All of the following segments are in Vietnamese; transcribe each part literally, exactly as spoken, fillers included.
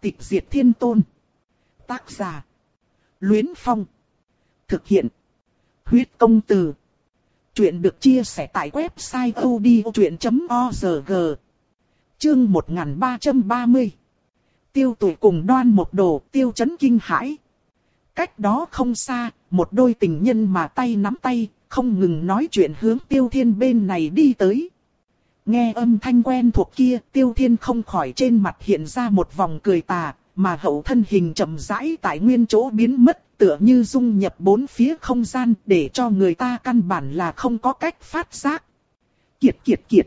Tịch diệt thiên tôn. Tác giả. Luyến Phong. Thực hiện. Huyết công từ. Chuyện được chia sẻ tại website odchuyện chấm org. Chương một nghìn ba trăm ba mươi. Tiêu Tụy cùng Đoan Mộc Đồ tiêu chấn kinh hãi. Cách đó không xa, một đôi tình nhân mà tay nắm tay, không ngừng nói chuyện hướng Tiêu Thiên bên này đi tới. Nghe âm thanh quen thuộc kia, Tiêu Thiên không khỏi trên mặt hiện ra một vòng cười tà, mà hậu thân hình chậm rãi tại nguyên chỗ biến mất, tựa như dung nhập bốn phía không gian, để cho người ta căn bản là không có cách phát giác. Kiệt kiệt kiệt.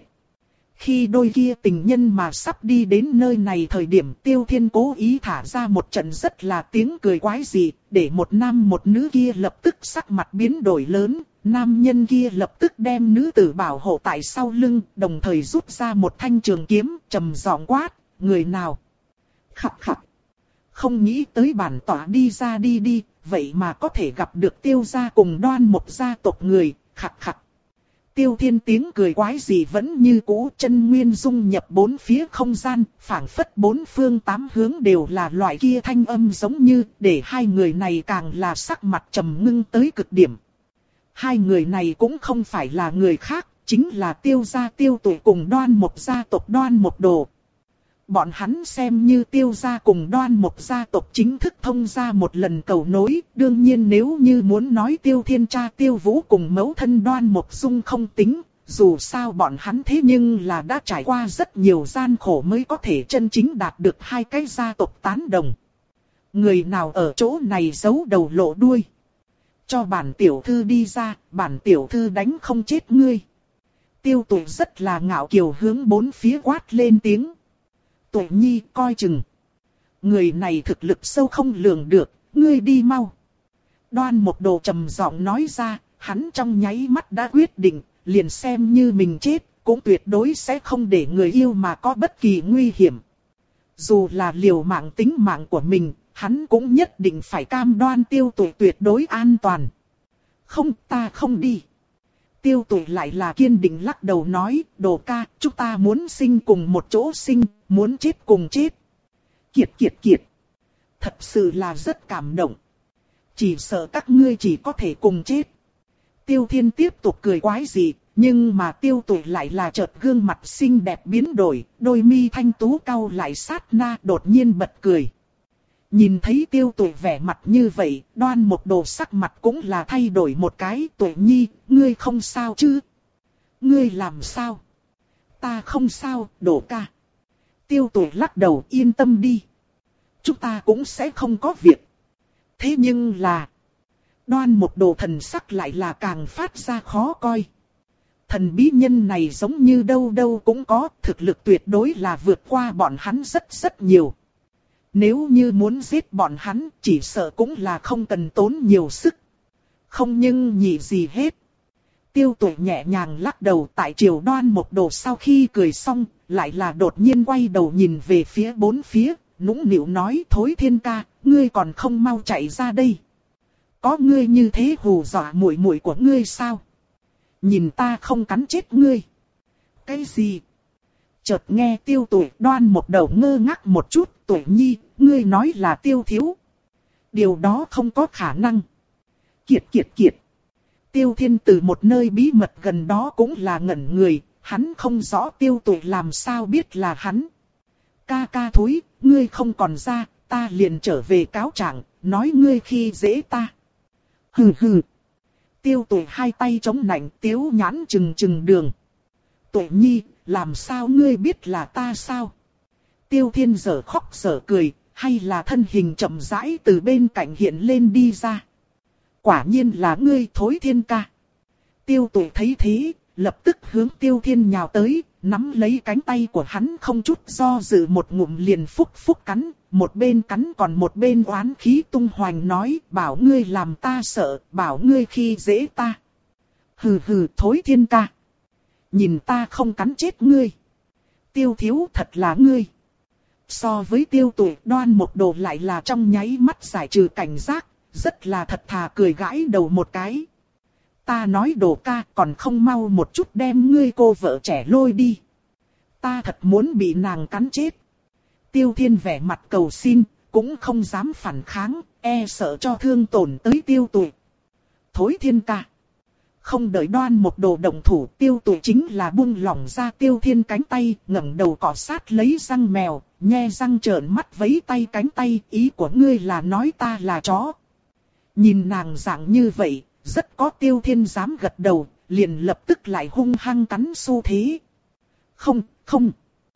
Khi đôi kia tình nhân mà sắp đi đến nơi này thời điểm, Tiêu Thiên cố ý thả ra một trận rất là tiếng cười quái dị, để một nam một nữ kia lập tức sắc mặt biến đổi lớn. Nam nhân kia lập tức đem nữ tử bảo hộ tại sau lưng, đồng thời rút ra một thanh trường kiếm, trầm giọng quát, người nào? Khặt khặt. Không nghĩ tới bản tỏa đi ra đi đi, vậy mà có thể gặp được Tiêu gia cùng Đoan Mộc gia tộc người, khặt khặt. Tiêu Thiên tiếng cười quái gì vẫn như cũ, chân nguyên dung nhập bốn phía không gian, phảng phất bốn phương tám hướng đều là loại kia thanh âm giống như, để hai người này càng là sắc mặt trầm ngưng tới cực điểm. Hai người này cũng không phải là người khác, chính là Tiêu gia Tiêu Tụy cùng Đoan Mộc gia tộc Đoan Mộc Đồ. Bọn hắn xem như Tiêu gia cùng Đoan Mộc gia tộc chính thức thông ra một lần cầu nối. Đương nhiên nếu như muốn nói Tiêu Thiên cha Tiêu Vũ cùng mẫu thân Đoan Mộc Dung không tính, dù sao bọn hắn thế nhưng là đã trải qua rất nhiều gian khổ mới có thể chân chính đạt được hai cái gia tộc tán đồng. Người nào ở chỗ này giấu đầu lộ đuôi? Cho bản tiểu thư đi ra, bản tiểu thư đánh không chết ngươi. Tiêu Tụy rất là ngạo kiều hướng bốn phía quát lên tiếng. Tụy nhi coi chừng. Người này thực lực sâu không lường được, ngươi đi mau. Đoan Mộc Đồ trầm giọng nói ra, hắn trong nháy mắt đã quyết định, liền xem như mình chết, cũng tuyệt đối sẽ không để người yêu mà có bất kỳ nguy hiểm. Dù là liều mạng tính mạng của mình, hắn cũng nhất định phải cam đoan Tiêu Tụy tuyệt đối an toàn. Không, ta không đi. Tiêu Tụy lại là kiên định lắc đầu nói, Đồ ca, chúng ta muốn sinh cùng một chỗ sinh, muốn chết cùng chết. Kiệt kiệt kiệt. Thật sự là rất cảm động. Chỉ sợ các ngươi chỉ có thể cùng chết. Tiêu Thiên tiếp tục cười quái dị, nhưng mà Tiêu Tụy lại là chợt gương mặt xinh đẹp biến đổi, đôi mi thanh tú cau lại sát na đột nhiên bật cười. Nhìn thấy Tiêu Tụy vẻ mặt như vậy, Đoan Mộc Đồ sắc mặt cũng là thay đổi một cái. Tụy nhi, ngươi không sao chứ? Ngươi làm sao? Ta không sao, Đồ ca. Tiêu Tụy lắc đầu, yên tâm đi. Chúng ta cũng sẽ không có việc. Thế nhưng là... Đoan Mộc Đồ thần sắc lại là càng phát ra khó coi. Thần bí nhân này giống như đâu đâu cũng có, thực lực tuyệt đối là vượt qua bọn hắn rất rất nhiều. Nếu như muốn giết bọn hắn, chỉ sợ cũng là không cần tốn nhiều sức. Không nhưng nhị gì hết. Tiêu Tụy nhẹ nhàng lắc đầu tại triều Đoan Mộc Đồ sau khi cười xong, lại là đột nhiên quay đầu nhìn về phía bốn phía, nũng nịu nói Thối Thiên ca, ngươi còn không mau chạy ra đây. Có ngươi như thế hù dọa muội muội của ngươi sao? Nhìn ta không cắn chết ngươi. Cái gì? Chợt nghe Tiêu Tụy Đoan Mộc Đồ ngơ ngác một chút, Tụy nhi, ngươi nói là Tiêu thiếu. Điều đó không có khả năng. Kiệt kiệt kiệt. Tiêu Thiên từ một nơi bí mật gần đó cũng là ngẩn người, hắn không rõ Tiêu Tụy làm sao biết là hắn. Ca ca thối, ngươi không còn ra, ta liền trở về cáo trạng, nói ngươi khi dễ ta. Hừ hừ. Tiêu Tụy hai tay chống nạnh, tiếu nhãn trừng trừng đường. Tụy nhi, làm sao ngươi biết là ta sao? Tiêu Thiên giở khóc giở cười, hay là thân hình chậm rãi từ bên cạnh hiện lên đi ra. Quả nhiên là ngươi Thối Thiên ca. Tiêu Tụy thấy thế, lập tức hướng Tiêu Thiên nhào tới, nắm lấy cánh tay của hắn không chút do dự một ngụm liền phúc phúc cắn, một bên cắn còn một bên oán khí tung hoành nói, bảo ngươi làm ta sợ, bảo ngươi khi dễ ta. Hừ hừ Thối Thiên ca. Nhìn ta không cắn chết ngươi. Tiêu thiếu thật là ngươi. So với Tiêu Tụy, Đoan Mộc Đồ lại là trong nháy mắt giải trừ cảnh giác, rất là thật thà cười gãi đầu một cái. Ta nói Đồ ca còn không mau một chút đem ngươi cô vợ trẻ lôi đi. Ta thật muốn bị nàng cắn chết. Tiêu Thiên vẻ mặt cầu xin, cũng không dám phản kháng, e sợ cho thương tổn tới Tiêu Tụy. Thối Thiên ca. Không đợi Đoan Mục Đồ động thủ, Tiêu Tụy chính là buông lỏng ra Tiêu Thiên cánh tay, ngẩng đầu cọ sát lấy răng mèo, nhe răng trợn mắt vẫy tay cánh tay, ý của ngươi là nói ta là chó. Nhìn nàng dạng như vậy, rất có Tiêu Thiên dám gật đầu, liền lập tức lại hung hăng cắn xu thế. Không, không.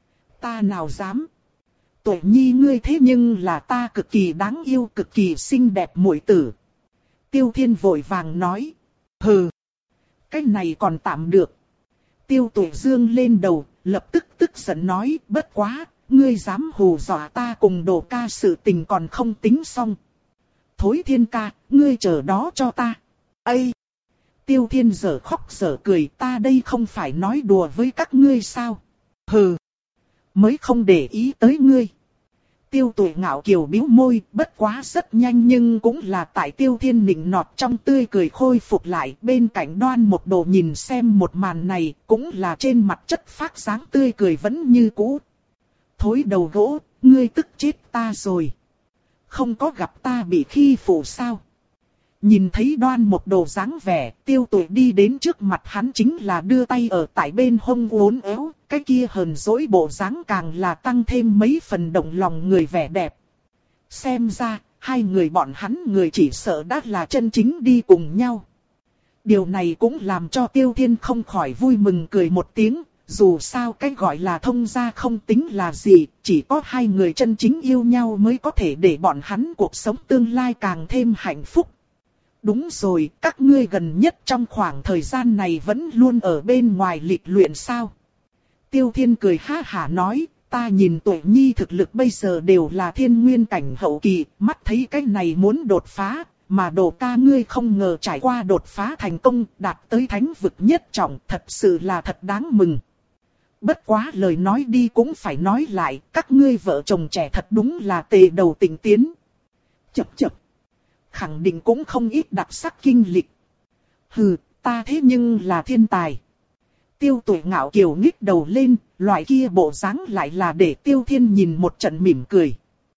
Ta nào dám. Tuệ nhi ngươi thế nhưng là ta cực kỳ đáng yêu, cực kỳ xinh đẹp muội tử. Tiêu Thiên vội vàng nói. Hừ. Cái này còn tạm được. Tiêu Tuệ dương lên đầu, lập tức tức giận nói, bất quá, ngươi dám hù dọa ta cùng Đồ ca sự tình còn không tính xong. Thối Thiên ca, ngươi chờ đó cho ta. Ây! Tiêu Thiên giở khóc giở cười, ta đây không phải nói đùa với các ngươi sao? Hừ! Mới không để ý tới ngươi. Tiêu Tuệ ngạo kiều bĩu môi, bất quá rất nhanh nhưng cũng là tại Tiêu Thiên nịnh nọt trong tươi cười khôi phục lại. Bên cạnh Đoan Mục Đồ nhìn xem một màn này, cũng là trên mặt chất phác dáng tươi cười vẫn như cũ. Thối đầu gỗ, ngươi tức chết ta rồi. Không có gặp ta bị khi phụ sao? Nhìn thấy Đoan Mục Đồ dáng vẻ, Tiêu Tuệ đi đến trước mặt hắn chính là đưa tay ở tại bên hông uốn éo, cái kia hờn dỗi bộ dáng càng là tăng thêm mấy phần động lòng người vẻ đẹp. Xem ra, hai người bọn hắn người chỉ sợ đã là chân chính đi cùng nhau. Điều này cũng làm cho Tiêu Thiên không khỏi vui mừng cười một tiếng, dù sao cái gọi là thông gia không tính là gì, chỉ có hai người chân chính yêu nhau mới có thể để bọn hắn cuộc sống tương lai càng thêm hạnh phúc. Đúng rồi, các ngươi gần nhất trong khoảng thời gian này vẫn luôn ở bên ngoài lịch luyện sao? Tiêu Thiên cười ha hả nói, ta nhìn Tuệ nhi thực lực bây giờ đều là thiên nguyên cảnh hậu kỳ, mắt thấy cái này muốn đột phá, mà Đồ ca ngươi không ngờ trải qua đột phá thành công, đạt tới thánh vực nhất trọng, thật sự là thật đáng mừng. Bất quá lời nói đi cũng phải nói lại, các ngươi vợ chồng trẻ thật đúng là tề đầu tỉnh tiến. Chập chập. Khẳng định cũng không ít đặc sắc kinh lịch. Hừ, ta thế nhưng là thiên tài. Tiêu Tuệ ngạo kiều nghích đầu lên, loại kia bộ dáng lại là để Tiêu Thiên nhìn một trận mỉm cười.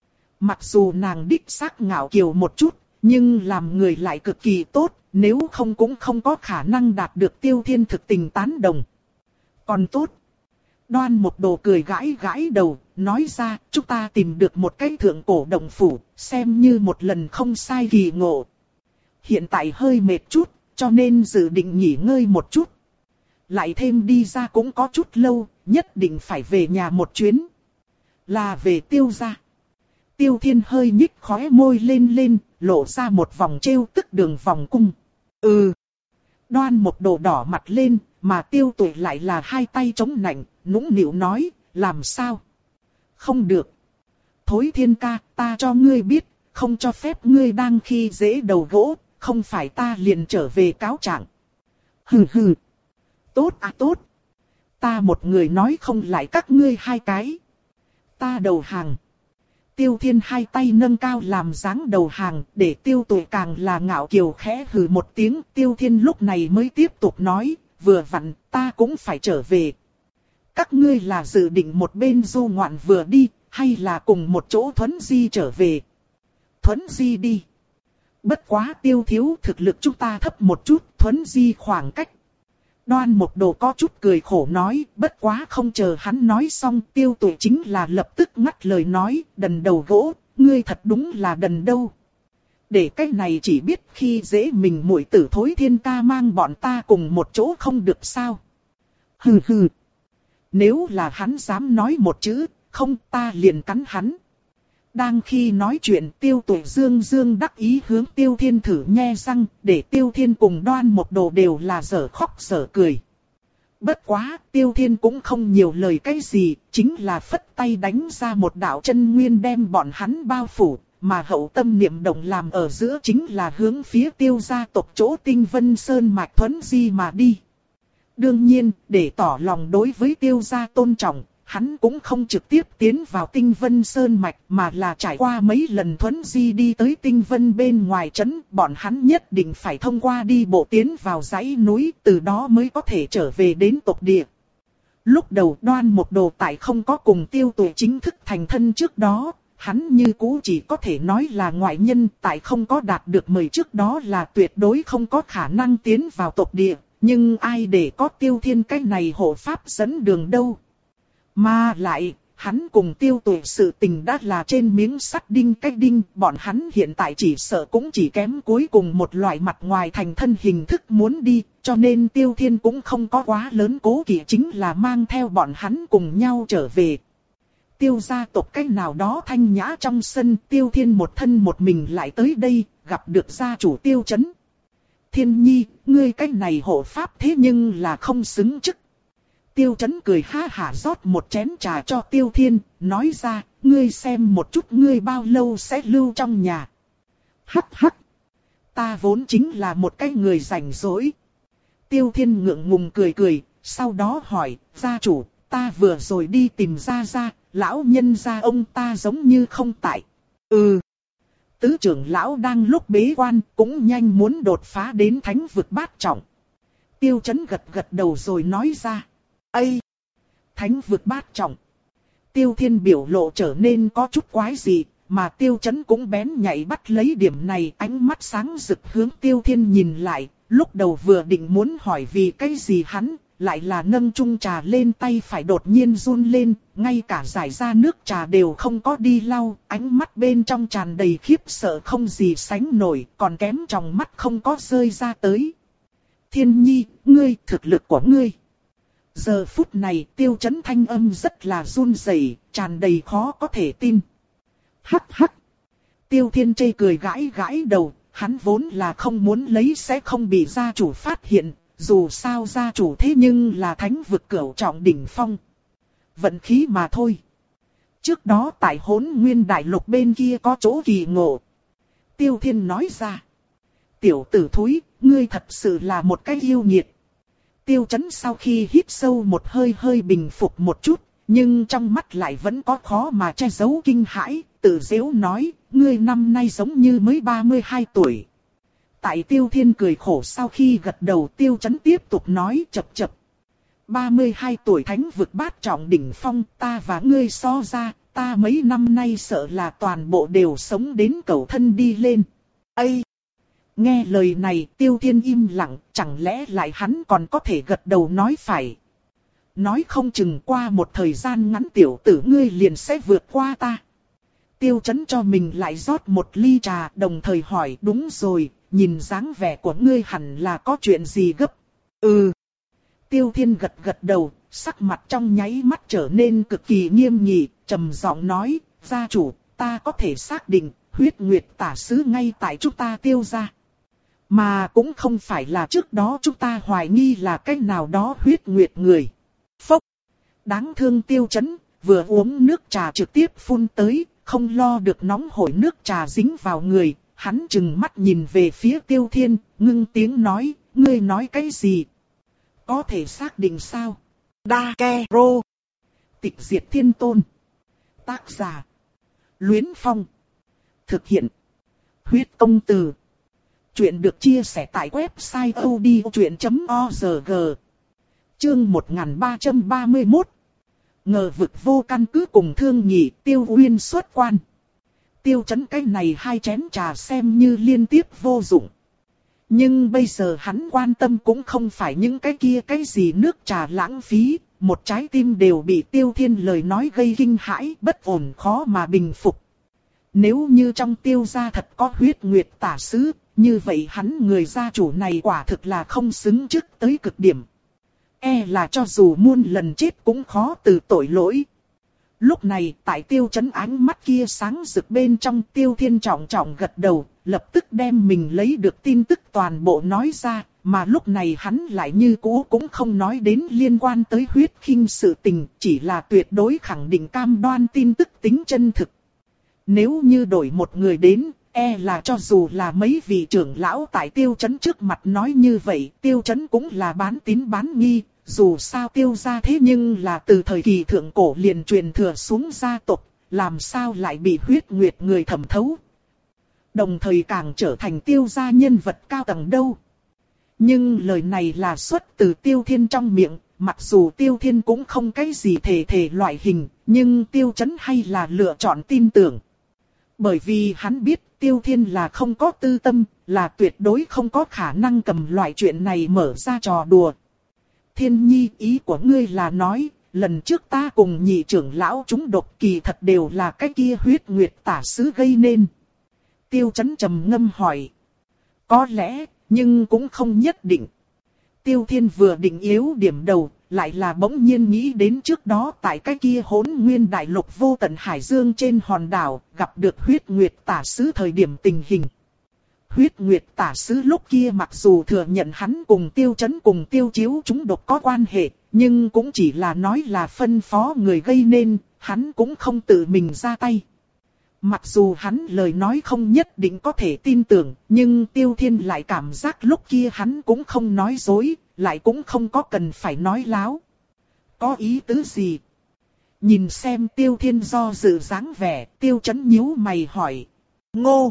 Mặc dù nàng đích xác ngạo kiều một chút, nhưng làm người lại cực kỳ tốt, nếu không cũng không có khả năng đạt được Tiêu Thiên thực tình tán đồng. Còn tốt. Đoan Mục Đồ cười gãi gãi đầu, nói ra, chúng ta tìm được một cái thượng cổ động phủ, xem như một lần không sai kỳ ngộ. Hiện tại hơi mệt chút, cho nên dự định nghỉ ngơi một chút. Lại thêm đi ra cũng có chút lâu, nhất định phải về nhà một chuyến. Là về Tiêu gia. Tiêu Thiên hơi nhích khóe môi lên lên, lộ ra một vòng trêu tức đường vòng cung. Ừ. Đoan Mục Đồ đỏ mặt lên, mà Tiêu Tuệ lại là hai tay chống nạnh, nũng nịu nói, làm sao? Không được. Thối Thiên ca, ta cho ngươi biết, không cho phép ngươi đang khi dễ đầu gỗ, không phải ta liền trở về cáo trạng. Hừ hừ. Tốt à tốt. Ta một người nói không lại các ngươi hai cái. Ta đầu hàng. Tiêu Thiên hai tay nâng cao làm dáng đầu hàng, để Tiêu Tuệ càng là ngạo kiều khẽ hừ một tiếng. Tiêu Thiên lúc này mới tiếp tục nói, vừa vặn ta cũng phải trở về. Các ngươi là dự định một bên du ngoạn vừa đi, hay là cùng một chỗ thuấn di trở về? Thuấn di đi. Bất quá Tiêu thiếu thực lực chúng ta thấp một chút, thuấn di khoảng cách. Đoan Mục Đồ có chút cười khổ nói, bất quá không chờ hắn nói xong, Tiêu Tuệ chính là lập tức ngắt lời nói, đần đầu gỗ, ngươi thật đúng là đần đâu. Để cái này chỉ biết khi dễ mình muội tử Thối Thiên ca mang bọn ta cùng một chỗ không được sao? Hừ hừ. Nếu là hắn dám nói một chữ, không ta liền cắn hắn. Đang khi nói chuyện Tiêu Tuệ dương dương đắc ý hướng Tiêu Thiên thử nhe răng, để Tiêu Thiên cùng Đoan Mục Đồ đều là dở khóc dở cười. Bất quá, Tiêu Thiên cũng không nhiều lời cái gì, chính là phất tay đánh ra một đạo chân nguyên đem bọn hắn bao phủ, mà hậu tâm niệm động làm ở giữa chính là hướng phía Tiêu gia tộc chỗ Tinh Vân Sơn mạch thuấn di mà đi. Đương nhiên, để tỏ lòng đối với Tiêu gia tôn trọng, hắn cũng không trực tiếp tiến vào Tinh Vân Sơn mạch mà là trải qua mấy lần thuấn di đi tới Tinh Vân bên ngoài trấn, bọn hắn nhất định phải thông qua đi bộ tiến vào dãy núi, từ đó mới có thể trở về đến tộc địa. Lúc đầu Đoan Một Đồ tại không có cùng Tiêu Tuệ chính thức thành thân trước đó, hắn như cũ chỉ có thể nói là ngoại nhân, tại không có đạt được mời trước đó là tuyệt đối không có khả năng tiến vào tộc địa, nhưng ai để có Tiêu Thiên cái này hộ pháp dẫn đường đâu. Mà lại, hắn cùng Tiêu Tuệ sự tình đã là trên miếng sắt đinh cái đinh, bọn hắn hiện tại chỉ sợ cũng chỉ kém cuối cùng một loại mặt ngoài thành thân hình thức muốn đi, cho nên Tiêu Thiên cũng không có quá lớn cố kỵ, chính là mang theo bọn hắn cùng nhau trở về. Tiêu gia tộc cách nào đó thanh nhã trong sân, Tiêu Thiên một thân một mình lại tới đây, gặp được gia chủ Tiêu Chấn. Thiên Nhi, ngươi cách này hộ pháp thế nhưng là không xứng chức. Tiêu Chấn cười ha hả rót một chén trà cho Tiêu Thiên, nói ra, ngươi xem một chút ngươi bao lâu sẽ lưu trong nhà. Hắc hắc, ta vốn chính là một cái người rảnh rỗi. Tiêu Thiên ngượng ngùng cười cười, sau đó hỏi, gia chủ, ta vừa rồi đi tìm gia gia, lão nhân gia ông ta giống như không tại. Ừ. Tứ trưởng lão đang lúc bế quan, cũng nhanh muốn đột phá đến thánh vực bát trọng. Tiêu Chấn gật gật đầu rồi nói ra. Ây! Thánh vực bát trọng. Tiêu Thiên biểu lộ trở nên có chút quái dị, mà Tiêu Chấn cũng bén nhạy bắt lấy điểm này, ánh mắt sáng rực hướng Tiêu Thiên nhìn lại, lúc đầu vừa định muốn hỏi vì cái gì hắn, lại là nâng chung trà lên tay phải đột nhiên run lên, ngay cả giải ra nước trà đều không có đi lau, ánh mắt bên trong tràn đầy khiếp sợ không gì sánh nổi, còn kém trong mắt không có rơi ra tới. Thiên Nhi, ngươi, thực lực của ngươi. Giờ phút này Tiêu Chấn thanh âm rất là run rẩy, tràn đầy khó có thể tin. Hắc hắc. Tiêu Thiên chê cười gãi gãi đầu, hắn vốn là không muốn lấy sẽ không bị gia chủ phát hiện, dù sao gia chủ thế nhưng là thánh vực cửu trọng đỉnh phong. Vận khí mà thôi. Trước đó tại Hỗn Nguyên Đại Lục bên kia có chỗ kỳ ngộ. Tiêu Thiên nói ra. Tiểu tử thúi, ngươi thật sự là một cái yêu nghiệt. Tiêu Chấn sau khi hít sâu một hơi hơi bình phục một chút, nhưng trong mắt lại vẫn có khó mà che giấu kinh hãi, tự giễu nói, ngươi năm nay giống như mới ba mươi hai tuổi. Tại Tiêu Thiên cười khổ sau khi gật đầu, Tiêu Chấn tiếp tục nói chập chập. ba mươi hai tuổi thánh vực bát trọng đỉnh phong, ta và ngươi so ra, ta mấy năm nay sợ là toàn bộ đều sống đến cầu thân đi lên. Ây! Nghe lời này Tiêu Thiên im lặng, chẳng lẽ lại hắn còn có thể gật đầu nói phải. Nói không chừng qua một thời gian ngắn tiểu tử ngươi liền sẽ vượt qua ta. Tiêu Chấn cho mình lại rót một ly trà, đồng thời hỏi đúng rồi, nhìn dáng vẻ của ngươi hẳn là có chuyện gì gấp. Ừ. Tiêu Thiên gật gật đầu, sắc mặt trong nháy mắt trở nên cực kỳ nghiêm nghị, trầm giọng nói, gia chủ, ta có thể xác định, huyết nguyệt tả sứ ngay tại chúng ta Tiêu gia. Mà cũng không phải là trước đó chúng ta hoài nghi là cái nào đó huyết nguyệt người. Phốc. Đáng thương Tiêu Chấn, vừa uống nước trà trực tiếp phun tới, không lo được nóng hổi nước trà dính vào người. Hắn trừng mắt nhìn về phía Tiêu Thiên, ngưng tiếng nói, ngươi nói cái gì? Có thể xác định sao? Đa Ke Rô. Tịch diệt thiên tôn. Tác giả. Luyến Phong. Thực hiện. Huyết công từ. Chuyện được chia sẻ tại website odchuyện chấm org. Chương một nghìn ba trăm ba mươi mốt. Ngờ vực vô căn cứ cùng thương nhị Tiêu Uyên xuất quan. Tiêu Chấn cái này hai chén trà xem như liên tiếp vô dụng. Nhưng bây giờ hắn quan tâm cũng không phải những cái kia cái gì nước trà lãng phí. Một trái tim đều bị Tiêu Thiên lời nói gây kinh hãi, bất ổn khó mà bình phục. Nếu như trong Tiêu gia thật có huyết nguyệt tả sứ, như vậy hắn người gia chủ này quả thực là không xứng trước tới cực điểm. E là cho dù muôn lần chết cũng khó từ tội lỗi. Lúc này tại Tiêu Chấn ánh mắt kia sáng rực bên trong, Tiêu Thiên trọng trọng gật đầu, lập tức đem mình lấy được tin tức toàn bộ nói ra, mà lúc này hắn lại như cũ cũng không nói đến liên quan tới huyết khinh sự tình, chỉ là tuyệt đối khẳng định cam đoan tin tức tính chân thực. Nếu như đổi một người đến, e là cho dù là mấy vị trưởng lão tại Tiêu Chấn trước mặt nói như vậy, Tiêu Chấn cũng là bán tín bán nghi. Dù sao Tiêu gia thế nhưng là từ thời kỳ thượng cổ liền truyền thừa xuống gia tộc, làm sao lại bị huyết nguyệt người thẩm thấu. Đồng thời càng trở thành Tiêu gia nhân vật cao tầng đâu. Nhưng lời này là xuất từ Tiêu Thiên trong miệng, mặc dù Tiêu Thiên cũng không cái gì thể thể loại hình, nhưng Tiêu Chấn hay là lựa chọn tin tưởng. Bởi vì hắn biết Tiêu Thiên là không có tư tâm, là tuyệt đối không có khả năng cầm loại chuyện này mở ra trò đùa. Thiên Nhi, ý của ngươi là nói, lần trước ta cùng nhị trưởng lão chúng độc kỳ thật đều là cái kia huyết nguyệt tả sứ gây nên. Tiêu Chấn trầm ngâm hỏi. Có lẽ, nhưng cũng không nhất định. Tiêu Thiên vừa định yếu điểm đầu, lại là bỗng nhiên nghĩ đến trước đó tại cái kia Hỗn Nguyên Đại Lục vô tận hải dương trên hòn đảo, gặp được huyết nguyệt tả sứ thời điểm tình hình. Huyết nguyệt tả sứ lúc kia mặc dù thừa nhận hắn cùng Tiêu Chấn cùng Tiêu Chiếu chúng độc có quan hệ, nhưng cũng chỉ là nói là phân phó người gây nên, hắn cũng không tự mình ra tay. Mặc dù hắn lời nói không nhất định có thể tin tưởng, nhưng Tiêu Thiên lại cảm giác lúc kia hắn cũng không nói dối, lại cũng không có cần phải nói láo. Có ý tứ gì? Nhìn xem Tiêu Thiên do dự dáng vẻ, Tiêu Chấn nhíu mày hỏi. Ngô!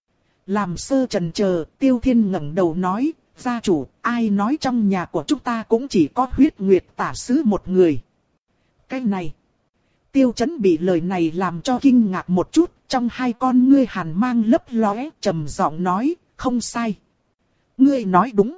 Làm sơ chần chờ, Tiêu Thiên ngẩng đầu nói, gia chủ, ai nói trong nhà của chúng ta cũng chỉ có huyết nguyệt tả sứ một người. Cái này! Tiêu Chấn bị lời này làm cho kinh ngạc một chút, trong hai con ngươi hàn mang lấp lóe, trầm giọng nói, không sai. Ngươi nói đúng.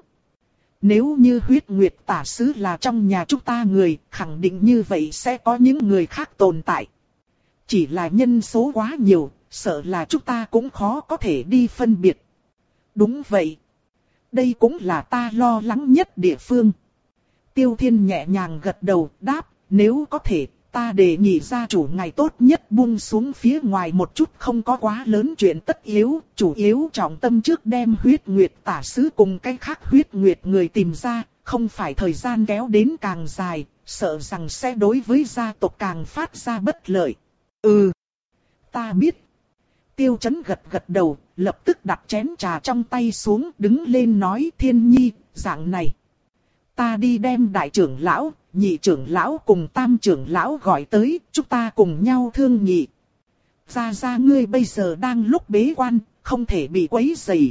Nếu như huyết nguyệt tả sứ là trong nhà chúng ta người, khẳng định như vậy sẽ có những người khác tồn tại. Chỉ là nhân số quá nhiều, sợ là chúng ta cũng khó có thể đi phân biệt. Đúng vậy. Đây cũng là ta lo lắng nhất địa phương. Tiêu Thiên nhẹ nhàng gật đầu, đáp, nếu có thể, ta đề nghị gia chủ ngài tốt nhất buông xuống phía ngoài một chút, không có quá lớn chuyện tất yếu, chủ yếu trọng tâm trước đem huyết nguyệt tả sứ cùng cái khác huyết nguyệt người tìm ra, không phải thời gian kéo đến càng dài, sợ rằng sẽ đối với gia tộc càng phát ra bất lợi. Ừ, ta biết. Tiêu Chấn gật gật đầu, lập tức đặt chén trà trong tay xuống, đứng lên nói, Thiên Nhi, dạng này. Ta đi đem đại trưởng lão, nhị trưởng lão cùng tam trưởng lão gọi tới, chúng ta cùng nhau thương nghị. Gia Gia ngươi bây giờ đang lúc bế quan, không thể bị quấy rầy.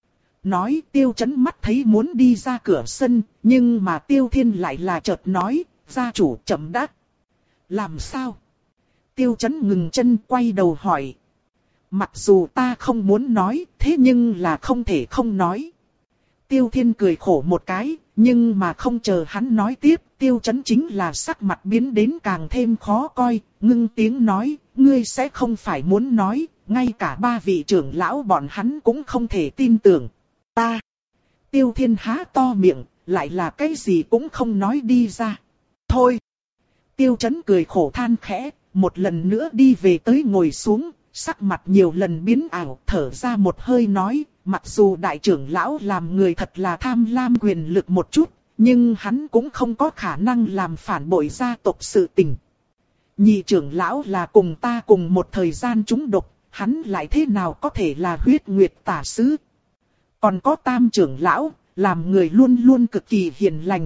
Nói Tiêu Chấn mắt thấy muốn đi ra cửa sân, nhưng mà Tiêu Thiên lại là chợt nói, gia chủ chậm đã. Làm sao? Tiêu Chấn ngừng chân quay đầu hỏi. Mặc dù ta không muốn nói, thế nhưng là không thể không nói. Tiêu Thiên cười khổ một cái, nhưng mà không chờ hắn nói tiếp, Tiêu Chấn chính là sắc mặt biến đến càng thêm khó coi, ngưng tiếng nói, ngươi sẽ không phải muốn nói, ngay cả ba vị trưởng lão bọn hắn cũng không thể tin tưởng. Ta! Tiêu Thiên há to miệng, lại là cái gì cũng không nói đi ra. Thôi! Tiêu Chấn cười khổ than khẽ, một lần nữa đi về tới ngồi xuống, sắc mặt nhiều lần biến ảo, thở ra một hơi nói, mặc dù đại trưởng lão làm người thật là tham lam quyền lực một chút, nhưng hắn cũng không có khả năng làm phản bội gia tộc sự tình. Nhị trưởng lão là cùng ta cùng một thời gian trúng độc, hắn lại thế nào có thể là huyết nguyệt tả sứ. Còn có tam trưởng lão, làm người luôn luôn cực kỳ hiền lành.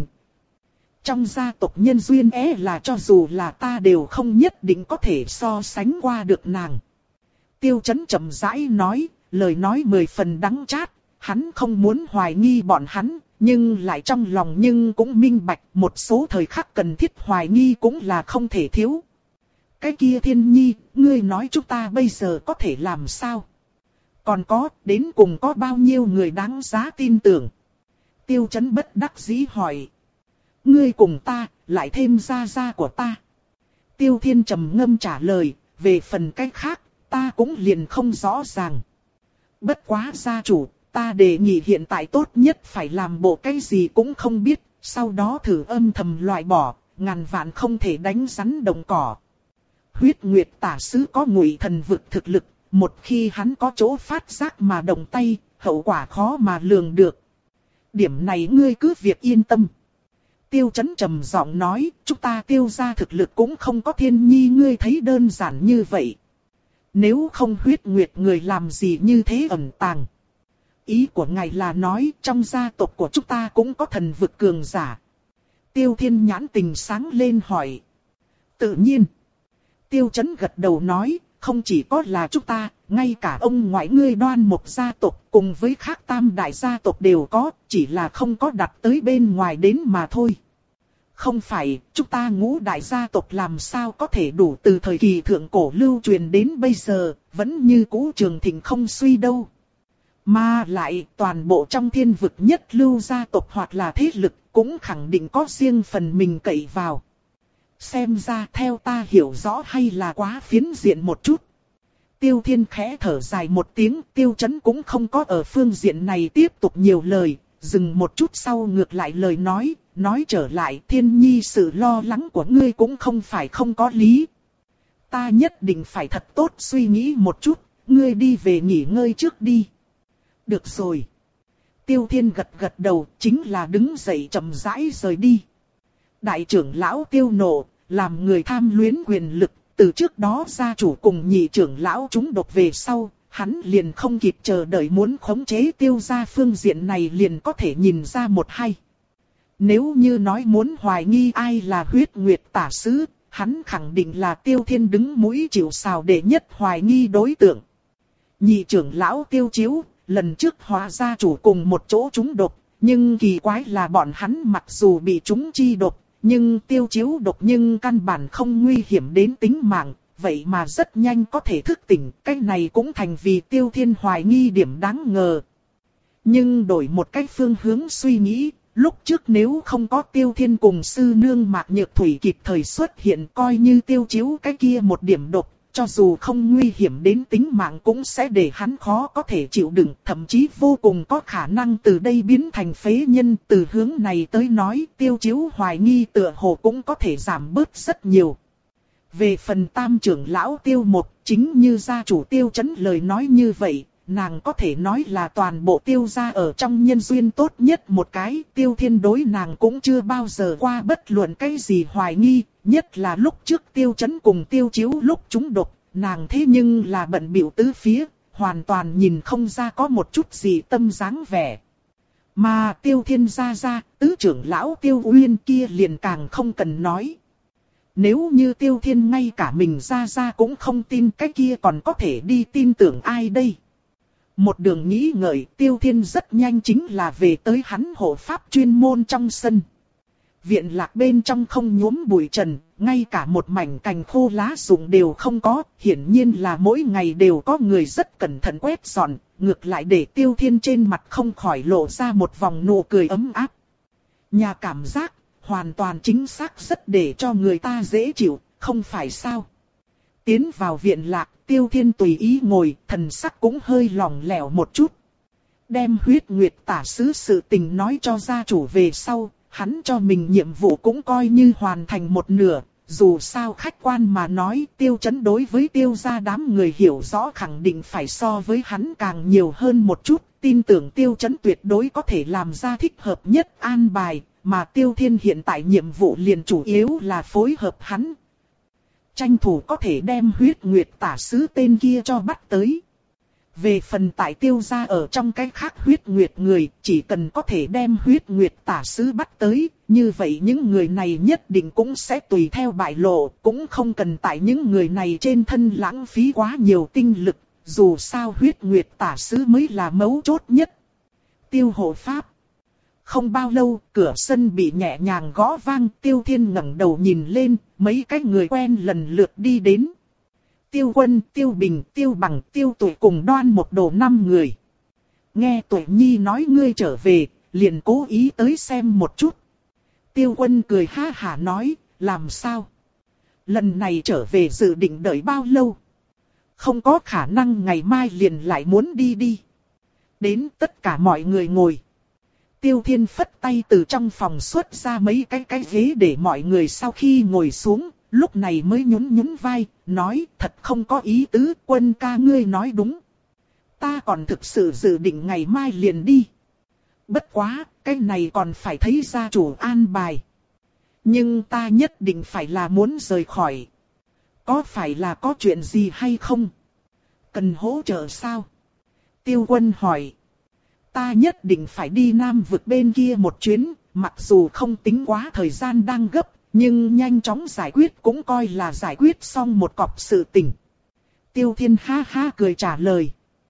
Trong gia tộc nhân duyên é là cho dù là ta đều không nhất định có thể so sánh qua được nàng. Tiêu Chấn chậm rãi nói, lời nói mười phần đắng chát, hắn không muốn hoài nghi bọn hắn, nhưng lại trong lòng nhưng cũng minh bạch một số thời khắc cần thiết hoài nghi cũng là không thể thiếu. Cái kia Thiên Nhi, ngươi nói chúng ta bây giờ có thể làm sao? Còn có, đến cùng có bao nhiêu người đáng giá tin tưởng? Tiêu Chấn bất đắc dĩ hỏi. Ngươi cùng ta, lại thêm gia gia của ta. Tiêu Thiên trầm ngâm trả lời, về phần cách khác, ta cũng liền không rõ ràng. Bất quá gia chủ, ta đề nghị hiện tại tốt nhất phải làm bộ cái gì cũng không biết, sau đó thử âm thầm loại bỏ, ngàn vạn không thể đánh rắn động cỏ. Huyết nguyệt tả sứ có ngụy thần vực thực lực, một khi hắn có chỗ phát giác mà động tay, hậu quả khó mà lường được. Điểm này ngươi cứ việc yên tâm. Tiêu Chấn trầm giọng nói, chúng ta tiêu ra thực lực cũng không có Thiên Nhi ngươi thấy đơn giản như vậy. Nếu không huyết nguyệt người làm gì như thế ẩn tàng. Ý của ngài là nói trong gia tộc của chúng ta cũng có thần vực cường giả. Tiêu Thiên nhãn tình sáng lên hỏi. Tự nhiên. Tiêu Chấn gật đầu nói, không chỉ có là chúng ta, ngay cả ông ngoại ngươi Đoan Mộc gia tộc cùng với khác tam đại gia tộc đều có, chỉ là không có đặt tới bên ngoài đến mà thôi. Không phải, chúng ta ngũ đại gia tộc làm sao có thể đủ từ thời kỳ thượng cổ lưu truyền đến bây giờ, vẫn như cũ trường thịnh không suy đâu. Mà lại toàn bộ trong thiên vực nhất lưu gia tộc hoặc là thế lực cũng khẳng định có riêng phần mình cậy vào. Xem ra theo ta hiểu rõ hay là quá phiến diện một chút. Tiêu Thiên khẽ thở dài một tiếng, Tiêu Chấn cũng không có ở phương diện này tiếp tục nhiều lời, dừng một chút sau ngược lại lời nói, nói trở lại Thiên Nhi sự lo lắng của ngươi cũng không phải không có lý. Ta nhất định phải thật tốt suy nghĩ một chút, ngươi đi về nghỉ ngơi trước đi. Được rồi. Tiêu Thiên gật gật đầu, chính là đứng dậy chậm rãi rời đi. Đại trưởng lão Tiêu Nộ, làm người tham luyến quyền lực, từ trước đó gia chủ cùng nhị trưởng lão chúng độc về sau, hắn liền không kịp chờ đợi muốn khống chế Tiêu gia phương diện này liền có thể nhìn ra một hay. Nếu như nói muốn hoài nghi ai là huyết nguyệt tả sứ, hắn khẳng định là Tiêu Thiên đứng mũi chịu sào để nhất hoài nghi đối tượng. Nhị trưởng lão Tiêu Chiếu, lần trước hóa gia chủ cùng một chỗ chúng độc, nhưng kỳ quái là bọn hắn mặc dù bị chúng chi độc, nhưng Tiêu Chiếu độc nhưng căn bản không nguy hiểm đến tính mạng, vậy mà rất nhanh có thể thức tỉnh, cái này cũng thành vì Tiêu Thiên hoài nghi điểm đáng ngờ. Nhưng đổi một cách phương hướng suy nghĩ, lúc trước nếu không có Tiêu Thiên cùng sư nương Mạc Nhược Thủy kịp thời xuất hiện coi như Tiêu Chiếu cái kia một điểm độc, cho dù không nguy hiểm đến tính mạng cũng sẽ để hắn khó có thể chịu đựng, thậm chí vô cùng có khả năng từ đây biến thành phế nhân. Từ hướng này tới nói, Tiêu Chiếu hoài nghi tựa hồ cũng có thể giảm bớt rất nhiều. Về phần tam trưởng lão Tiêu Một, chính như gia chủ Tiêu Chấn lời nói như vậy, nàng có thể nói là toàn bộ Tiêu gia ở trong nhân duyên tốt nhất một cái. Tiêu Thiên đối nàng cũng chưa bao giờ qua bất luận cái gì hoài nghi, nhất là lúc trước Tiêu Chấn cùng Tiêu Chiếu lúc chúng độc, nàng thế nhưng là bận bịu tứ phía, hoàn toàn nhìn không ra có một chút gì tâm dáng vẻ. Mà Tiêu Thiên gia gia, tứ trưởng lão Tiêu Uyên kia liền càng không cần nói. Nếu như Tiêu Thiên ngay cả mình gia gia cũng không tin, cái kia còn có thể đi tin tưởng ai đây? Một đường nghĩ ngợi, Tiêu Thiên rất nhanh chính là về tới hắn hộ pháp chuyên môn trong sân. Viện lạc bên trong không nhuốm bụi trần, ngay cả một mảnh cành khô lá rụng đều không có, hiển nhiên là mỗi ngày đều có người rất cẩn thận quét dọn, ngược lại để Tiêu Thiên trên mặt không khỏi lộ ra một vòng nụ cười ấm áp. Nhà cảm giác, hoàn toàn chính xác rất để cho người ta dễ chịu, không phải sao? Tiến vào viện lạc, Tiêu Thiên tùy ý ngồi, thần sắc cũng hơi lỏng lẻo một chút. Đem huyết nguyệt tả sứ sự tình nói cho gia chủ về sau, hắn cho mình nhiệm vụ cũng coi như hoàn thành một nửa. Dù sao khách quan mà nói, Tiêu Chấn đối với Tiêu gia đám người hiểu rõ khẳng định phải so với hắn càng nhiều hơn một chút. Tin tưởng Tiêu Chấn tuyệt đối có thể làm ra thích hợp nhất an bài, mà Tiêu Thiên hiện tại nhiệm vụ liền chủ yếu là phối hợp hắn. Tranh thủ có thể đem huyết nguyệt tả sứ tên kia cho bắt tới. Về phần tại Tiêu gia ở trong cái khác huyết nguyệt người, chỉ cần có thể đem huyết nguyệt tả sứ bắt tới, như vậy những người này nhất định cũng sẽ tùy theo bại lộ, cũng không cần tại những người này trên thân lãng phí quá nhiều tinh lực, dù sao huyết nguyệt tả sứ mới là mấu chốt nhất. Tiêu hộ pháp. Không bao lâu, cửa sân bị nhẹ nhàng gõ vang, Tiêu Thiên ngẩng đầu nhìn lên, mấy cái người quen lần lượt đi đến. Tiêu Quân, Tiêu Bình, Tiêu Bằng, Tiêu Tuệ cùng đoan một đồ năm người. Nghe Tuệ Nhi nói ngươi trở về, liền cố ý tới xem một chút. Tiêu Quân cười ha hả nói, làm sao? Lần này trở về dự định đợi bao lâu? Không có khả năng ngày mai liền lại muốn đi đi. Đến tất cả mọi người ngồi. Tiêu Thiên phất tay từ trong phòng xuất ra mấy cái cái ghế để mọi người sau khi ngồi xuống, lúc này mới nhún nhún vai, nói thật không có ý tứ, Quân ca ngươi nói đúng. Ta còn thực sự dự định ngày mai liền đi. Bất quá, cái này còn phải thấy gia chủ an bài. Nhưng ta nhất định phải là muốn rời khỏi. Có phải là có chuyện gì hay không? Cần hỗ trợ sao? Tiêu Quân hỏi. Ta nhất định phải đi Nam vực bên kia một chuyến, mặc dù không tính quá thời gian đang gấp, nhưng nhanh chóng giải quyết cũng coi là giải quyết xong một cọc sự tình. Tiêu Thiên ha ha cười trả lời.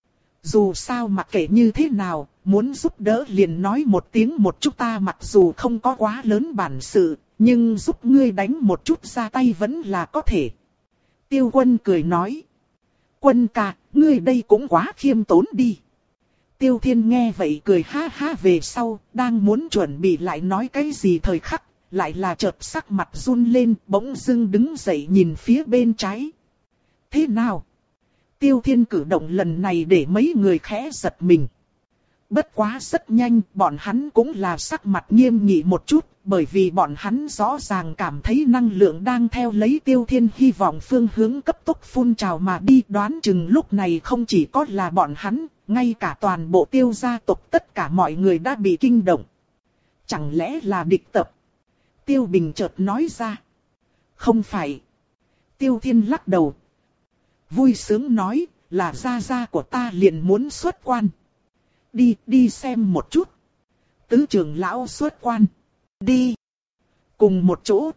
Dù sao mặc kệ như thế nào, muốn giúp đỡ liền nói một tiếng một chút, ta mặc dù không có quá lớn bản sự, Nhưng giúp ngươi đánh một chút ra tay vẫn là có thể. Tiêu Quân cười nói. Quân ca, ngươi đây cũng quá khiêm tốn đi. Tiêu Thiên nghe vậy cười ha ha về sau, đang muốn chuẩn bị lại nói cái gì thời khắc, lại là chợt sắc mặt run lên, bỗng dưng đứng dậy nhìn phía bên trái. Thế nào? Tiêu Thiên cử động lần này để mấy người khẽ giật mình. Bất quá rất nhanh, bọn hắn cũng là sắc mặt nghiêm nghị một chút, bởi vì bọn hắn rõ ràng cảm thấy năng lượng đang theo lấy Tiêu Thiên hy vọng phương hướng cấp tốc phun trào mà đi. Đoán chừng lúc này không chỉ có là bọn hắn, ngay cả toàn bộ Tiêu gia tộc tất cả mọi người đã bị kinh động. Chẳng lẽ là địch tập? Tiêu Bình chợt nói ra. Không phải. Tiêu Thiên lắc đầu. Vui sướng nói, là gia gia của ta liền muốn xuất quan. Đi, đi xem một chút. Tứ trưởng lão xuất quan. Đi. Cùng một chỗ.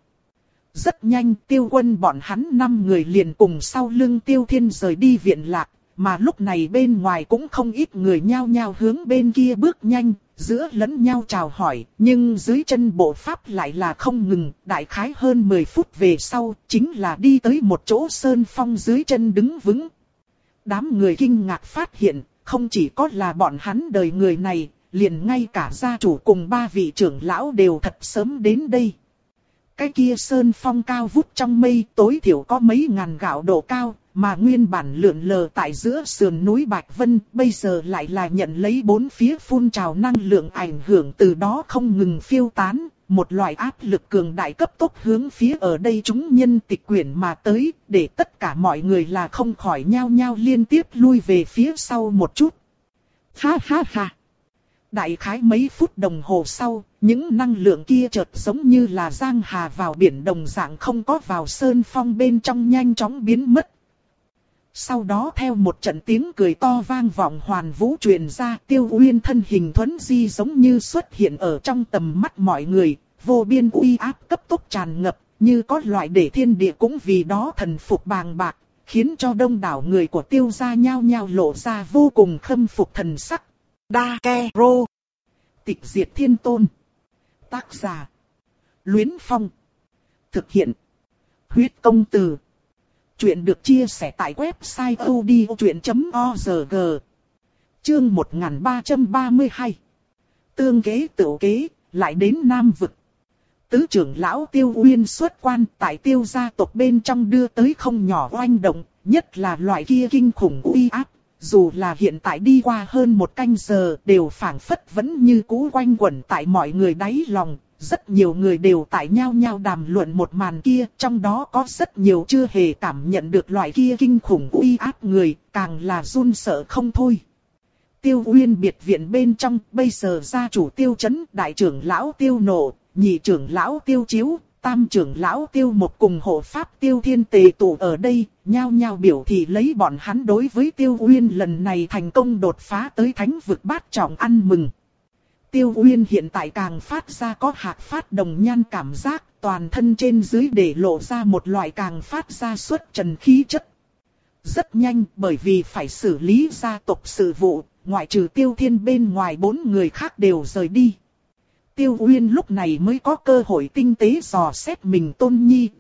Rất nhanh Tiêu Quân bọn hắn năm người liền cùng sau lưng Tiêu Thiên rời đi viện lạc. Mà lúc này bên ngoài cũng không ít người nhao nhao hướng bên kia bước nhanh, giữa lẫn nhau chào hỏi. Nhưng dưới chân bộ pháp lại là không ngừng, đại khái hơn mười phút về sau, chính là đi tới một chỗ sơn phong dưới chân đứng vững. Đám người kinh ngạc phát hiện, không chỉ có là bọn hắn đời người này, liền ngay cả gia chủ cùng ba vị trưởng lão đều thật sớm đến đây. Cái kia sơn phong cao vút trong mây, tối thiểu có mấy ngàn gạo độ cao, mà nguyên bản lượn lờ tại giữa sườn núi Bạch Vân, bây giờ lại là nhận lấy bốn phía phun trào năng lượng ảnh hưởng từ đó không ngừng phiêu tán, một loại áp lực cường đại cấp tốc hướng phía ở đây chúng nhân tịch quyển mà tới, để tất cả mọi người là không khỏi nhao nhao liên tiếp lui về phía sau một chút. Ha ha ha! Đại khái mấy phút đồng hồ sau, những năng lượng kia chợt giống như là giang hà vào biển đồng dạng không có vào sơn phong bên trong nhanh chóng biến mất. Sau đó theo một trận tiếng cười to vang vọng hoàn vũ truyền ra, Tiêu Uyên thân hình thuấn di giống như xuất hiện ở trong tầm mắt mọi người, vô biên uy áp cấp tốc tràn ngập, như có loại để thiên địa cũng vì đó thần phục bàng bạc, khiến cho đông đảo người của Tiêu gia nhao nhao lộ ra vô cùng khâm phục thần sắc. Đa Ke Rô. Tịch diệt thiên tôn. Tác giả. Luyến Phong. Thực hiện. Huyết công từ. Chuyện được chia sẻ tại website odchuyện chấm org. Chương một nghìn ba trăm ba mươi hai. Tương kế tửu kế, lại đến Nam Vực. Tứ trưởng lão Tiêu Uyên xuất quan tại Tiêu gia tộc bên trong đưa tới không nhỏ oanh động, nhất là loại kia kinh khủng uy áp. Dù là hiện tại đi qua hơn một canh giờ đều phảng phất vẫn như cũ quanh quẩn tại mọi người đáy lòng. Rất nhiều người đều tại nhau nhau đàm luận một màn kia, trong đó có rất nhiều chưa hề cảm nhận được loại kia kinh khủng uy áp người, càng là run sợ không thôi. Tiêu Uyên biệt viện bên trong, bây giờ gia chủ Tiêu Chấn, đại trưởng lão Tiêu Nộ, nhị trưởng lão Tiêu Chiếu, tam trưởng lão Tiêu Một cùng hộ pháp Tiêu Thiên tề tụ ở đây, nhao nhao biểu thị lấy bọn hắn đối với Tiêu Uyên lần này thành công đột phá tới thánh vực bát trọng ăn mừng. Tiêu Uyên hiện tại càng phát ra có hạc phát đồng nhan cảm giác, toàn thân trên dưới để lộ ra một loại càng phát ra xuất trần khí chất. Rất nhanh, bởi vì phải xử lý gia tộc sự vụ, ngoại trừ Tiêu Thiên bên ngoài bốn người khác đều rời đi. Tiêu Uyên lúc này mới có cơ hội tinh tế dò xét mình Tôn Nhi.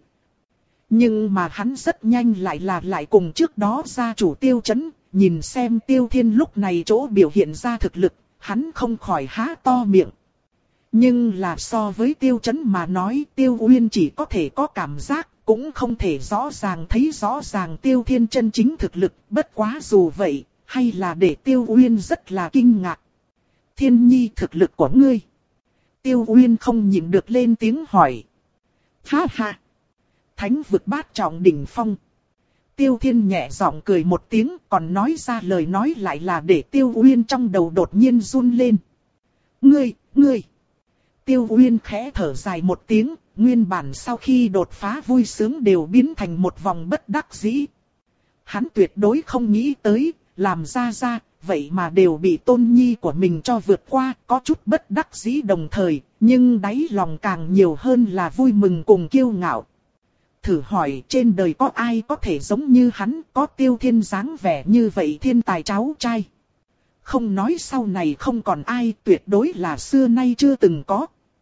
Nhưng mà hắn rất nhanh lại là lại cùng trước đó gia chủ Tiêu Chấn, nhìn xem Tiêu Thiên lúc này chỗ biểu hiện ra thực lực. Hắn không khỏi há to miệng. Nhưng là so với Tiêu Chấn mà nói, Tiêu Uyên chỉ có thể có cảm giác, cũng không thể rõ ràng thấy rõ ràng Tiêu Thiên chân chính thực lực. Bất quá dù vậy, hay là để Tiêu Uyên rất là kinh ngạc. Thiên Nhi, thực lực của ngươi. Tiêu Uyên không nhịn được lên tiếng hỏi. Ha ha! Thánh vực bát trọng đỉnh phong. Tiêu Thiên nhẹ giọng cười một tiếng, còn nói ra lời nói lại là để Tiêu Uyên trong đầu đột nhiên run lên. Ngươi, ngươi! Tiêu Uyên khẽ thở dài một tiếng, nguyên bản sau khi đột phá vui sướng đều biến thành một vòng bất đắc dĩ. Hắn tuyệt đối không nghĩ tới, làm ra ra, vậy mà đều bị Tôn Nhi của mình cho vượt qua, có chút bất đắc dĩ đồng thời, nhưng đáy lòng càng nhiều hơn là vui mừng cùng kiêu ngạo. Thử hỏi trên đời có ai có thể giống như hắn, có Tiêu Thiên dáng vẻ như vậy thiên tài cháu trai. Không nói sau này không còn ai, tuyệt đối là xưa nay chưa từng có.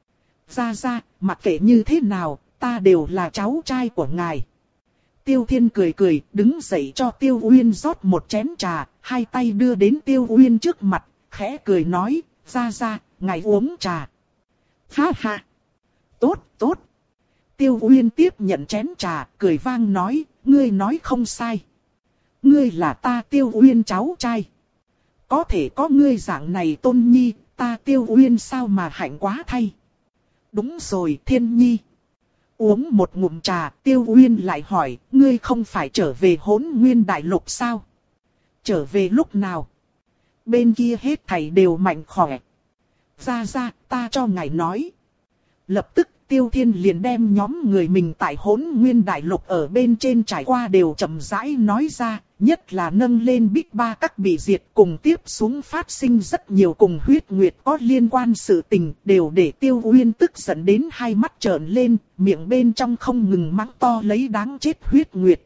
Ra ra, mặc kệ như thế nào, ta đều là cháu trai của ngài. Tiêu Thiên cười cười, đứng dậy cho Tiêu Uyên rót một chén trà, hai tay đưa đến Tiêu Uyên trước mặt, khẽ cười nói, ra ra, ngài uống trà. Ha ha! Tốt, tốt! Tiêu Uyên tiếp nhận chén trà, cười vang nói, ngươi nói không sai. Ngươi là ta Tiêu Uyên cháu trai. Có thể có ngươi dạng này tôn nhi, ta Tiêu Uyên sao mà hạnh quá thay. Đúng rồi Thiên Nhi. Uống một ngụm trà, Tiêu Uyên lại hỏi, ngươi không phải trở về Hỗn Nguyên Đại Lục sao? Trở về lúc nào? Bên kia hết thảy đều mạnh khỏe. Ra ra, ta cho ngài nói. Lập tức Tiêu Thiên liền đem nhóm người mình tại Hỗn Nguyên Đại Lục ở bên trên trải qua đều chậm rãi nói ra, nhất là nâng lên Bích Ba Các bị diệt cùng tiếp xuống phát sinh rất nhiều cùng huyết nguyệt có liên quan sự tình, đều để Tiêu Uyên tức giận đến hai mắt trợn lên, miệng bên trong không ngừng mắng to lấy đáng chết huyết nguyệt.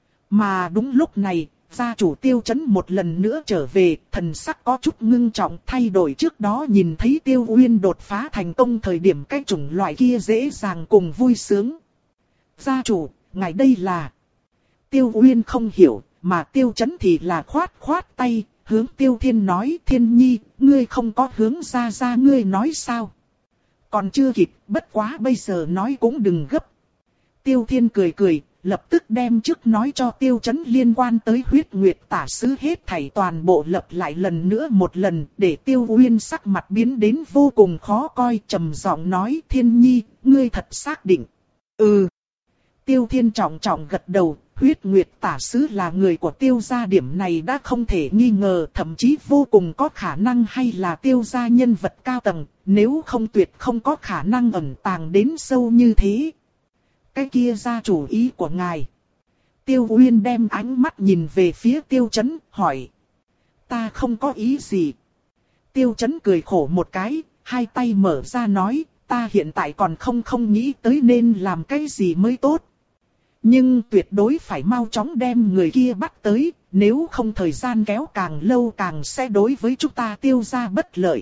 Mà đúng lúc này, gia chủ Tiêu Chấn một lần nữa trở về, thần sắc có chút ngưng trọng, thay đổi trước đó nhìn thấy Tiêu Uyên đột phá thành công thời điểm cái chủng loại kia dễ dàng cùng vui sướng. Gia chủ, ngài đây là... Tiêu Uyên không hiểu, mà Tiêu Chấn thì là khoát khoát tay, hướng Tiêu Thiên nói, Thiên Nhi, ngươi không có hướng ra ra ngươi nói sao? Còn chưa kịp, bất quá bây giờ nói cũng đừng gấp. Tiêu Thiên cười cười, lập tức đem trước nói cho Tiêu Chấn liên quan tới huyết nguyệt tả sứ hết thảy toàn bộ lập lại lần nữa một lần, để Tiêu Uyên sắc mặt biến đến vô cùng khó coi, trầm giọng nói, Thiên Nhi, ngươi thật xác định. Ừ. Tiêu Thiên trọng trọng gật đầu, huyết nguyệt tả sứ là người của Tiêu gia, điểm này đã không thể nghi ngờ, thậm chí vô cùng có khả năng hay là Tiêu gia nhân vật cao tầng, nếu không tuyệt không có khả năng ẩn tàng đến sâu như thế. Cái kia ra chủ ý của ngài. Tiêu Uyên đem ánh mắt nhìn về phía Tiêu Chấn, hỏi. Ta không có ý gì. Tiêu Chấn cười khổ một cái, hai tay mở ra nói, ta hiện tại còn không không nghĩ tới nên làm cái gì mới tốt. Nhưng tuyệt đối phải mau chóng đem người kia bắt tới, nếu không thời gian kéo càng lâu càng sẽ đối với chúng ta Tiêu gia bất lợi.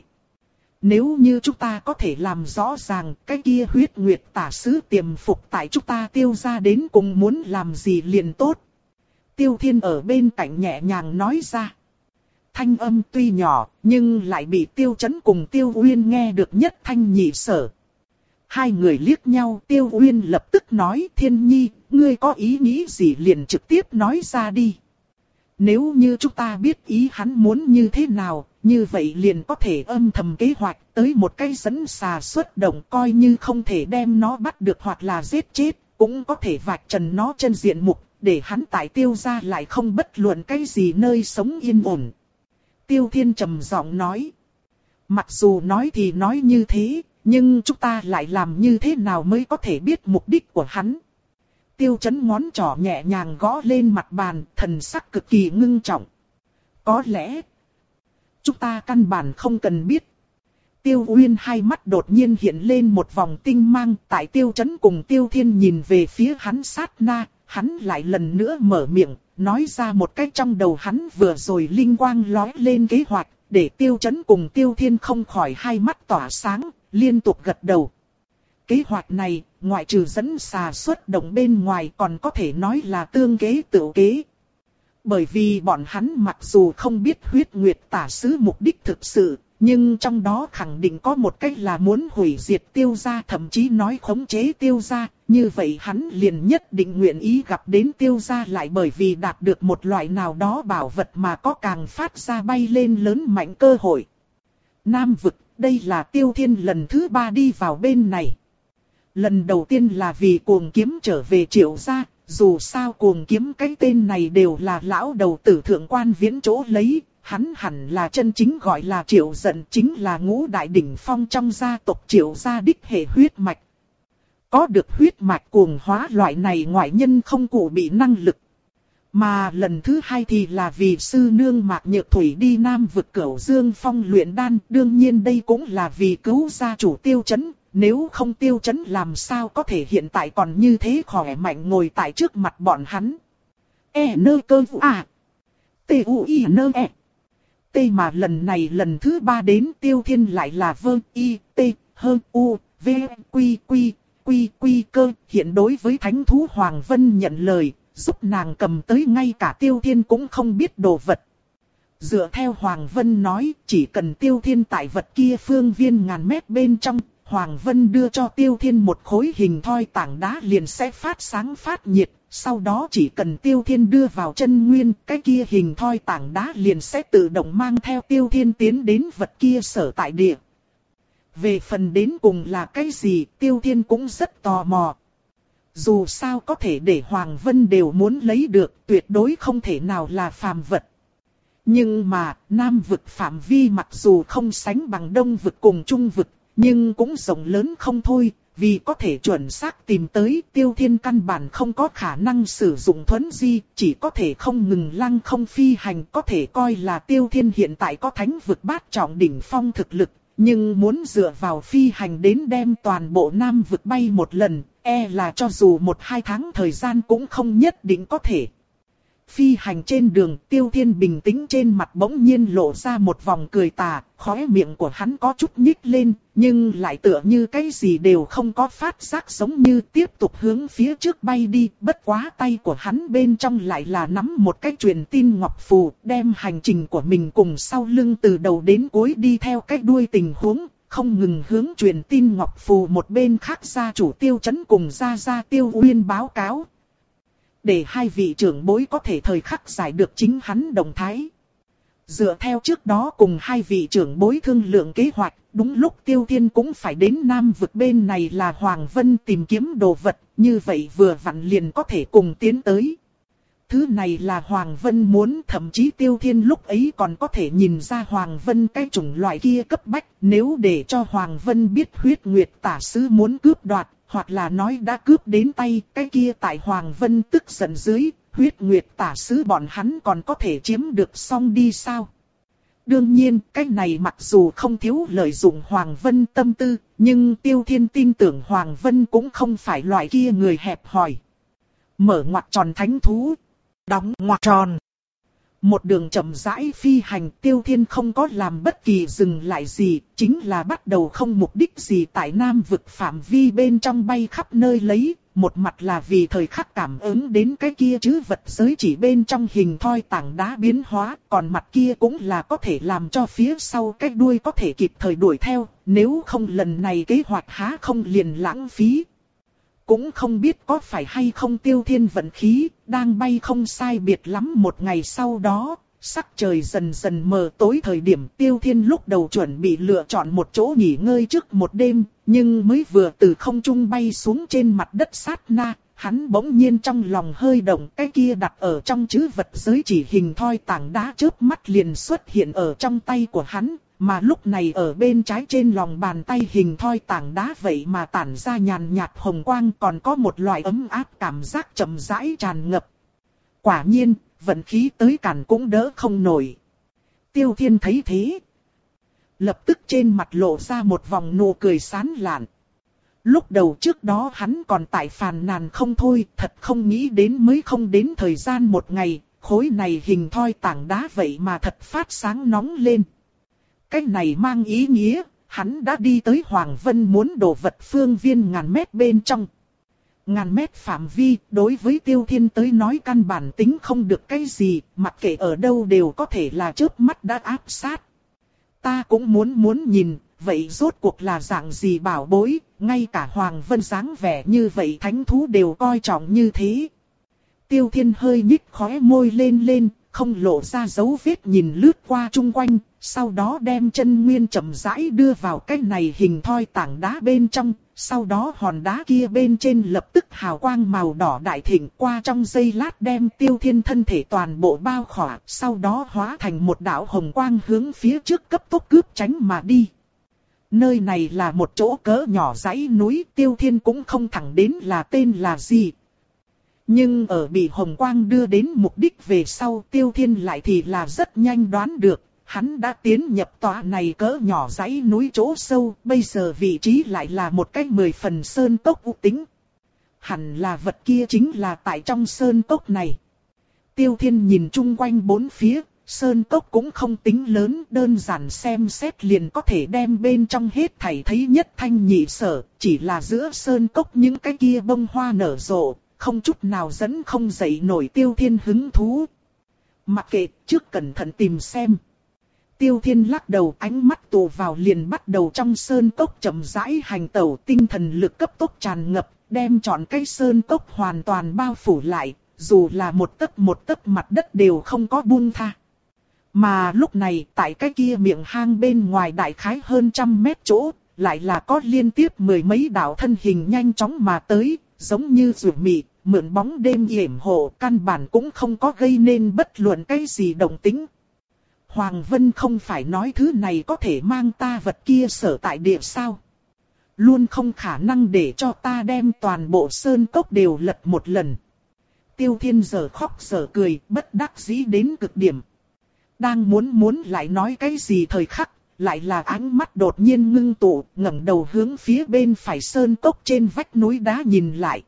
Nếu như chúng ta có thể làm rõ ràng cái kia huyết nguyệt tả sứ tiềm phục tại chúng ta Tiêu gia đến cùng muốn làm gì liền tốt. Tiêu Thiên ở bên cạnh nhẹ nhàng nói ra. Thanh âm tuy nhỏ nhưng lại bị Tiêu Chấn cùng Tiêu Uyên nghe được nhất thanh nhị sở. Hai người liếc nhau, Tiêu Uyên lập tức nói, Thiên Nhi, ngươi có ý nghĩ gì liền trực tiếp nói ra đi. Nếu như chúng ta biết ý hắn muốn như thế nào, như vậy liền có thể âm thầm kế hoạch tới một cái dẫn xà xuất động, coi như không thể đem nó bắt được hoặc là giết chết, cũng có thể vạch trần nó chân diện mục, để hắn tại Tiêu gia lại không bất luận cái gì nơi sống yên ổn. Tiêu Thiên trầm giọng nói, mặc dù nói thì nói như thế, nhưng chúng ta lại làm như thế nào mới có thể biết mục đích của hắn. Tiêu Chấn ngón trỏ nhẹ nhàng gõ lên mặt bàn, thần sắc cực kỳ ngưng trọng. Có lẽ, chúng ta căn bản không cần biết. Tiêu Uyên hai mắt đột nhiên hiện lên một vòng tinh mang, tại Tiêu Chấn cùng Tiêu Thiên nhìn về phía hắn sát na, hắn lại lần nữa mở miệng, nói ra một cách trong đầu hắn vừa rồi linh quang lóe lên kế hoạch, để Tiêu Chấn cùng Tiêu Thiên không khỏi hai mắt tỏa sáng, liên tục gật đầu. Kế hoạch này, ngoại trừ dẫn xà xuất động bên ngoài còn có thể nói là tương kế tự kế. Bởi vì bọn hắn mặc dù không biết huyết nguyệt tả sứ mục đích thực sự, nhưng trong đó khẳng định có một cách là muốn hủy diệt Tiêu gia, thậm chí nói khống chế Tiêu gia, như vậy hắn liền nhất định nguyện ý gặp đến Tiêu gia, lại bởi vì đạt được một loại nào đó bảo vật mà có càng phát ra bay lên lớn mạnh cơ hội. Nam vực, đây là Tiêu Thiên lần thứ ba đi vào bên này. Lần đầu tiên là vì Cuồng Kiếm trở về Triệu gia, dù sao Cuồng Kiếm cái tên này đều là lão đầu tử thượng quan Viễn chỗ lấy, hắn hẳn là chân chính gọi là Triệu Dận, chính là ngũ đại đỉnh phong trong gia tộc Triệu gia đích hệ huyết mạch. Có được huyết mạch cuồng hóa loại này ngoại nhân không cụ bị năng lực. Mà lần thứ hai thì là vì sư nương Mạc Nhược Thủy đi Nam vực Cửu Dương Phong luyện đan, đương nhiên đây cũng là vì cứu gia chủ Tiêu Chấn. Nếu không Tiêu Chấn làm sao có thể hiện tại còn như thế khỏe mạnh ngồi tại trước mặt bọn hắn. E nơ cơ vụ à. T u i nơ e. T mà lần này lần thứ ba đến Tiêu Thiên lại là vơ y t hơn u V, quy quy, quy quy cơ, hiện đối với thánh thú Hoàng Vân nhận lời, giúp nàng cầm tới ngay cả Tiêu Thiên cũng không biết đồ vật. Dựa theo Hoàng Vân nói, chỉ cần Tiêu Thiên tại vật kia phương viên ngàn mét bên trong, Hoàng Vân đưa cho Tiêu Thiên một khối hình thoi tảng đá liền sẽ phát sáng phát nhiệt, sau đó chỉ cần Tiêu Thiên đưa vào chân nguyên, cái kia hình thoi tảng đá liền sẽ tự động mang theo Tiêu Thiên tiến đến vật kia sở tại địa. Về phần đến cùng là cái gì, Tiêu Thiên cũng rất tò mò. Dù sao có thể để Hoàng Vân đều muốn lấy được, tuyệt đối không thể nào là phàm vật. Nhưng mà, Nam vực phạm vi mặc dù không sánh bằng Đông vực cùng Trung vực, nhưng cũng rộng lớn không thôi, vì có thể chuẩn xác tìm tới, Tiêu Thiên căn bản không có khả năng sử dụng thuấn di, chỉ có thể không ngừng lăng không phi hành, có thể coi là Tiêu Thiên hiện tại có thánh vực bát trọng đỉnh phong thực lực, nhưng muốn dựa vào phi hành đến đem toàn bộ Nam vực bay một lần, e là cho dù một hai tháng thời gian cũng không nhất định có thể. Phi hành trên đường, Tiêu Thiên bình tĩnh trên mặt bỗng nhiên lộ ra một vòng cười tà, khóe miệng của hắn có chút nhích lên, nhưng lại tựa như cái gì đều không có phát giác, giống như tiếp tục hướng phía trước bay đi. Bất quá tay của hắn bên trong lại là nắm một cái truyền tin ngọc phù, đem hành trình của mình cùng sau lưng từ đầu đến cuối đi theo cái đuôi tình huống, không ngừng hướng truyền tin ngọc phù một bên khác gia chủ Tiêu Chấn cùng gia gia Tiêu Uyên báo cáo. Để hai vị trưởng bối có thể thời khắc giải được chính hắn động thái. Dựa theo trước đó cùng hai vị trưởng bối thương lượng kế hoạch, đúng lúc Tiêu Thiên cũng phải đến Nam vực bên này là Hoàng Vân tìm kiếm đồ vật, như vậy vừa vặn liền có thể cùng tiến tới. Thứ này là Hoàng Vân muốn, thậm chí Tiêu Thiên lúc ấy còn có thể nhìn ra Hoàng Vân cái chủng loại kia cấp bách, nếu để cho Hoàng Vân biết huyết nguyệt tả sứ muốn cướp đoạt, hoặc là nói đã cướp đến tay, cái kia tại Hoàng Vân tức giận dưới, huyết nguyệt tả sứ bọn hắn còn có thể chiếm được xong đi sao? Đương nhiên, cái này mặc dù không thiếu lợi dụng Hoàng Vân tâm tư, nhưng Tiêu Thiên tin tưởng Hoàng Vân cũng không phải loại kia người hẹp hòi. Mở ngoặc tròn thánh thú, đóng ngoặc tròn. Một đường chậm rãi phi hành, Tiêu Thiên không có làm bất kỳ dừng lại gì, chính là bắt đầu không mục đích gì tại Nam vực phạm vi bên trong bay khắp nơi lấy, một mặt là vì thời khắc cảm ứng đến cái kia chứ vật giới chỉ bên trong hình thoi tảng đá biến hóa, còn mặt kia cũng là có thể làm cho phía sau cái đuôi có thể kịp thời đuổi theo, nếu không lần này kế hoạch há không liền lãng phí. Cũng không biết có phải hay không Tiêu Thiên vận khí, đang bay không sai biệt lắm một ngày sau đó, sắc trời dần dần mờ tối thời điểm Tiêu Thiên lúc đầu chuẩn bị lựa chọn một chỗ nghỉ ngơi trước một đêm, nhưng mới vừa từ không trung bay xuống trên mặt đất sát na, hắn bỗng nhiên trong lòng hơi động, cái kia đặt ở trong trữ vật giới chỉ hình thoi tảng đá chớp mắt liền xuất hiện ở trong tay của hắn. Mà lúc này ở bên trái trên lòng bàn tay hình thoi tảng đá vậy mà tản ra nhàn nhạt hồng quang, còn có một loại ấm áp cảm giác chậm rãi tràn ngập. Quả nhiên, vận khí tới cản cũng đỡ không nổi. Tiêu Thiên thấy thế, lập tức trên mặt lộ ra một vòng nụ cười sán lạn. Lúc đầu trước đó hắn còn tại phàn nàn không thôi, thật không nghĩ đến mới không đến thời gian một ngày, khối này hình thoi tảng đá vậy mà thật phát sáng nóng lên. Cái này mang ý nghĩa, hắn đã đi tới Hoàng Vân muốn đổ vật phương viên ngàn mét bên trong. Ngàn mét phạm vi, đối với Tiêu Thiên tới nói căn bản tính không được cái gì, mặc kệ ở đâu đều có thể là chớp mắt đã áp sát. Ta cũng muốn muốn nhìn, vậy rốt cuộc là dạng gì bảo bối, ngay cả Hoàng Vân dáng vẻ như vậy thánh thú đều coi trọng như thế. Tiêu Thiên hơi nhích khóe môi lên lên, không lộ ra dấu vết nhìn lướt qua chung quanh, sau đó đem chân nguyên chậm rãi đưa vào cái này hình thoi tảng đá bên trong, sau đó hòn đá kia bên trên lập tức hào quang màu đỏ đại thịnh qua trong giây lát đem Tiêu Thiên thân thể toàn bộ bao khỏa, sau đó hóa thành một đạo hồng quang hướng phía trước cấp tốc cướp tránh mà đi. Nơi này là một chỗ cỡ nhỏ dãy núi, Tiêu Thiên cũng không thẳng đến là tên là gì. Nhưng ở bị hồng quang đưa đến mục đích về sau, Tiêu Thiên lại thì là rất nhanh đoán được, hắn đã tiến nhập tòa này cỡ nhỏ dãy núi chỗ sâu, bây giờ vị trí lại là một cái mười phần sơn cốc u tĩnh. Hẳn là vật kia chính là tại trong sơn cốc này. Tiêu Thiên nhìn chung quanh bốn phía, Sơn cốc cũng không tính lớn, đơn giản xem xét liền có thể đem bên trong hết thảy thấy nhất thanh nhị sở, chỉ là giữa sơn cốc những cái kia bông hoa nở rộ, không chút nào dẫn không dậy nổi Tiêu Thiên hứng thú. Mặc kệ, trước cẩn thận tìm xem. Tiêu Thiên lắc đầu, ánh mắt tụ vào liền bắt đầu trong sơn cốc chậm rãi hành tẩu, tinh thần lực cấp tốc tràn ngập, đem trọn cái sơn cốc hoàn toàn bao phủ lại, dù là một tấc một tấc mặt đất đều không có buông tha. Mà lúc này, tại cái kia miệng hang bên ngoài đại khái hơn trăm mét chỗ, lại là có liên tiếp mười mấy đạo thân hình nhanh chóng mà tới, giống như rùa mị, mượn bóng đêm yểm hộ, căn bản cũng không có gây nên bất luận cái gì động tĩnh. Hoàng Vân không phải nói thứ này có thể mang ta vật kia sở tại địa sao? Luôn không khả năng để cho ta đem toàn bộ sơn cốc đều lật một lần. Tiêu Thiên giờ khóc giờ cười, bất đắc dĩ đến cực điểm. Đang muốn muốn lại nói cái gì thời khắc, lại là ánh mắt đột nhiên ngưng tụ, ngẩng đầu hướng phía bên phải sơn cốc trên vách núi đá nhìn lại.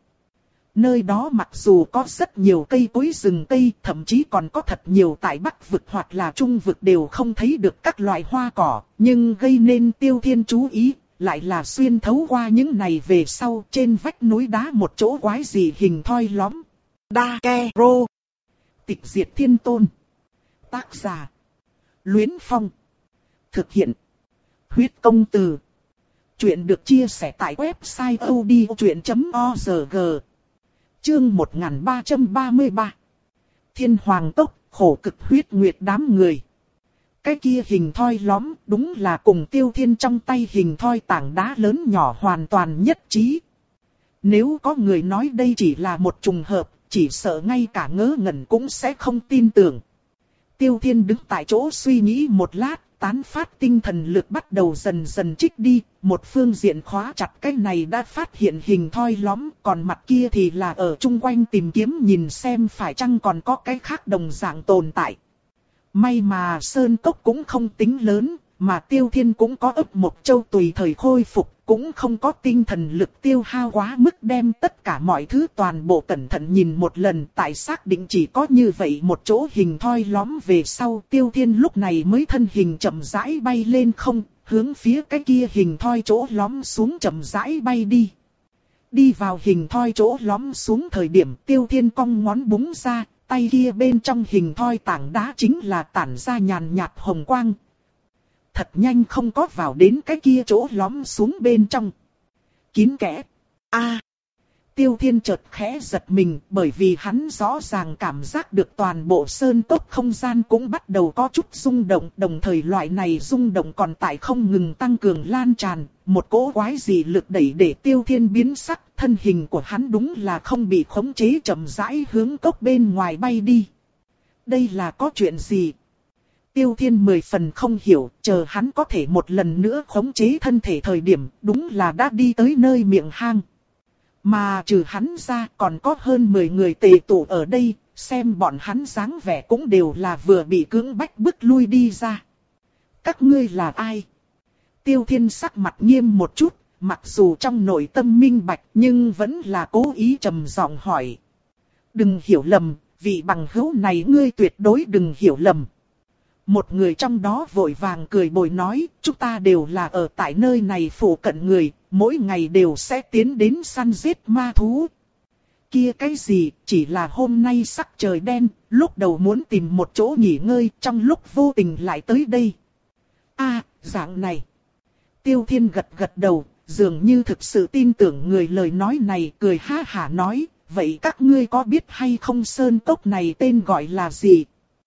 Nơi đó mặc dù có rất nhiều cây cối rừng cây, thậm chí còn có thật nhiều tại Bắc vực hoặc là Trung vực đều không thấy được các loại hoa cỏ, nhưng gây nên Tiêu Thiên chú ý, lại là xuyên thấu qua những này về sau trên vách núi đá một chỗ quái gì hình thoi lõm. Đa Ke Rô. Tịch diệt thiên tôn. Tác giả. Luyến Phong. Thực hiện. Huyết công từ. Chuyện được chia sẻ tại website odchuyện chấm org. Chương một nghìn ba trăm ba mươi ba. Thiên Hoàng Tốc, khổ cực huyết nguyệt đám người. Cái kia hình thoi lõm đúng là cùng Tiêu Thiên trong tay hình thoi tảng đá lớn nhỏ hoàn toàn nhất trí. Nếu có người nói đây chỉ là một trùng hợp, chỉ sợ ngay cả ngớ ngẩn cũng sẽ không tin tưởng. Tiêu Thiên đứng tại chỗ suy nghĩ một lát, tán phát tinh thần lực bắt đầu dần dần trích đi, một phương diện khóa chặt cái này đã phát hiện hình thoi lõm, còn mặt kia thì là ở chung quanh tìm kiếm nhìn xem phải chăng còn có cái khác đồng dạng tồn tại. May mà sơn cốc cũng không tính lớn, mà Tiêu Thiên cũng có ấp một châu tùy thời khôi phục, cũng không có tinh thần lực tiêu hao quá mức đem tất cả mọi thứ toàn bộ cẩn thận nhìn một lần, tại xác định chỉ có như vậy một chỗ hình thoi lõm về sau, Tiêu Thiên lúc này mới thân hình chậm rãi bay lên không, hướng phía cái kia hình thoi chỗ lõm xuống chậm rãi bay đi. Đi vào hình thoi chỗ lõm xuống thời điểm Tiêu Thiên cong ngón búng ra, tay kia bên trong hình thoi tảng đá chính là tản ra nhàn nhạt hồng quang. Thật nhanh không có vào đến cái kia chỗ lõm xuống bên trong. Kín kẽ. A. À, Tiêu Thiên chợt khẽ giật mình bởi vì hắn rõ ràng cảm giác được toàn bộ sơn cốc không gian cũng bắt đầu có chút rung động. Đồng thời loại này rung động còn tại không ngừng tăng cường lan tràn. Một cỗ quái dị lực đẩy để Tiêu Thiên biến sắc. Thân hình của hắn đúng là không bị khống chế chậm rãi hướng cốc bên ngoài bay đi. Đây là có chuyện gì? Tiêu Thiên mười phần không hiểu, chờ hắn có thể một lần nữa khống chế thân thể thời điểm, đúng là đã đi tới nơi miệng hang. Mà trừ hắn ra còn có hơn mười người tề tụ ở đây, xem bọn hắn dáng vẻ cũng đều là vừa bị cưỡng bách bức lui đi ra. Các ngươi là ai? Tiêu Thiên sắc mặt nghiêm một chút, mặc dù trong nội tâm minh bạch nhưng vẫn là cố ý trầm giọng hỏi. Đừng hiểu lầm, vị bằng hữu này ngươi tuyệt đối đừng hiểu lầm. Một người trong đó vội vàng cười bồi nói, chúng ta đều là ở tại nơi này phụ cận người, mỗi ngày đều sẽ tiến đến săn giết ma thú. Kia cái gì, chỉ là hôm nay sắc trời đen, lúc đầu muốn tìm một chỗ nghỉ ngơi, trong lúc vô tình lại tới đây. A, dạng này. Tiêu Thiên gật gật đầu, dường như thực sự tin tưởng người lời nói này, cười ha hả nói, vậy các ngươi có biết hay không sơn cốc này tên gọi là gì?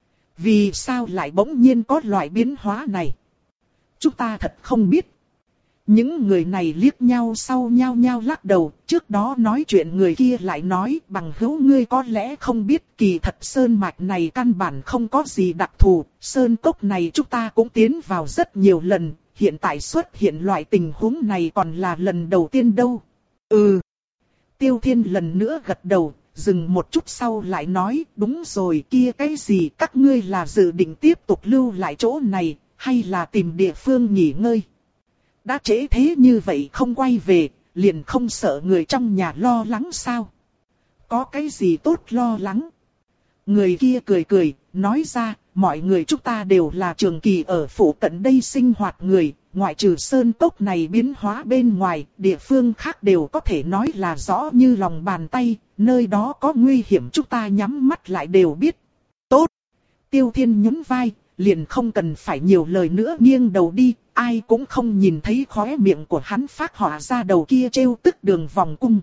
Vì sao lại bỗng nhiên có loại biến hóa này? Chúng ta thật không biết. Những người này liếc nhau sau nhau nhau lắc đầu, trước đó nói chuyện người kia lại nói bằng hữu ngươi có lẽ không biết kỳ thật sơn mạch này căn bản không có gì đặc thù, sơn cốc này chúng ta cũng tiến vào rất nhiều lần, hiện tại xuất hiện loại tình huống này còn là lần đầu tiên đâu. Ừ. Tiêu Thiên lần nữa gật đầu. Dừng một chút sau lại nói, đúng rồi kia cái gì các ngươi là dự định tiếp tục lưu lại chỗ này, hay là tìm địa phương nghỉ ngơi. Đã trễ thế như vậy không quay về, liền không sợ người trong nhà lo lắng sao? Có cái gì tốt lo lắng? Người kia cười cười, nói ra, mọi người chúng ta đều là trường kỳ ở phủ cận đây sinh hoạt người, ngoại trừ sơn cốc này biến hóa bên ngoài, địa phương khác đều có thể nói là rõ như lòng bàn tay, nơi đó có nguy hiểm chúng ta nhắm mắt lại đều biết. Tốt! Tiêu Thiên nhún vai, liền không cần phải nhiều lời nữa, nghiêng đầu đi, ai cũng không nhìn thấy khóe miệng của hắn phát họa ra đầu kia trêu tức đường vòng cung.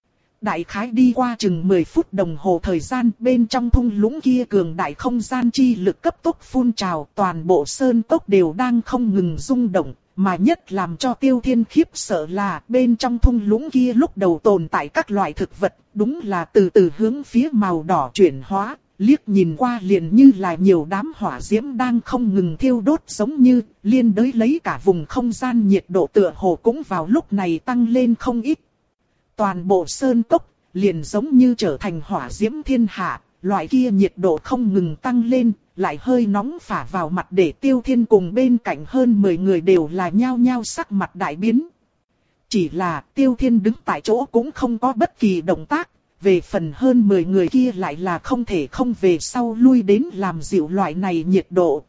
Đại khái đi qua chừng mười phút đồng hồ thời gian, bên trong thung lũng kia cường đại không gian chi lực cấp tốc phun trào, toàn bộ sơn cốc đều đang không ngừng rung động, mà nhất làm cho Tiêu Thiên khiếp sợ là bên trong thung lũng kia lúc đầu tồn tại các loại thực vật, đúng là từ từ hướng phía màu đỏ chuyển hóa, liếc nhìn qua liền như là nhiều đám hỏa diễm đang không ngừng thiêu đốt, giống như liên đới lấy cả vùng không gian nhiệt độ tựa hồ cũng vào lúc này tăng lên không ít. Toàn bộ sơn cốc liền giống như trở thành hỏa diễm thiên hạ, loại kia nhiệt độ không ngừng tăng lên, lại hơi nóng phả vào mặt để Tiêu Thiên cùng bên cạnh hơn mười người đều là nhao nhao sắc mặt đại biến. Chỉ là Tiêu Thiên đứng tại chỗ cũng không có bất kỳ động tác, về phần hơn mười người kia lại là không thể không về sau lui đến làm dịu loại này nhiệt độ.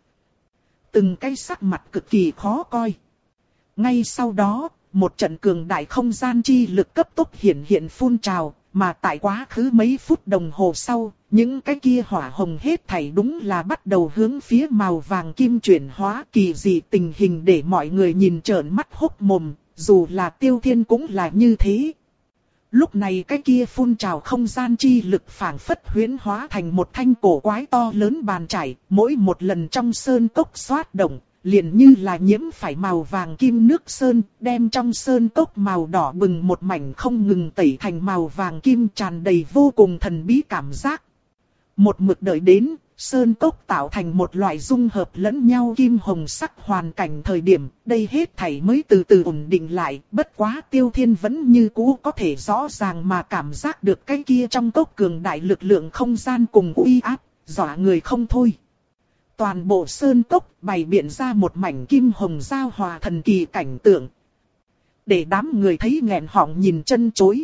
Từng cái sắc mặt cực kỳ khó coi. Ngay sau đó, một trận cường đại không gian chi lực cấp tốc hiện hiện phun trào, mà tại quá khứ mấy phút đồng hồ sau, những cái kia hỏa hồng hết thảy đúng là bắt đầu hướng phía màu vàng kim chuyển hóa, kỳ dị tình hình để mọi người nhìn trợn mắt hốc mồm, dù là Tiêu Thiên cũng là như thế. Lúc này cái kia phun trào không gian chi lực phảng phất huyễn hóa thành một thanh cổ quái to lớn bàn chải, mỗi một lần trong sơn cốc xoát động, liền như là nhiễm phải màu vàng kim nước sơn, đem trong sơn cốc màu đỏ bừng một mảnh không ngừng tẩy thành màu vàng kim, tràn đầy vô cùng thần bí cảm giác. Một mực đợi đến, sơn cốc tạo thành một loại dung hợp lẫn nhau kim hồng sắc hoàn cảnh thời điểm, đây hết thảy mới từ từ ổn định lại, bất quá Tiêu Thiên vẫn như cũ có thể rõ ràng mà cảm giác được cái kia trong cốc cường đại lực lượng không gian cùng uy áp, dọa người không thôi. Toàn bộ sơn cốc bày biện ra một mảnh kim hồng giao hòa thần kỳ cảnh tượng, để đám người thấy nghẹn họng nhìn chân chối.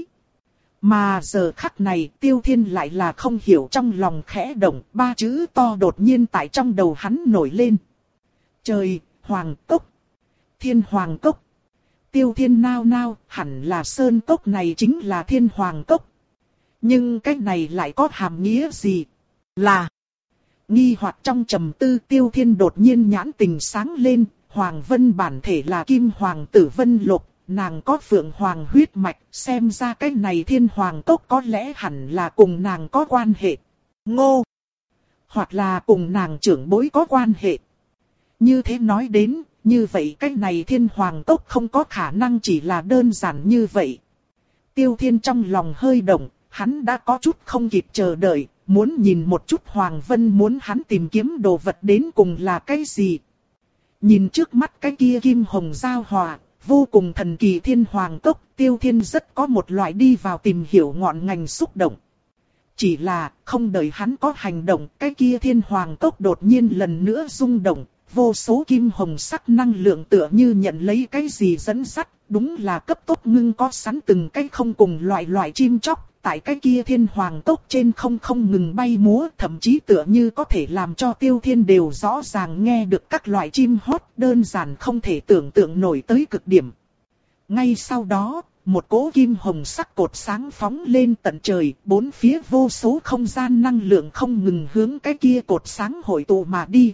Mà giờ khắc này Tiêu Thiên lại là không hiểu trong lòng khẽ động, ba chữ to đột nhiên tại trong đầu hắn nổi lên. Trời, Hoàng Cốc, Thiên Hoàng Cốc. Tiêu Thiên nao nao, hẳn là sơn cốc này chính là Thiên Hoàng Cốc. Nhưng cái này lại có hàm nghĩa gì? Là... Nghi hoặc trong trầm tư, Tiêu Thiên đột nhiên nhãn tình sáng lên, Hoàng Vân bản thể là Kim Hoàng tử Vân Lục, nàng có Phượng Hoàng huyết mạch, xem ra cái này Thiên Hoàng Cốc có lẽ hẳn là cùng nàng có quan hệ. Ngô! Hoặc là cùng nàng trưởng bối có quan hệ. Như thế nói đến, như vậy cái này Thiên Hoàng Cốc không có khả năng chỉ là đơn giản như vậy. Tiêu Thiên trong lòng hơi động, hắn đã có chút không kịp chờ đợi. Muốn nhìn một chút Hoàng Vân muốn hắn tìm kiếm đồ vật đến cùng là cái gì. Nhìn trước mắt cái kia kim hồng giao hòa, vô cùng thần kỳ Thiên Hoàng Cốc, Tiêu Thiên rất có một loại đi vào tìm hiểu ngọn ngành xúc động. Chỉ là, không đợi hắn có hành động, cái kia Thiên Hoàng Cốc đột nhiên lần nữa rung động, vô số kim hồng sắc năng lượng tựa như nhận lấy cái gì dẫn dắt, đúng là cấp tốc ngưng có sẵn từng cái không cùng loại loại chim chóc. Tại cái kia Thiên Hoàng Cốc trên không không ngừng bay múa, thậm chí tựa như có thể làm cho Tiêu Thiên đều rõ ràng nghe được các loại chim hót, đơn giản không thể tưởng tượng nổi tới cực điểm. Ngay sau đó, một cỗ kim hồng sắc cột sáng phóng lên tận trời, bốn phía vô số không gian năng lượng không ngừng hướng cái kia cột sáng hội tụ mà đi.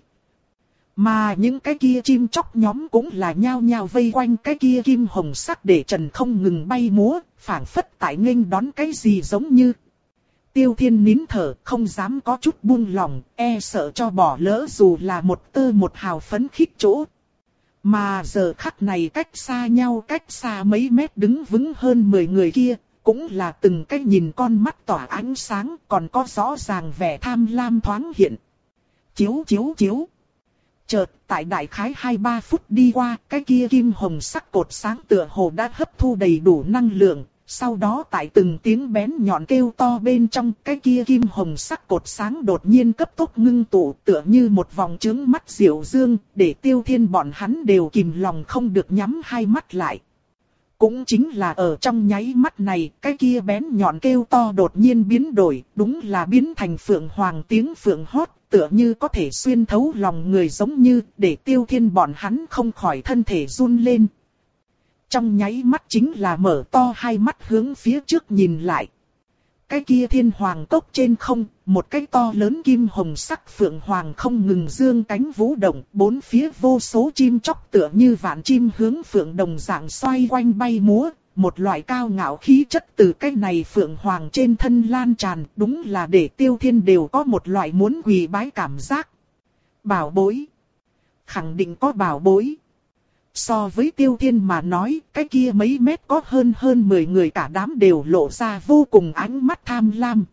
Mà những cái kia chim chóc nhóm cũng là nhao nhao vây quanh cái kia kim hồng sắc để trần không ngừng bay múa, phảng phất tại nghênh đón cái gì giống như. Tiêu Thiên nín thở, không dám có chút buông lòng, e sợ cho bỏ lỡ dù là một tơ một hào phấn khích chỗ. Mà giờ khắc này cách xa nhau, cách xa mấy mét đứng vững hơn mười người kia, cũng là từng cái nhìn con mắt tỏa ánh sáng, còn có rõ ràng vẻ tham lam thoáng hiện. Chiếu chiếu chiếu. Chợt, tại đại khái hai ba phút đi qua, cái kia kim hồng sắc cột sáng tựa hồ đã hấp thu đầy đủ năng lượng, sau đó tại từng tiếng bén nhọn kêu to bên trong, cái kia kim hồng sắc cột sáng đột nhiên cấp tốc ngưng tụ, tựa như một vòng trướng mắt diệu dương, để Tiêu Thiên bọn hắn đều kìm lòng không được nhắm hai mắt lại. Cũng chính là ở trong nháy mắt này, cái kia bén nhọn kêu to đột nhiên biến đổi, đúng là biến thành phượng hoàng tiếng phượng hót, tựa như có thể xuyên thấu lòng người giống như, để Tiêu Thiên bọn hắn không khỏi thân thể run lên. Trong nháy mắt chính là mở to hai mắt hướng phía trước nhìn lại. Cái kia thiên hoàng cốc trên không, một cái to lớn kim hồng sắc phượng hoàng không ngừng dương cánh vũ động, bốn phía vô số chim chóc tựa như vạn chim hướng phượng đồng dạng xoay quanh bay múa, một loại cao ngạo khí chất từ cái này phượng hoàng trên thân lan tràn, đúng là để Tiêu Thiên đều có một loại muốn quỳ bái cảm giác. Bảo bối. Khẳng định có bảo bối. So với Tiêu Thiên mà nói, cái kia mấy mét có hơn hơn mười người cả đám đều lộ ra vô cùng ánh mắt tham lam.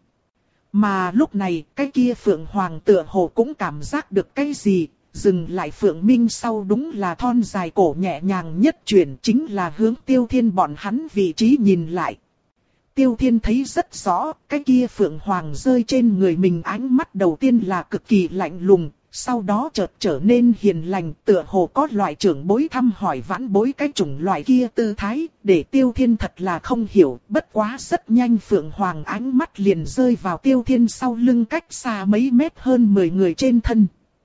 Mà lúc này, cái kia Phượng Hoàng tựa hồ cũng cảm giác được cái gì, dừng lại Phượng Minh sau đúng là thon dài cổ nhẹ nhàng nhất chuyển, chính là hướng Tiêu Thiên bọn hắn vị trí nhìn lại. Tiêu Thiên thấy rất rõ, cái kia Phượng Hoàng rơi trên người mình ánh mắt đầu tiên là cực kỳ lạnh lùng. Sau đó chợt trở nên hiền lành, tựa hồ có loại trưởng bối thăm hỏi vãn bối cái chủng loại kia tư thái, để Tiêu Thiên thật là không hiểu, bất quá rất nhanh Phượng Hoàng ánh mắt liền rơi vào Tiêu Thiên sau lưng cách xa mấy mét hơn mười người trên thân.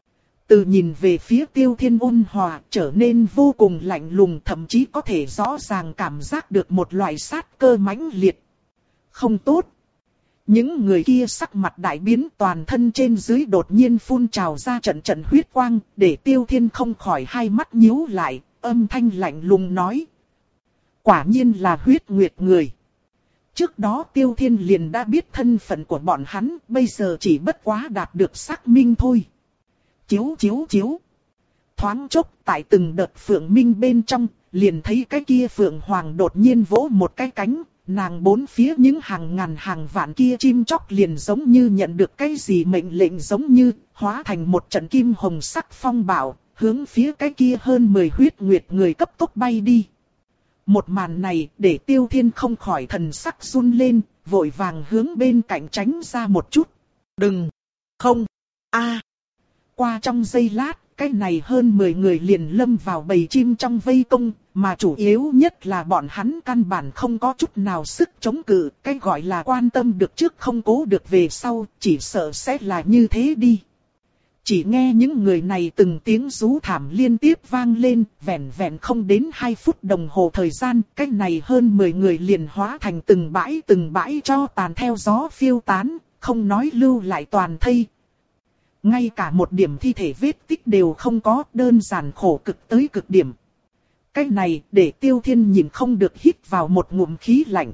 Từ nhìn về phía Tiêu Thiên ôn hòa, trở nên vô cùng lạnh lùng, thậm chí có thể rõ ràng cảm giác được một loại sát cơ mãnh liệt. Không tốt. Những người kia sắc mặt đại biến, toàn thân trên dưới đột nhiên phun trào ra trận trận huyết quang, để Tiêu Thiên không khỏi hai mắt nhíu lại, âm thanh lạnh lùng nói. Quả nhiên là huyết nguyệt người. Trước đó Tiêu Thiên liền đã biết thân phận của bọn hắn, bây giờ chỉ bất quá đạt được xác minh thôi. Chiếu chiếu chiếu. Thoáng chốc tại từng đợt phượng minh bên trong, liền thấy cái kia phượng hoàng đột nhiên vỗ một cái cánh. Nàng bốn phía những hàng ngàn hàng vạn kia chim chóc liền giống như nhận được cái gì mệnh lệnh giống như, hóa thành một trận kim hồng sắc phong bạo, hướng phía cái kia hơn mười huyết nguyệt người cấp tốc bay đi. Một màn này để Tiêu Thiên không khỏi thần sắc run lên, vội vàng hướng bên cạnh tránh ra một chút. Đừng! Không! A! Qua trong giây lát, cái này hơn mười người liền lâm vào bầy chim trong vây công, mà chủ yếu nhất là bọn hắn căn bản không có chút nào sức chống cự, cái gọi là quan tâm được trước không cố được về sau, chỉ sợ sẽ là như thế đi. Chỉ nghe những người này từng tiếng rú thảm liên tiếp vang lên, vẹn vẹn không đến hai phút đồng hồ thời gian, cái này hơn mười người liền hóa thành từng bãi từng bãi cho tàn theo gió phiêu tán, không nói lưu lại toàn thây. Ngay cả một điểm thi thể vết tích đều không có, đơn giản khổ cực tới cực điểm. Cái này để Tiêu Thiên nhìn không được hít vào một ngụm khí lạnh.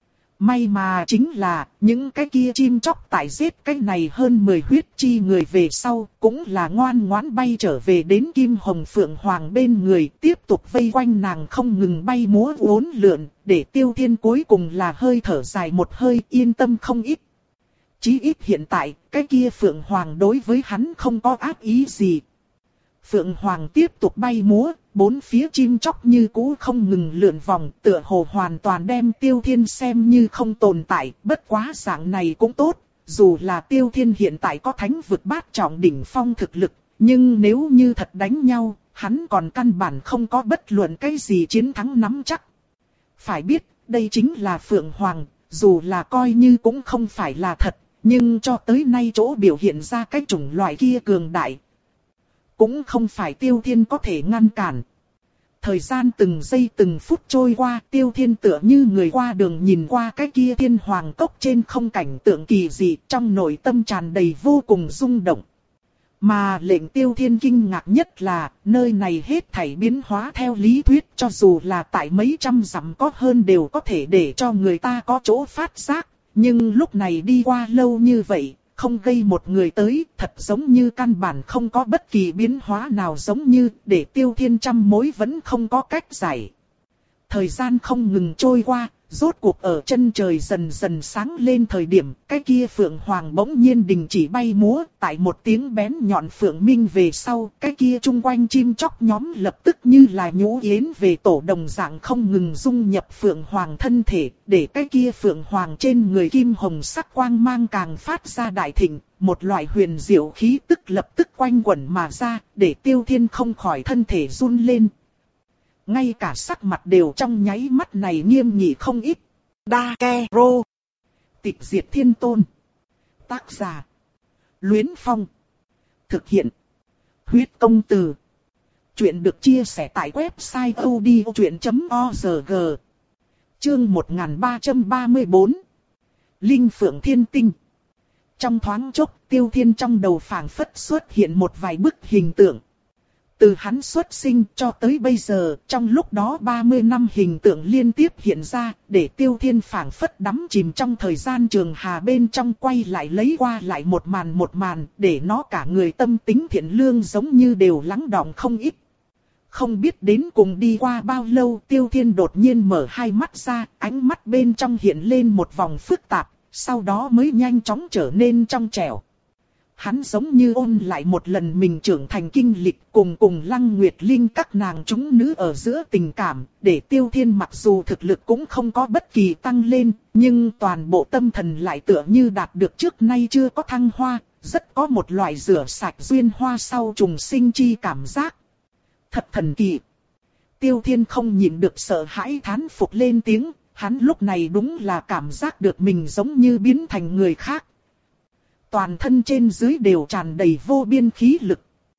May mà chính là những cái kia chim chóc tại giết cái này hơn mười huyết chi người về sau cũng là ngoan ngoãn bay trở về đến Kim Hồng Phượng Hoàng bên người, tiếp tục vây quanh nàng không ngừng bay múa uốn lượn, để Tiêu Thiên cuối cùng là hơi thở dài một hơi, yên tâm không ít. Chí ít hiện tại, cái kia Phượng Hoàng đối với hắn không có ác ý gì. Phượng Hoàng tiếp tục bay múa, bốn phía chim chóc như cũ không ngừng lượn vòng, tựa hồ hoàn toàn đem Tiêu Thiên xem như không tồn tại, bất quá dạng này cũng tốt, dù là Tiêu Thiên hiện tại có thánh vực bát trọng đỉnh phong thực lực, nhưng nếu như thật đánh nhau, hắn còn căn bản không có bất luận cái gì chiến thắng nắm chắc. Phải biết, đây chính là Phượng Hoàng, dù là coi như cũng không phải là thật, nhưng cho tới nay chỗ biểu hiện ra cái chủng loại kia cường đại, cũng không phải Tiêu Thiên có thể ngăn cản. Thời gian từng giây từng phút trôi qua, Tiêu Thiên tựa như người qua đường nhìn qua cái kia thiên hoàng cốc trên không cảnh tượng kỳ dị, trong nội tâm tràn đầy vô cùng rung động. Mà lệnh Tiêu Thiên kinh ngạc nhất là, nơi này hết thảy biến hóa theo lý thuyết, cho dù là tại mấy trăm dặm có hơn đều có thể để cho người ta có chỗ phát giác. Nhưng lúc này đi qua lâu như vậy, không gây một người tới, thật giống như căn bản không có bất kỳ biến hóa nào, giống như để Tiêu Thiên trăm mối vẫn không có cách giải. Thời gian không ngừng trôi qua, rốt cuộc ở chân trời dần dần sáng lên thời điểm, cái kia Phượng Hoàng bỗng nhiên đình chỉ bay múa, tại một tiếng bén nhọn phượng minh về sau, cái kia chung quanh chim chóc nhóm lập tức như là nhũ yến về tổ đồng dạng không ngừng dung nhập Phượng Hoàng thân thể, để cái kia Phượng Hoàng trên người kim hồng sắc quang mang càng phát ra đại thịnh, một loại huyền diệu khí tức lập tức quanh quẩn mà ra, để Tiêu Thiên không khỏi thân thể run lên. Ngay cả sắc mặt đều trong nháy mắt này nghiêm nghị không ít. Dakero. Tịch diệt thiên tôn. Tác giả. Luyến Phong. Thực hiện. Huyết công từ. Chuyện được chia sẻ tại website odchuyện chấm org. Chương một nghìn ba trăm ba mươi tư. Linh Phượng Thiên Tinh. Trong thoáng chốc, Tiêu Thiên trong đầu phảng phất xuất hiện một vài bức hình tượng. Từ hắn xuất sinh cho tới bây giờ, trong lúc đó ba mươi năm hình tượng liên tiếp hiện ra, để Tiêu Thiên phảng phất đắm chìm trong thời gian trường hà bên trong, quay lại lấy qua lại một màn một màn, để nó cả người tâm tính thiện lương giống như đều lắng đọng không ít. Không biết đến cùng đi qua bao lâu, Tiêu Thiên đột nhiên mở hai mắt ra, ánh mắt bên trong hiện lên một vòng phức tạp, sau đó mới nhanh chóng trở nên trong trẻo. Hắn giống như ôn lại một lần mình trưởng thành kinh lịch cùng cùng Lăng Nguyệt Linh các nàng chúng nữ ở giữa tình cảm, để Tiêu Thiên mặc dù thực lực cũng không có bất kỳ tăng lên, nhưng toàn bộ tâm thần lại tựa như đạt được trước nay chưa có thăng hoa, rất có một loại rửa sạch duyên hoa sau trùng sinh chi cảm giác. Thật thần kỳ. Tiêu Thiên không nhịn được sợ hãi thán phục lên tiếng, hắn lúc này đúng là cảm giác được mình giống như biến thành người khác. Toàn thân trên dưới đều tràn đầy vô biên khí lực.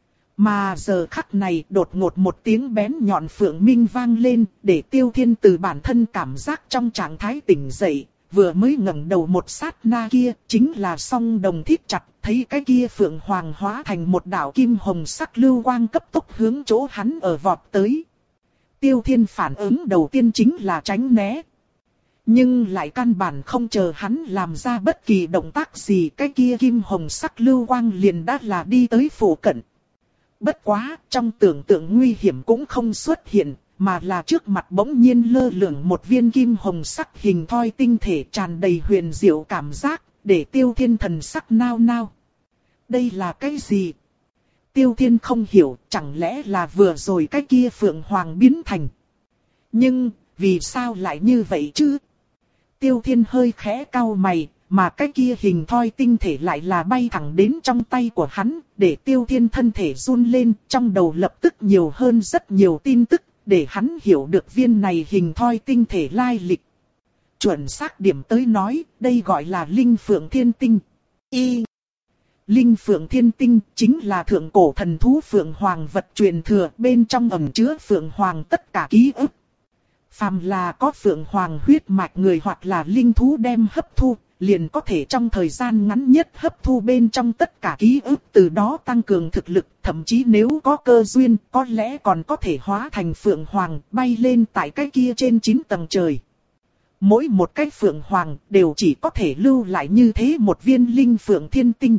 Mà giờ khắc này đột ngột một tiếng bén nhọn phượng minh vang lên, để Tiêu Thiên từ bản thân cảm giác trong trạng thái tỉnh dậy, vừa mới ngẩng đầu một sát na kia, chính là song đồng thít chặt, thấy cái kia phượng hoàng hóa thành một đạo kim hồng sắc lưu quang cấp tốc hướng chỗ hắn ở vọt tới. Tiêu Thiên phản ứng đầu tiên chính là tránh né. Nhưng lại căn bản không chờ hắn làm ra bất kỳ động tác gì, cái kia kim hồng sắc lưu quang liền đã là đi tới phủ cận. Bất quá, trong tưởng tượng nguy hiểm cũng không xuất hiện, mà là trước mặt bỗng nhiên lơ lửng một viên kim hồng sắc hình thoi tinh thể tràn đầy huyền diệu cảm giác, để Tiêu Thiên thần sắc nao nao. Đây là cái gì? Tiêu Thiên không hiểu, chẳng lẽ là vừa rồi cái kia phượng hoàng biến thành. Nhưng, vì sao lại như vậy chứ? Tiêu Thiên hơi khẽ cau mày, mà cái kia hình thoi tinh thể lại là bay thẳng đến trong tay của hắn, để Tiêu Thiên thân thể run lên, trong đầu lập tức nhiều hơn rất nhiều tin tức, để hắn hiểu được viên này hình thoi tinh thể lai lịch. Chuẩn xác điểm tới nói, đây gọi là Linh Phượng Thiên Tinh. Y. Linh Phượng Thiên Tinh chính là thượng cổ thần thú Phượng Hoàng vật truyền thừa, bên trong ẩn chứa Phượng Hoàng tất cả ký ức. Phàm là có Phượng Hoàng huyết mạch người hoặc là linh thú đem hấp thu, liền có thể trong thời gian ngắn nhất hấp thu bên trong tất cả ký ức, từ đó tăng cường thực lực, thậm chí nếu có cơ duyên, có lẽ còn có thể hóa thành Phượng Hoàng, bay lên tại cái kia trên chín tầng trời. Mỗi một cái Phượng Hoàng đều chỉ có thể lưu lại như thế một viên Linh Phượng Thiên Tinh.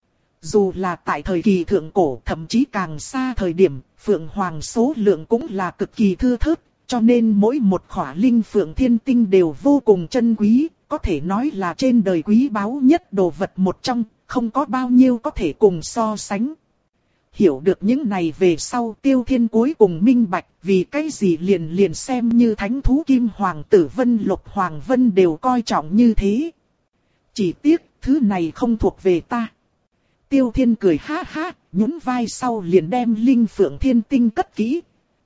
Dù là tại thời kỳ thượng cổ, thậm chí càng xa thời điểm, Phượng Hoàng số lượng cũng là cực kỳ thưa thớt. Cho nên mỗi một khỏa Linh Phượng Thiên Tinh đều vô cùng chân quý, có thể nói là trên đời quý báu nhất đồ vật một trong, không có bao nhiêu có thể cùng so sánh. Hiểu được những này về sau, Tiêu Thiên cuối cùng minh bạch, vì cái gì liền liền xem như thánh thú Kim Hoàng Tử Vân Lục Hoàng Vân đều coi trọng như thế. Chỉ tiếc, thứ này không thuộc về ta. Tiêu Thiên cười ha ha, nhún vai sau liền đem Linh Phượng Thiên Tinh cất kỹ.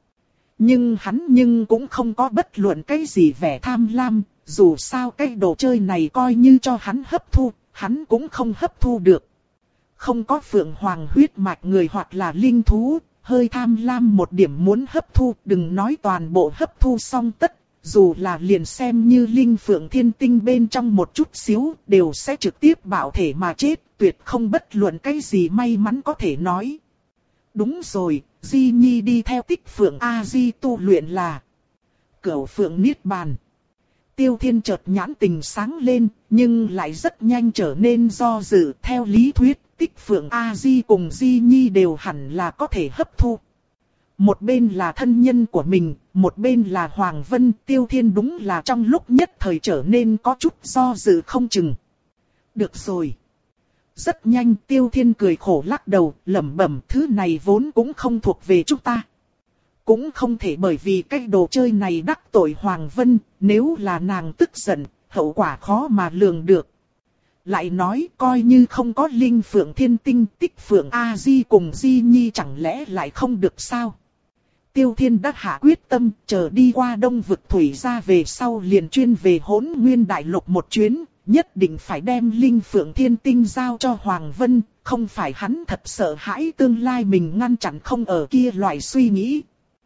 Nhưng hắn nhưng cũng không có bất luận cái gì vẻ tham lam, dù sao cái đồ chơi này coi như cho hắn hấp thu, hắn cũng không hấp thu được. Không có Phượng Hoàng huyết mạch người hoặc là linh thú, hơi tham lam một điểm muốn hấp thu, đừng nói toàn bộ hấp thu xong tất, dù là liền xem như Linh Phượng Thiên Tinh bên trong một chút xíu, đều sẽ trực tiếp bạo thể mà chết, tuyệt không bất luận cái gì may mắn có thể nói. Đúng rồi, Di Nhi đi theo Tích Phượng A-di tu luyện là Cửu Phượng Niết Bàn. Tiêu Thiên chợt nhãn tình sáng lên, nhưng lại rất nhanh trở nên do dự. Theo lý thuyết, Tích Phượng A-di cùng Di Nhi đều hẳn là có thể hấp thu. Một bên là thân nhân của mình, một bên là Hoàng Vân. Tiêu Thiên đúng là trong lúc nhất thời trở nên có chút do dự không chừng. Được rồi. Rất nhanh Tiêu Thiên cười khổ lắc đầu, lẩm bẩm, thứ này vốn cũng không thuộc về chúng ta. Cũng không thể bởi vì cái đồ chơi này đắc tội Hoàng Vân, nếu là nàng tức giận, hậu quả khó mà lường được. Lại nói coi như không có Linh Phượng Thiên Tinh, Tích Phượng A-di cùng Di Nhi chẳng lẽ lại không được sao? Tiêu Thiên đã hạ quyết tâm, chờ đi qua Đông Vực Thủy ra về sau liền chuyên về Hỗn Nguyên Đại Lục một chuyến, nhất định phải đem Linh Phượng Thiên Tinh giao cho Hoàng Vân, không phải hắn thật sợ hãi tương lai mình ngăn chặn không ở kia loại suy nghĩ.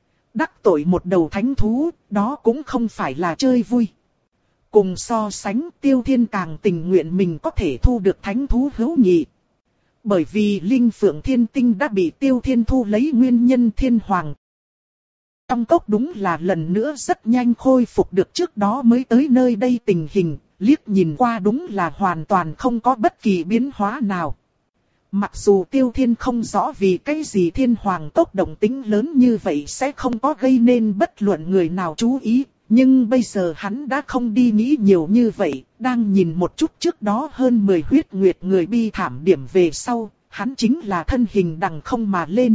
Đắc tội một đầu thánh thú, đó cũng không phải là chơi vui. Cùng so sánh, Tiêu Thiên càng tình nguyện mình có thể thu được thánh thú hữu nghị. Bởi vì Linh Phượng Thiên Tinh đã bị Tiêu Thiên thu lấy nguyên nhân thiên hoàng. Trong cốc đúng là lần nữa rất nhanh khôi phục được trước đó mới tới nơi đây tình hình, liếc nhìn qua đúng là hoàn toàn không có bất kỳ biến hóa nào. Mặc dù Tiêu Thiên không rõ vì cái gì thiên hoàng cốc động tính lớn như vậy sẽ không có gây nên bất luận người nào chú ý, nhưng bây giờ hắn đã không đi nghĩ nhiều như vậy, đang nhìn một chút trước đó hơn mười huyết nguyệt người bi thảm điểm về sau, hắn chính là thân hình đằng không mà lên.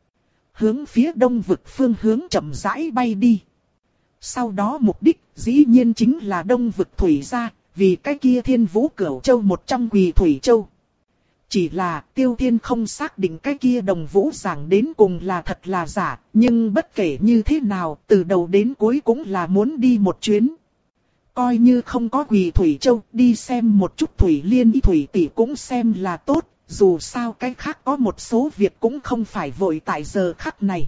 Hướng phía Đông Vực phương hướng chậm rãi bay đi. Sau đó mục đích dĩ nhiên chính là Đông Vực Thủy ra, vì cái kia Thiên Vũ Cửu Châu một trong Quỳ Thủy Châu. Chỉ là Tiêu Thiên không xác định cái kia Đồng Vũ giảng đến cùng là thật là giả, nhưng bất kể như thế nào, từ đầu đến cuối cũng là muốn đi một chuyến. Coi như không có Quỳ Thủy Châu, đi xem một chút Thủy Liên y Thủy tỷ cũng xem là tốt, dù sao cái khác có một số việc cũng không phải vội tại giờ khắc này.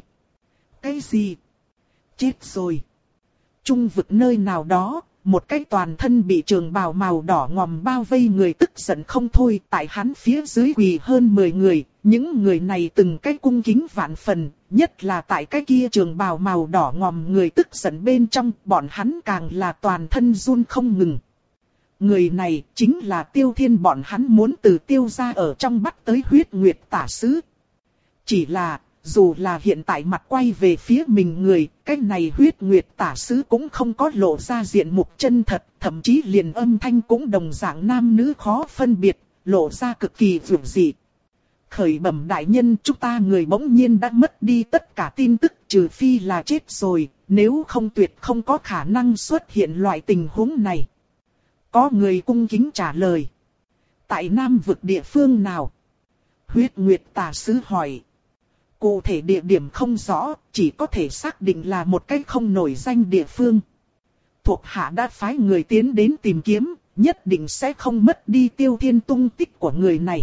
Cái gì? Chết rồi. Trung vực nơi nào đó, một cái toàn thân bị trường bào màu đỏ ngòm bao vây người tức giận không thôi, tại hắn phía dưới quỳ hơn mười người, những người này từng cái cung kính vạn phần, nhất là tại cái kia trường bào màu đỏ ngòm người tức giận bên trong, bọn hắn càng là toàn thân run không ngừng. Người này chính là Tiêu Thiên, bọn hắn muốn từ Tiêu gia ở trong bắt tới huyết nguyệt tả sứ. Chỉ là, dù là hiện tại mặt quay về phía mình người, cái này huyết nguyệt tả sứ cũng không có lộ ra diện mục chân thật, thậm chí liền âm thanh cũng đồng dạng nam nữ khó phân biệt, lộ ra cực kỳ vượt dị. Khởi bẩm đại nhân, chúng ta người bỗng nhiên đã mất đi tất cả tin tức, trừ phi là chết rồi, nếu không tuyệt không có khả năng xuất hiện loại tình huống này. Có người cung kính trả lời. Tại Nam vực địa phương nào? Huyết nguyệt tả sứ hỏi. Cụ thể địa điểm không rõ, chỉ có thể xác định là một cái không nổi danh địa phương. Thuộc hạ đã phái người tiến đến tìm kiếm, nhất định sẽ không mất đi Tiêu Thiên tung tích của người này.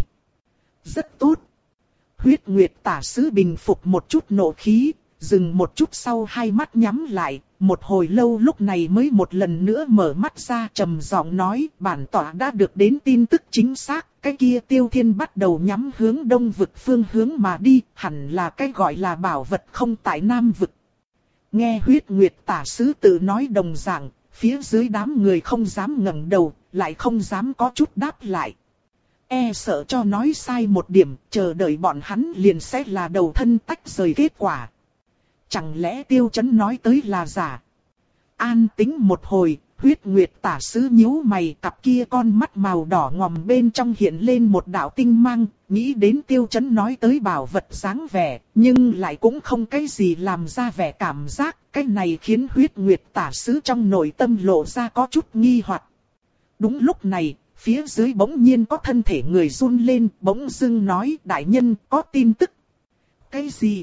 Rất tốt. Huyết nguyệt tả sứ bình phục một chút nộ khí, dừng một chút sau hai mắt nhắm lại, một hồi lâu lúc này mới một lần nữa mở mắt ra trầm giọng nói, bản tọa đã được đến tin tức chính xác, cái kia Tiêu Thiên bắt đầu nhắm hướng Đông Vực phương hướng mà đi, hẳn là cái gọi là bảo vật không tại Nam Vực. Nghe huyết nguyệt tả sứ tự nói đồng dạng, phía dưới đám người không dám ngẩng đầu, lại không dám có chút đáp lại. E sợ cho nói sai một điểm, chờ đợi bọn hắn liền sẽ là đầu thân tách rời kết quả. Chẳng lẽ Tiêu Chấn nói tới là giả? An tĩnh một hồi, huyết nguyệt tả sứ nhíu mày, cặp kia con mắt màu đỏ ngòm bên trong hiện lên một đạo tinh mang, nghĩ đến Tiêu Chấn nói tới bảo vật dáng vẻ, nhưng lại cũng không cái gì làm ra vẻ cảm giác, cái này khiến huyết nguyệt tả sứ trong nội tâm lộ ra có chút nghi hoặc. Đúng lúc này, phía dưới bỗng nhiên có thân thể người run lên, bỗng dưng nói, đại nhân có tin tức. Cái gì?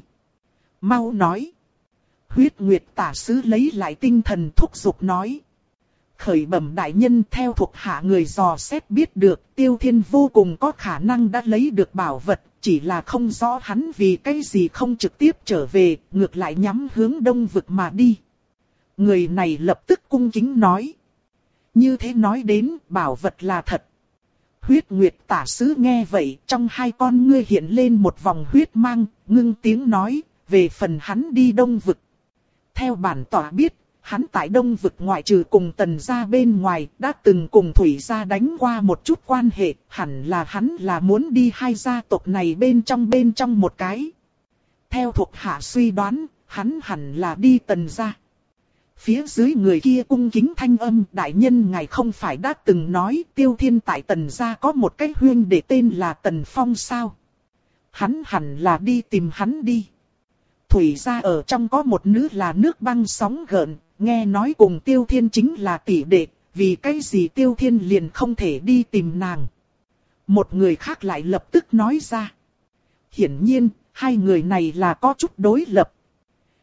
Mau nói. Huyết nguyệt tả sứ lấy lại tinh thần thúc giục nói. Khởi bẩm đại nhân, theo thuộc hạ người dò xét biết được, Tiêu Thiên vô cùng có khả năng đã lấy được bảo vật, chỉ là không rõ hắn vì cái gì không trực tiếp trở về, ngược lại nhắm hướng Đông Vực mà đi. Người này lập tức cung kính nói. Như thế nói đến, bảo vật là thật. Huyết nguyệt tả sứ nghe vậy, trong hai con ngươi hiện lên một vòng huyết mang, ngưng tiếng nói, về phần hắn đi Đông Vực. Theo bản tọa biết, hắn tại Đông Vực ngoại trừ cùng Tần gia bên ngoài, đã từng cùng Thủy gia đánh qua một chút quan hệ, hẳn là hắn là muốn đi hai gia tộc này bên trong bên trong một cái. Theo thuộc hạ suy đoán, hắn hẳn là đi Tần gia. Phía dưới người kia cung kính thanh âm, đại nhân ngài không phải đã từng nói Tiêu Thiên tại Tần gia có một cái huynh đệ tên là Tần Phong sao? Hắn hẳn là đi tìm hắn đi. Thủy gia ở trong có một nữ là nước băng sóng gợn, nghe nói cùng Tiêu Thiên chính là tỷ đệ, vì cái gì Tiêu Thiên liền không thể đi tìm nàng. Một người khác lại lập tức nói ra. Hiển nhiên, hai người này là có chút đối lập.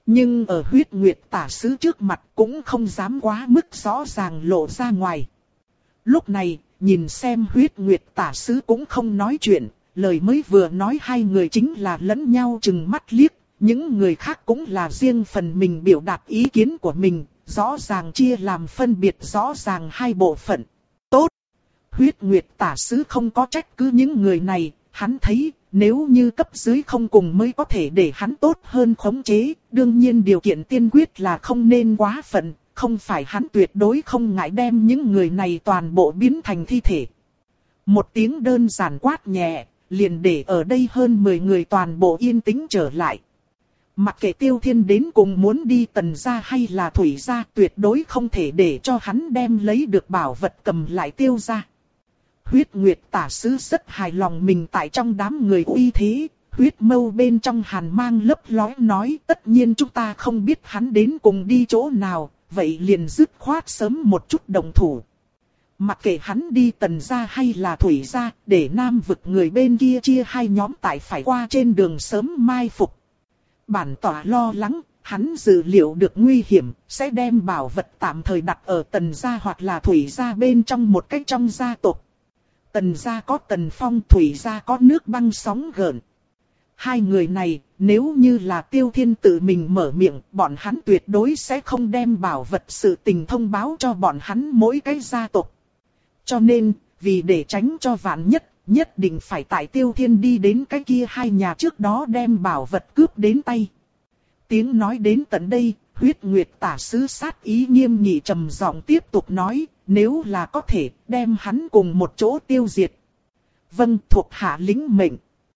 Nhưng ở huyết nguyệt tả sứ trước mặt cũng không dám quá mức rõ ràng lộ ra ngoài. Lúc này, nhìn xem huyết nguyệt tả sứ cũng không nói chuyện, lời mới vừa nói hai người chính là lẫn nhau chừng mắt liếc, những người khác cũng là riêng phần mình biểu đạt ý kiến của mình, rõ ràng chia làm phân biệt rõ ràng hai bộ phận. Tốt! Huyết nguyệt tả sứ không có trách cứ những người này, hắn thấy nếu như cấp dưới không cùng mới có thể để hắn tốt hơn khống chế, đương nhiên điều kiện tiên quyết là không nên quá phận, không phải hắn tuyệt đối không ngại đem những người này toàn bộ biến thành thi thể. Một tiếng đơn giản quát nhẹ, liền để ở đây hơn mười người toàn bộ yên tĩnh trở lại. Mặc kệ Tiêu Thiên đến cùng muốn đi Tần gia hay là Thủy gia, tuyệt đối không thể để cho hắn đem lấy được bảo vật cầm lại Tiêu gia. Huyết Nguyệt tả sứ rất hài lòng mình tại trong đám người uy thế, huyết mâu bên trong hàn mang lấp lóe nói tất nhiên chúng ta không biết hắn đến cùng đi chỗ nào, vậy liền dứt khoát sớm một chút động thủ. Mặc kệ hắn đi Tần gia hay là Thủy gia, để Nam vực người bên kia chia hai nhóm tại phải qua trên đường sớm mai phục. Bản tỏa lo lắng, hắn dự liệu được nguy hiểm, sẽ đem bảo vật tạm thời đặt ở Tần gia hoặc là Thủy gia bên trong một cách trong gia tộc. Tần gia có Tần Phong, Thủy gia có nước băng sóng gợn. Hai người này, nếu như là Tiêu Thiên tự mình mở miệng, bọn hắn tuyệt đối sẽ không đem bảo vật sự tình thông báo cho bọn hắn mỗi cái gia tộc. Cho nên, vì để tránh cho vạn nhất, nhất định phải tại Tiêu Thiên đi đến cái kia hai nhà trước đó đem bảo vật cướp đến tay. Tiếng nói đến tận đây, huyết nguyệt tả sứ sát ý nghiêm nghị trầm giọng tiếp tục nói, nếu là có thể, đem hắn cùng một chỗ tiêu diệt. Vâng, thuộc hạ lĩnh mệnh.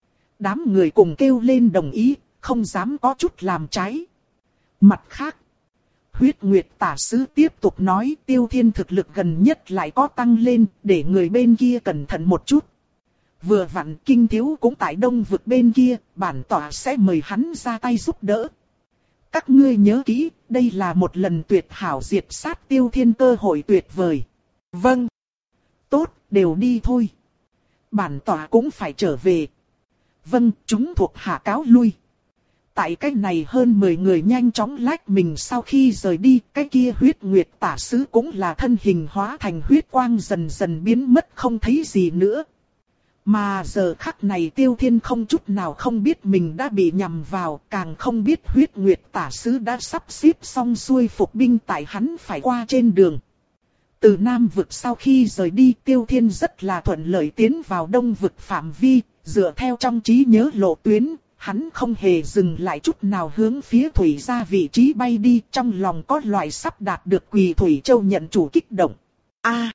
Đám người cùng kêu lên đồng ý, không dám có chút làm trái. Mặt khác, huyết nguyệt tả sứ tiếp tục nói Tiêu Thiên thực lực gần nhất lại có tăng lên, để người bên kia cẩn thận một chút. Vừa vặn Kinh Thiếu cũng tại Đông vực bên kia, bản tỏa sẽ mời hắn ra tay giúp đỡ. Các ngươi nhớ kỹ, đây là một lần tuyệt hảo diệt sát Tiêu Thiên cơ hội tuyệt vời. Vâng. Tốt, đều đi thôi. Bản tỏa cũng phải trở về. Vâng, chúng thuộc hạ cáo lui. Tại cái này hơn mười người nhanh chóng lách mình sau khi rời đi, cái kia huyết nguyệt tả sứ cũng là thân hình hóa thành huyết quang dần dần biến mất không thấy gì nữa. Mà giờ khắc này Tiêu Thiên không chút nào không biết mình đã bị nhầm vào, càng không biết huyết nguyệt tả sứ đã sắp xếp xong xuôi phục binh tại hắn phải qua trên đường. Từ Nam vực sau khi rời đi Tiêu Thiên rất là thuận lợi tiến vào Đông vực phạm vi, dựa theo trong trí nhớ lộ tuyến, hắn không hề dừng lại chút nào hướng phía Thủy gia vị trí bay đi, trong lòng có loại sắp đạt được Quỳ Thủy Châu nhận chủ kích động. A à,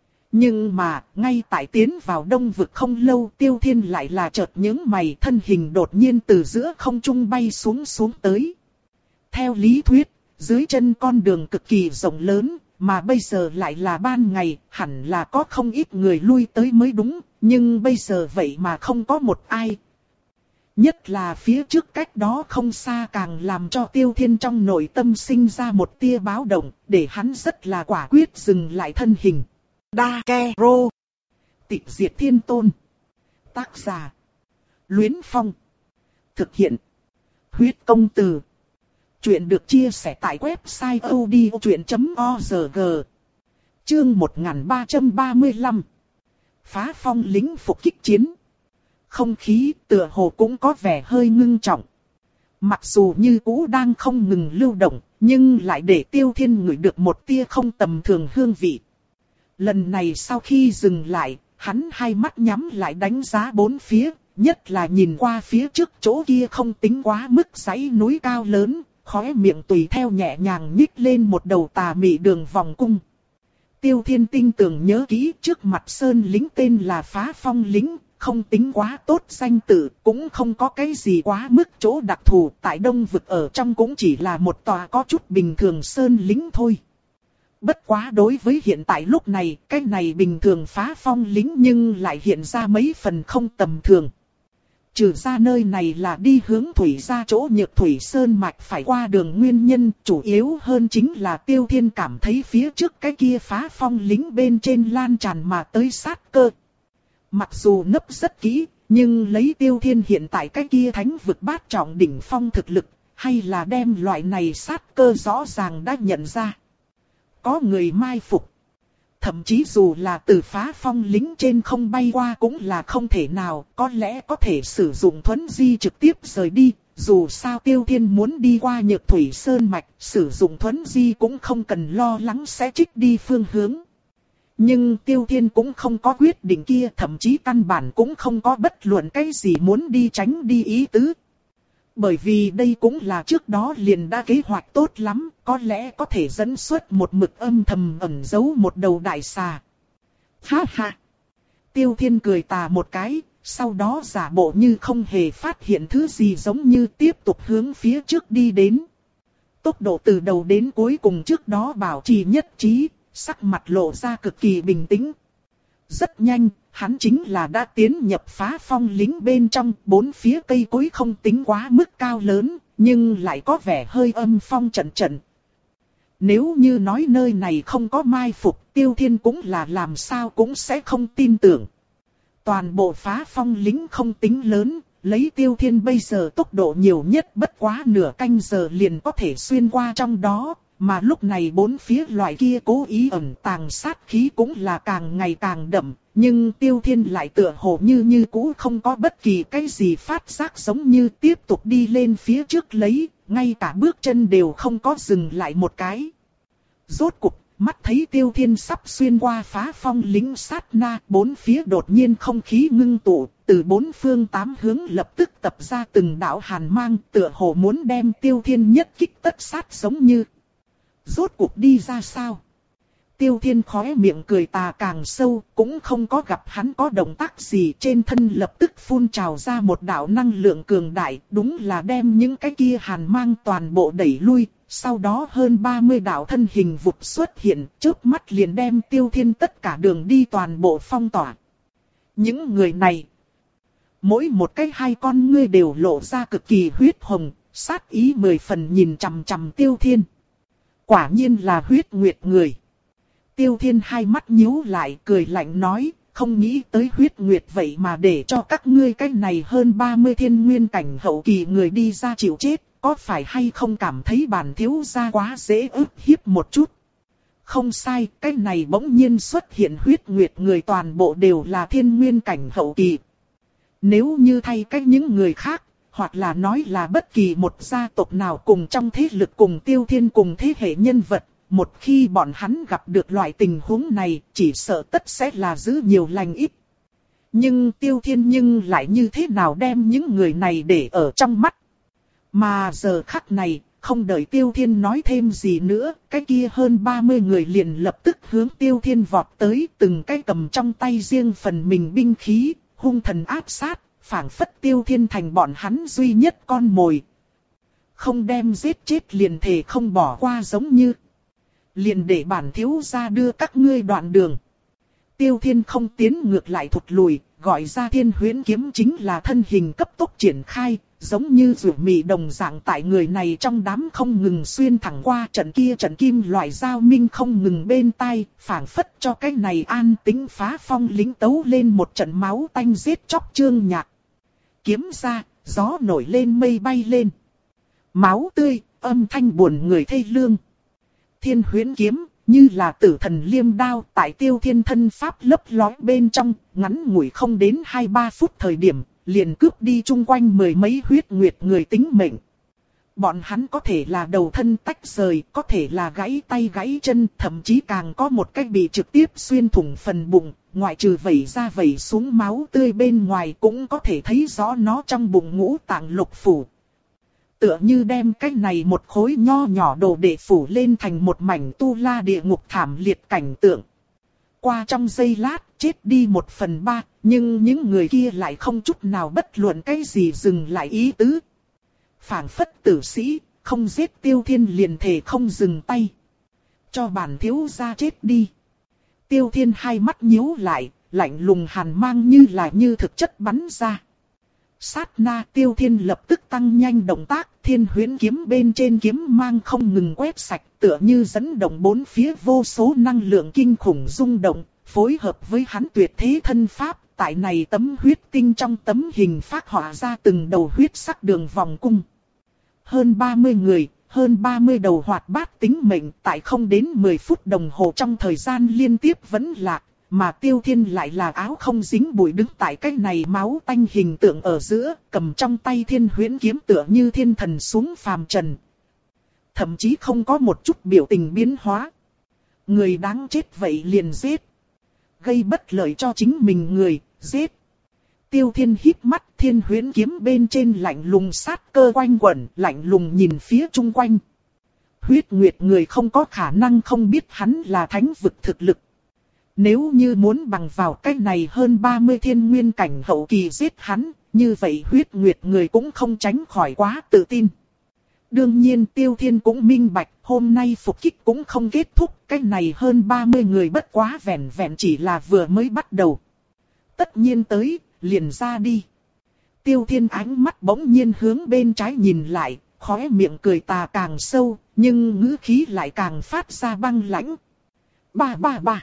nhưng mà, ngay tại tiến vào Đông vực không lâu Tiêu Thiên lại là chợt nhướng mày, thân hình đột nhiên từ giữa không trung bay xuống xuống tới. Theo lý thuyết, dưới chân con đường cực kỳ rộng lớn, mà bây giờ lại là ban ngày, hẳn là có không ít người lui tới mới đúng, nhưng bây giờ vậy mà không có một ai. Nhất là phía trước cách đó không xa càng làm cho Tiêu Thiên trong nội tâm sinh ra một tia báo động, để hắn rất là quả quyết dừng lại thân hình. Đa Ke Rô. Tịch diệt thiên tôn. Tác giả. Luyến Phong. Thực hiện. Huyết công từ. Chuyện được chia sẻ tại website odchuyện chấm org. Chương một nghìn ba trăm ba mươi lăm. Phá phong lính phục kích chiến. Không khí tựa hồ cũng có vẻ hơi ngưng trọng. Mặc dù như cũ đang không ngừng lưu động, nhưng lại để Tiêu Thiên ngửi được một tia không tầm thường hương vị. Lần này sau khi dừng lại, hắn hai mắt nhắm lại đánh giá bốn phía, nhất là nhìn qua phía trước chỗ kia không tính quá mức dãy núi cao lớn, khóe miệng tùy theo nhẹ nhàng nhích lên một đầu tà mị đường vòng cung. Tiêu Thiên tinh tường nhớ kỹ trước mặt sơn lính tên là Phá Phong lính, không tính quá tốt danh tự, cũng không có cái gì quá mức chỗ đặc thù, tại Đông vực ở trong cũng chỉ là một tòa có chút bình thường sơn lính thôi. Bất quá đối với hiện tại lúc này, cái này bình thường Phá Phong lính nhưng lại hiện ra mấy phần không tầm thường. Trừ ra nơi này là đi hướng Thủy gia chỗ Nhược Thủy Sơn mạch phải qua đường nguyên nhân, chủ yếu hơn chính là Tiêu Thiên cảm thấy phía trước cái kia Phá Phong lính bên trên lan tràn mà tới sát cơ. Mặc dù nấp rất kỹ, nhưng lấy Tiêu Thiên hiện tại cái kia thánh vực bát trọng đỉnh phong thực lực, hay là đem loại này sát cơ rõ ràng đã nhận ra. Có người mai phục. Thậm chí dù là từ phá phong lính trên không bay qua cũng là không thể nào, có lẽ có thể sử dụng thuấn di trực tiếp rời đi. Dù sao Tiêu Thiên muốn đi qua Nhược Thủy Sơn Mạch, sử dụng thuấn di cũng không cần lo lắng sẽ trích đi phương hướng. Nhưng Tiêu Thiên cũng không có quyết định kia, thậm chí căn bản cũng không có bất luận cái gì muốn đi tránh đi ý tứ. Bởi vì đây cũng là trước đó liền đã kế hoạch tốt lắm, có lẽ có thể dẫn xuất một mực âm thầm ẩn giấu một đầu đại xà. Ha ha! Tiêu Thiên cười tà một cái, sau đó giả bộ như không hề phát hiện thứ gì giống như tiếp tục hướng phía trước đi đến. Tốc độ từ đầu đến cuối cùng trước đó bảo trì nhất trí, sắc mặt lộ ra cực kỳ bình tĩnh. Rất nhanh, hắn chính là đã tiến nhập phá phong lính bên trong, bốn phía cây cối không tính quá mức cao lớn, nhưng lại có vẻ hơi âm phong trận trận. Nếu như nói nơi này không có mai phục, Tiêu Thiên cũng là làm sao cũng sẽ không tin tưởng. Toàn bộ phá phong lính không tính lớn, lấy Tiêu Thiên bây giờ tốc độ nhiều nhất bất quá nửa canh giờ liền có thể xuyên qua trong đó. Mà lúc này bốn phía loại kia cố ý ẩn tàng sát khí cũng là càng ngày càng đậm, nhưng Tiêu Thiên lại tựa hồ như như cũ không có bất kỳ cái gì phát giác, giống như tiếp tục đi lên phía trước lấy, ngay cả bước chân đều không có dừng lại một cái. Rốt cục, mắt thấy Tiêu Thiên sắp xuyên qua phá phong lính sát na, bốn phía đột nhiên không khí ngưng tụ, từ bốn phương tám hướng lập tức tập ra từng đạo hàn mang, tựa hồ muốn đem Tiêu Thiên nhất kích tất sát giống như. Rốt cuộc đi ra sao? Tiêu Thiên khóe miệng cười tà càng sâu, cũng không có gặp hắn có động tác gì, trên thân lập tức phun trào ra một đạo năng lượng cường đại, đúng là đem những cái kia hàn mang toàn bộ đẩy lui, sau đó hơn ba mươi đạo thân hình vụt xuất hiện, chớp mắt liền đem Tiêu Thiên tất cả đường đi toàn bộ phong tỏa. Những người này, mỗi một cái hai con ngươi đều lộ ra cực kỳ huyết hồng, sát ý mười phần nhìn chằm chằm Tiêu Thiên. Quả nhiên là huyết nguyệt người. Tiêu Thiên hai mắt nhíu lại cười lạnh nói, không nghĩ tới huyết nguyệt vậy mà để cho các ngươi cái này hơn ba mươi thiên nguyên cảnh hậu kỳ người đi ra chịu chết, có phải hay không cảm thấy bản thiếu gia quá dễ ức hiếp một chút. Không sai, cái này bỗng nhiên xuất hiện huyết nguyệt người toàn bộ đều là thiên nguyên cảnh hậu kỳ. Nếu như thay cách những người khác, hoặc là nói là bất kỳ một gia tộc nào cùng trong thế lực cùng Tiêu Thiên cùng thế hệ nhân vật, một khi bọn hắn gặp được loại tình huống này, chỉ sợ tất sẽ là giữ nhiều lành ít. Nhưng Tiêu Thiên nhưng lại như thế nào đem những người này để ở trong mắt. Mà giờ khắc này, không đợi Tiêu Thiên nói thêm gì nữa, cái kia hơn ba mươi người liền lập tức hướng Tiêu Thiên vọt tới, từng cái cầm trong tay riêng phần mình binh khí, hung thần áp sát. Phảng phất Tiêu Thiên thành bọn hắn duy nhất con mồi. Không đem giết chết liền thề không bỏ qua giống như. Liền để bản thiếu gia đưa các ngươi đoạn đường. Tiêu Thiên không tiến ngược lại thụt lùi, gọi ra Thiên Huyễn kiếm chính là thân hình cấp tốc triển khai, giống như rủ mị đồng dạng tại người này trong đám không ngừng xuyên thẳng qua trận kia trận kim loại dao minh không ngừng bên tai, phảng phất cho cái này an tĩnh phá phong lính tấu lên một trận máu tanh giết chóc chương nhạc. Kiếm ra, gió nổi lên mây bay lên. Máu tươi, âm thanh buồn người thê lương. Thiên Huyễn kiếm, như là tử thần liêm đao tại Tiêu Thiên thân pháp lấp lói bên trong, ngắn ngủi không đến hai ba phút thời điểm, liền cướp đi chung quanh mười mấy huyết nguyệt người tính mệnh. Bọn hắn có thể là đầu thân tách rời, có thể là gãy tay gãy chân, thậm chí càng có một cách bị trực tiếp xuyên thủng phần bụng, ngoại trừ vẩy ra vẩy xuống máu tươi bên ngoài cũng có thể thấy rõ nó trong bụng ngũ tạng lục phủ. Tựa như đem cái này một khối nho nhỏ đồ để phủ lên thành một mảnh tu la địa ngục thảm liệt cảnh tượng. Qua trong giây lát, chết đi một phần ba, nhưng những người kia lại không chút nào bất luận cái gì dừng lại ý tứ. Phảng phất tử sĩ, không giết Tiêu Thiên liền thề không dừng tay. Cho bản thiếu gia chết đi. Tiêu Thiên hai mắt nhíu lại, lạnh lùng hàn mang như là như thực chất bắn ra. Sát na Tiêu Thiên lập tức tăng nhanh động tác, Thiên Huyễn kiếm bên trên kiếm mang không ngừng quét sạch, tựa như dẫn động bốn phía vô số năng lượng kinh khủng rung động, phối hợp với hắn tuyệt thế thân pháp, tại này tấm huyết tinh trong tấm hình phác họa ra từng đầu huyết sắc đường vòng cung. hơn ba mươi người, hơn ba mươi đầu hoạt bát tính mệnh tại không đến mười phút đồng hồ trong thời gian liên tiếp vẫn lạc, mà Tiêu Thiên lại là áo không dính bụi đứng tại cái này máu tanh hình tượng ở giữa, cầm trong tay thiên huyễn kiếm tựa như thiên thần xuống phàm trần. Thậm chí không có một chút biểu tình biến hóa. Người đáng chết vậy liền giết. Gây bất lợi cho chính mình người, giết. Tiêu Thiên híp mắt, thiên huyễn kiếm bên trên lạnh lùng sát cơ quanh quẩn, lạnh lùng nhìn phía chung quanh. Huyết Nguyệt người không có khả năng không biết hắn là thánh vực thực lực. Nếu như muốn bằng vào cái này hơn ba mươi thiên nguyên cảnh hậu kỳ giết hắn, như vậy Huyết Nguyệt người cũng không tránh khỏi quá tự tin. Đương nhiên Tiêu Thiên cũng minh bạch, hôm nay phục kích cũng không kết thúc, cái này hơn ba mươi người bất quá vẹn vẹn chỉ là vừa mới bắt đầu. Tất nhiên tới, liền ra đi. Tiêu Thiên ánh mắt bỗng nhiên hướng bên trái nhìn lại, khóe miệng cười tà càng sâu, nhưng ngữ khí lại càng phát ra băng lãnh. Ba ba ba.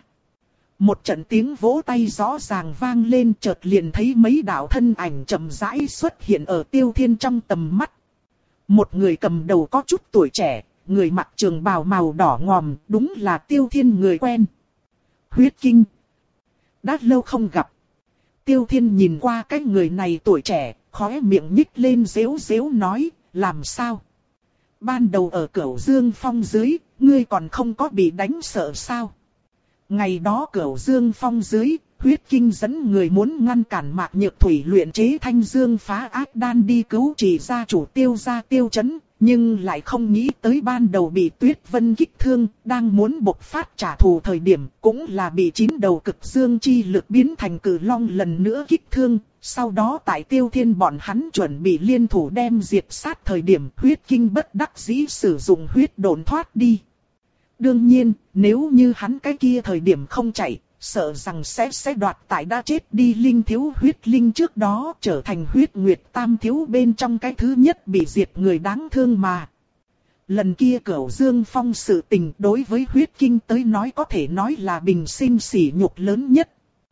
Một trận tiếng vỗ tay rõ ràng vang lên, chợt liền thấy mấy đạo thân ảnh chậm rãi xuất hiện ở Tiêu Thiên trong tầm mắt. Một người cầm đầu có chút tuổi trẻ, người mặc trường bào màu đỏ ngòm, đúng là Tiêu Thiên người quen. Huyết Kinh. Đã lâu không gặp. Tiêu Thiên nhìn qua cái người này tuổi trẻ, khóe miệng nhích lên réo réo nói, làm sao? Ban đầu ở Cửu Dương Phong dưới, ngươi còn không có bị đánh sợ sao? Ngày đó Cửu Dương Phong dưới, Huyết Kinh dẫn người muốn ngăn cản Mạc Nhược Thủy luyện chế Thanh Dương Phá Ác Đan đi cứu trị gia chủ Tiêu gia Tiêu Chấn, nhưng lại không nghĩ tới ban đầu bị Tuyết Vân kích thương, đang muốn bộc phát trả thù thời điểm, cũng là bị chín đầu cực dương chi lực biến thành cử long lần nữa kích thương. Sau đó tại Tiêu Thiên bọn hắn chuẩn bị liên thủ đem diệt sát thời điểm, Huyết Kinh bất đắc dĩ sử dụng huyết độn thoát đi. Đương nhiên, nếu như hắn cái kia thời điểm không chạy, sợ rằng sẽ sẽ đoạt tại đã chết đi linh thiếu huyết linh trước đó trở thành huyết nguyệt tam thiếu bên trong cái thứ nhất bị diệt người đáng thương mà. Lần kia Cửu Dương Phong sự tình đối với Huyết Kinh tới nói có thể nói là bình sinh sỉ nhục lớn nhất.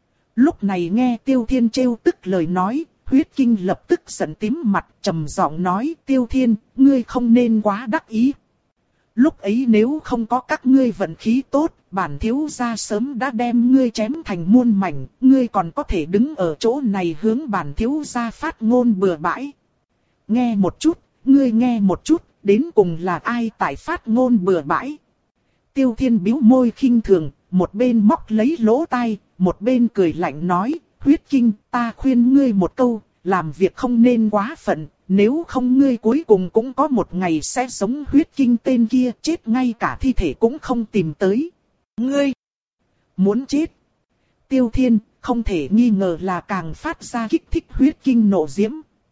Lúc này nghe Tiêu Thiên trêu tức lời nói, Huyết Kinh lập tức giận tím mặt, trầm giọng nói: Tiêu Thiên, ngươi không nên quá đắc ý. Lúc ấy nếu không có các ngươi vận khí tốt, bản thiếu gia sớm đã đem ngươi chém thành muôn mảnh, ngươi còn có thể đứng ở chỗ này hướng bản thiếu gia phát ngôn bừa bãi. Nghe một chút, ngươi nghe một chút, đến cùng là ai tại phát ngôn bừa bãi? Tiêu Thiên bĩu môi khinh thường, một bên móc lấy lỗ tai, một bên cười lạnh nói: Huyết Kinh, ta khuyên ngươi một câu, làm việc không nên quá phận. Nếu không ngươi cuối cùng cũng có một ngày sẽ giống Huyết Kinh tên kia, chết ngay cả thi thể cũng không tìm tới. Ngươi muốn chết. Tiêu Thiên không thể nghi ngờ là càng phát ra kích thích Huyết Kinh nộ diễm.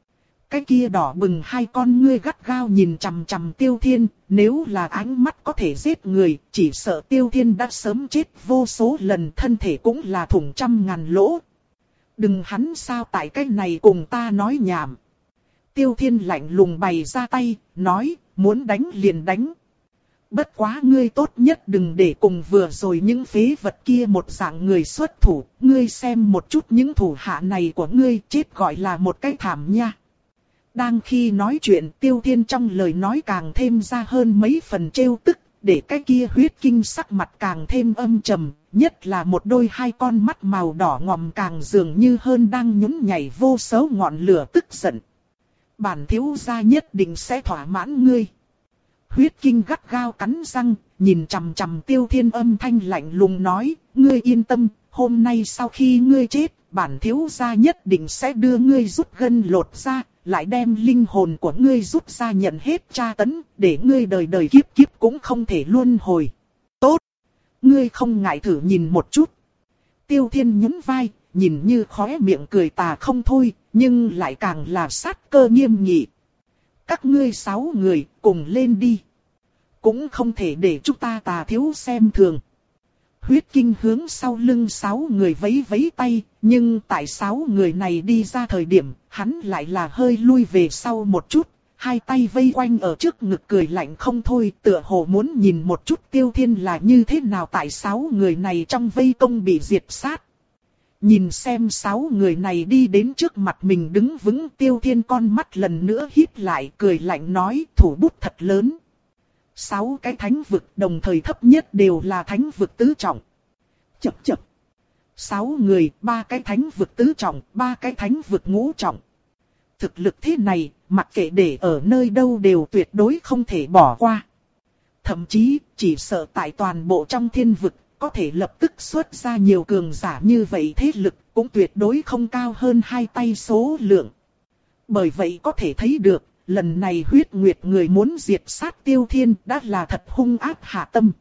Cái kia đỏ bừng hai con ngươi gắt gao nhìn chằm chằm Tiêu Thiên, nếu là ánh mắt có thể giết người, chỉ sợ Tiêu Thiên đã sớm chết vô số lần, thân thể cũng là thủng trăm ngàn lỗ. Đừng hắn sao tại cái này cùng ta nói nhảm. Tiêu Thiên lạnh lùng bày ra tay, nói, muốn đánh liền đánh. Bất quá ngươi tốt nhất đừng để cùng vừa rồi những phế vật kia một dạng người xuất thủ, ngươi xem một chút những thủ hạ này của ngươi chết gọi là một cái thảm nha. Đang khi nói chuyện, Tiêu Thiên trong lời nói càng thêm ra hơn mấy phần trêu tức, để cái kia Huyết Kinh sắc mặt càng thêm âm trầm, nhất là một đôi hai con mắt màu đỏ ngòm càng dường như hơn đang nhún nhảy vô số ngọn lửa tức giận. Bản thiếu gia nhất định sẽ thỏa mãn ngươi. Huyết Kinh gắt gao cắn răng, nhìn chằm chằm Tiêu Thiên âm thanh lạnh lùng nói, ngươi yên tâm, hôm nay sau khi ngươi chết, bản thiếu gia nhất định sẽ đưa ngươi rút gân lột ra, lại đem linh hồn của ngươi rút ra nhận hết tra tấn, để ngươi đời đời kiếp kiếp cũng không thể luân hồi. Tốt! Ngươi không ngại thử nhìn một chút. Tiêu Thiên nhún vai, nhìn như khóe miệng cười tà không thôi, nhưng lại càng là sát cơ nghiêm nghị. Các ngươi sáu người, cùng lên đi. Cũng không thể để chúng ta tà thiếu xem thường. Huyết Kinh hướng sau lưng sáu người vẫy vẫy tay, nhưng tại sáu người này đi ra thời điểm, hắn lại là hơi lui về sau một chút, hai tay vây quanh ở trước ngực cười lạnh không thôi, tựa hồ muốn nhìn một chút Tiêu Thiên là như thế nào tại sáu người này trong vây công bị diệt sát. Nhìn xem sáu người này đi đến trước mặt mình đứng vững, Tiêu Thiên con mắt lần nữa híp lại, cười lạnh nói, thủ bút thật lớn. Sáu cái thánh vực đồng thời thấp nhất đều là thánh vực tứ trọng. Chập chập. Sáu người, ba cái thánh vực tứ trọng, ba cái thánh vực ngũ trọng. Thực lực thế này, mặc kệ để ở nơi đâu đều tuyệt đối không thể bỏ qua. Thậm chí, chỉ sợ tại toàn bộ trong thiên vực, có thể lập tức xuất ra nhiều cường giả như vậy, thế lực cũng tuyệt đối không cao hơn hai tay số lượng. Bởi vậy có thể thấy được, lần này huyết nguyệt người muốn diệt sát Tiêu Thiên đã là thật hung ác hạ tâm.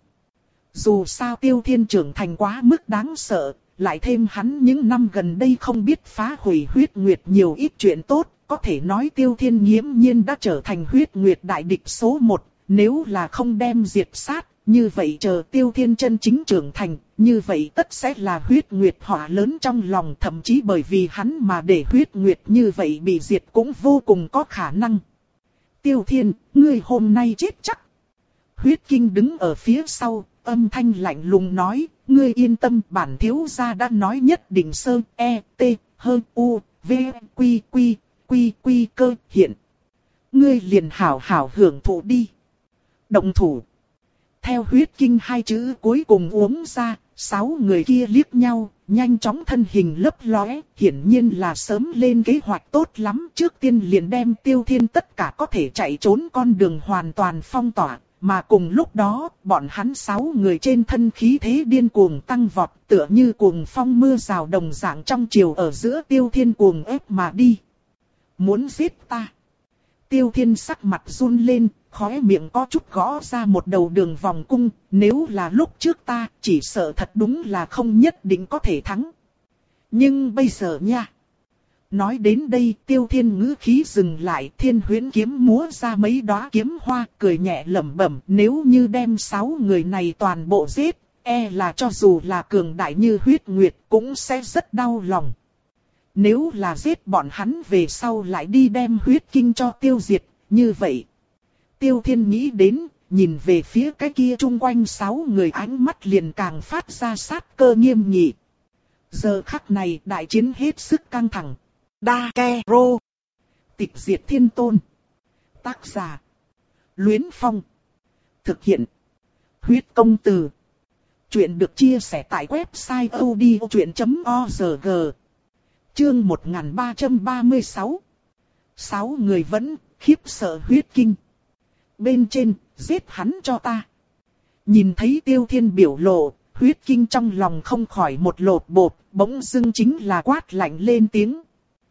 Dù sao Tiêu Thiên trưởng thành quá mức đáng sợ, lại thêm hắn những năm gần đây không biết phá hủy huyết nguyệt nhiều ít chuyện tốt, có thể nói Tiêu Thiên nghiễm nhiên đã trở thành huyết nguyệt đại địch số một, nếu là không đem diệt sát. Như vậy chờ Tiêu Thiên chân chính trưởng thành, như vậy tất sẽ là huyết nguyệt họa lớn trong lòng, thậm chí bởi vì hắn mà để huyết nguyệt như vậy bị diệt cũng vô cùng có khả năng. Tiêu Thiên, ngươi hôm nay chết chắc. Huyết Kinh đứng ở phía sau, âm thanh lạnh lùng nói, ngươi yên tâm, bản thiếu gia đã nói nhất định sơ, e, t, hơn, u, v, quy, quy, quy, quy cơ hiện. Ngươi liền hảo hảo hưởng thụ đi. Động thủ. Theo huyết kinh hai chữ cuối cùng uống ra, sáu người kia liếc nhau, nhanh chóng thân hình lấp lóe, hiển nhiên là sớm lên kế hoạch tốt lắm. Trước tiên liền đem Tiêu Thiên tất cả có thể chạy trốn con đường hoàn toàn phong tỏa, mà cùng lúc đó, bọn hắn sáu người trên thân khí thế điên cuồng tăng vọt, tựa như cuồng phong mưa rào đồng dạng trong chiều ở giữa Tiêu Thiên cuồng ép mà đi. Muốn giết ta? Tiêu Thiên sắc mặt run lên, khóe miệng có chút gõ ra một đầu đường vòng cung, nếu là lúc trước ta, chỉ sợ thật đúng là không nhất định có thể thắng. Nhưng bây giờ nha. Nói đến đây, Tiêu Thiên ngữ khí dừng lại, thiên huyễn kiếm múa ra mấy đóa kiếm hoa, cười nhẹ lẩm bẩm, nếu như đem sáu người này toàn bộ giết, e là cho dù là cường đại như huyết nguyệt cũng sẽ rất đau lòng. Nếu là giết bọn hắn về sau lại đi đem huyết kinh cho tiêu diệt, như vậy. Tiêu Thiên nghĩ đến, nhìn về phía cái kia chung quanh sáu người, ánh mắt liền càng phát ra sát cơ nghiêm nghị. Giờ khắc này đại chiến hết sức căng thẳng. Dakero. Tịch diệt thiên tôn. Tác giả. Luyến Phong. Thực hiện. Huyết công từ. Chuyện được chia sẻ tại website odchuyện chấm org. Chương một nghìn ba trăm ba mươi sáu. Sáu người vẫn khiếp sợ huyết kinh. Bên trên, giết hắn cho ta. Nhìn thấy Tiêu Thiên biểu lộ, huyết kinh trong lòng không khỏi một lột bột, bỗng dưng chính là quát lạnh lên tiếng.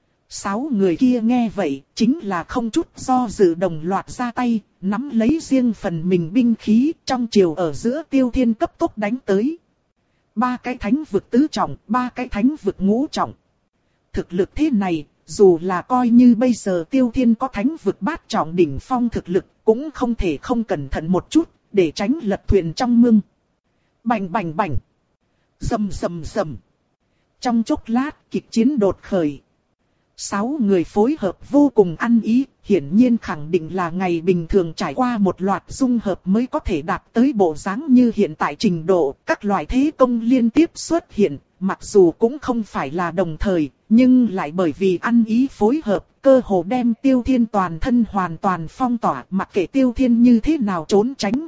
Sáu người kia nghe vậy, chính là không chút do dự đồng loạt ra tay, nắm lấy riêng phần mình binh khí, trong chiều ở giữa Tiêu Thiên cấp tốc đánh tới. Ba cái thánh vực tứ trọng, ba cái thánh vực ngũ trọng. Thực lực thế này, dù là coi như bây giờ Tiêu Thiên có thánh vực bát trọng đỉnh phong thực lực, cũng không thể không cẩn thận một chút, để tránh lật thuyền trong mương. Bành bành bành. Rầm rầm rầm. Trong chốc lát, kịch chiến đột khởi. Sáu người phối hợp vô cùng ăn ý, hiển nhiên khẳng định là ngày bình thường trải qua một loạt dung hợp mới có thể đạt tới bộ dáng như hiện tại trình độ. Các loại thế công liên tiếp xuất hiện, mặc dù cũng không phải là đồng thời, nhưng lại bởi vì ăn ý phối hợp, cơ hồ đem Tiêu Thiên toàn thân hoàn toàn phong tỏa, mặc kệ Tiêu Thiên như thế nào trốn tránh.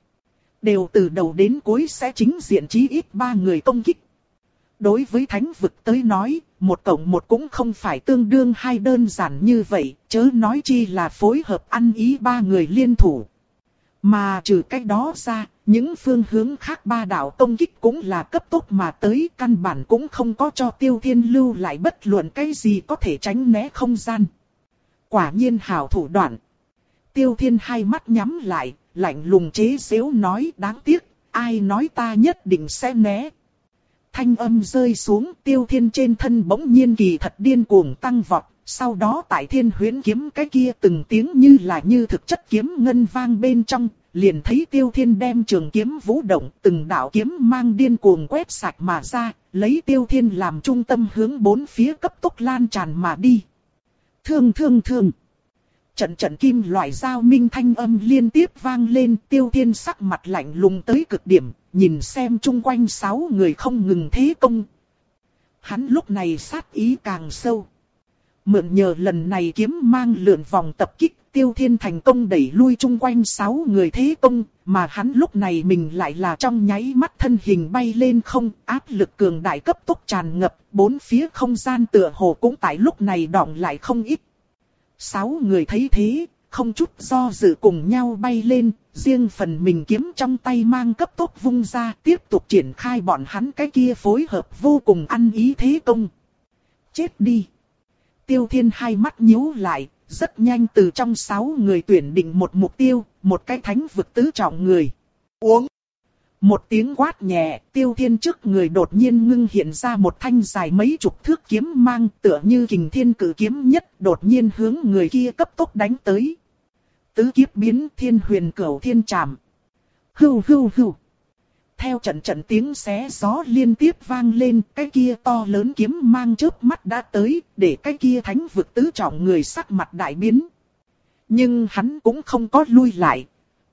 Đều từ đầu đến cuối sẽ chính diện chí ít ba người công kích. Đối với thánh vực tới nói, một cộng một cũng không phải tương đương hai đơn giản như vậy, chớ nói chi là phối hợp ăn ý ba người liên thủ. Mà trừ cách đó ra, những phương hướng khác ba đạo công kích cũng là cấp tốc mà tới, căn bản cũng không có cho Tiêu Thiên lưu lại bất luận cái gì có thể tránh né không gian. Quả nhiên hảo thủ đoạn. Tiêu Thiên hai mắt nhắm lại, lạnh lùng chế giễu nói, đáng tiếc, ai nói ta nhất định sẽ né. Thanh âm rơi xuống, Tiêu Thiên trên thân bỗng nhiên kỳ thật điên cuồng tăng vọt, sau đó tại thiên huyễn kiếm cái kia từng tiếng như là như thực chất kiếm ngân vang bên trong, liền thấy Tiêu Thiên đem trường kiếm vũ động, từng đạo kiếm mang điên cuồng quét sạch mà ra, lấy Tiêu Thiên làm trung tâm hướng bốn phía cấp tốc lan tràn mà đi. Thương thương thương. Trận trận kim loại dao minh thanh âm liên tiếp vang lên, Tiêu Thiên sắc mặt lạnh lùng tới cực điểm, nhìn xem chung quanh sáu người không ngừng thế công. Hắn lúc này sát ý càng sâu. Mượn nhờ lần này kiếm mang lượn vòng tập kích, Tiêu Thiên thành công đẩy lui chung quanh sáu người thế công, mà hắn lúc này mình lại là trong nháy mắt thân hình bay lên không, áp lực cường đại cấp tốc tràn ngập, bốn phía không gian tựa hồ cũng tại lúc này đọng lại không ít. Sáu người thấy thế, không chút do dự cùng nhau bay lên, riêng phần mình kiếm trong tay mang cấp tốc vung ra, tiếp tục triển khai bọn hắn cái kia phối hợp vô cùng ăn ý thế công. Chết đi! Tiêu Thiên hai mắt nhíu lại, rất nhanh từ trong sáu người tuyển định một mục tiêu, một cái thánh vực tứ trọng người. Uống! Một tiếng quát nhẹ, Tiêu Thiên trước người đột nhiên ngưng hiện ra một thanh dài mấy chục thước kiếm mang, tựa như kình thiên cử kiếm nhất, đột nhiên hướng người kia cấp tốc đánh tới. Tứ kiếp biến thiên huyền cửu thiên trảm. Hưu hưu hưu. Theo trận trận tiếng xé gió liên tiếp vang lên, cái kia to lớn kiếm mang chớp mắt đã tới, để cái kia thánh vực tứ trọng người sắc mặt đại biến. Nhưng hắn cũng không có lui lại,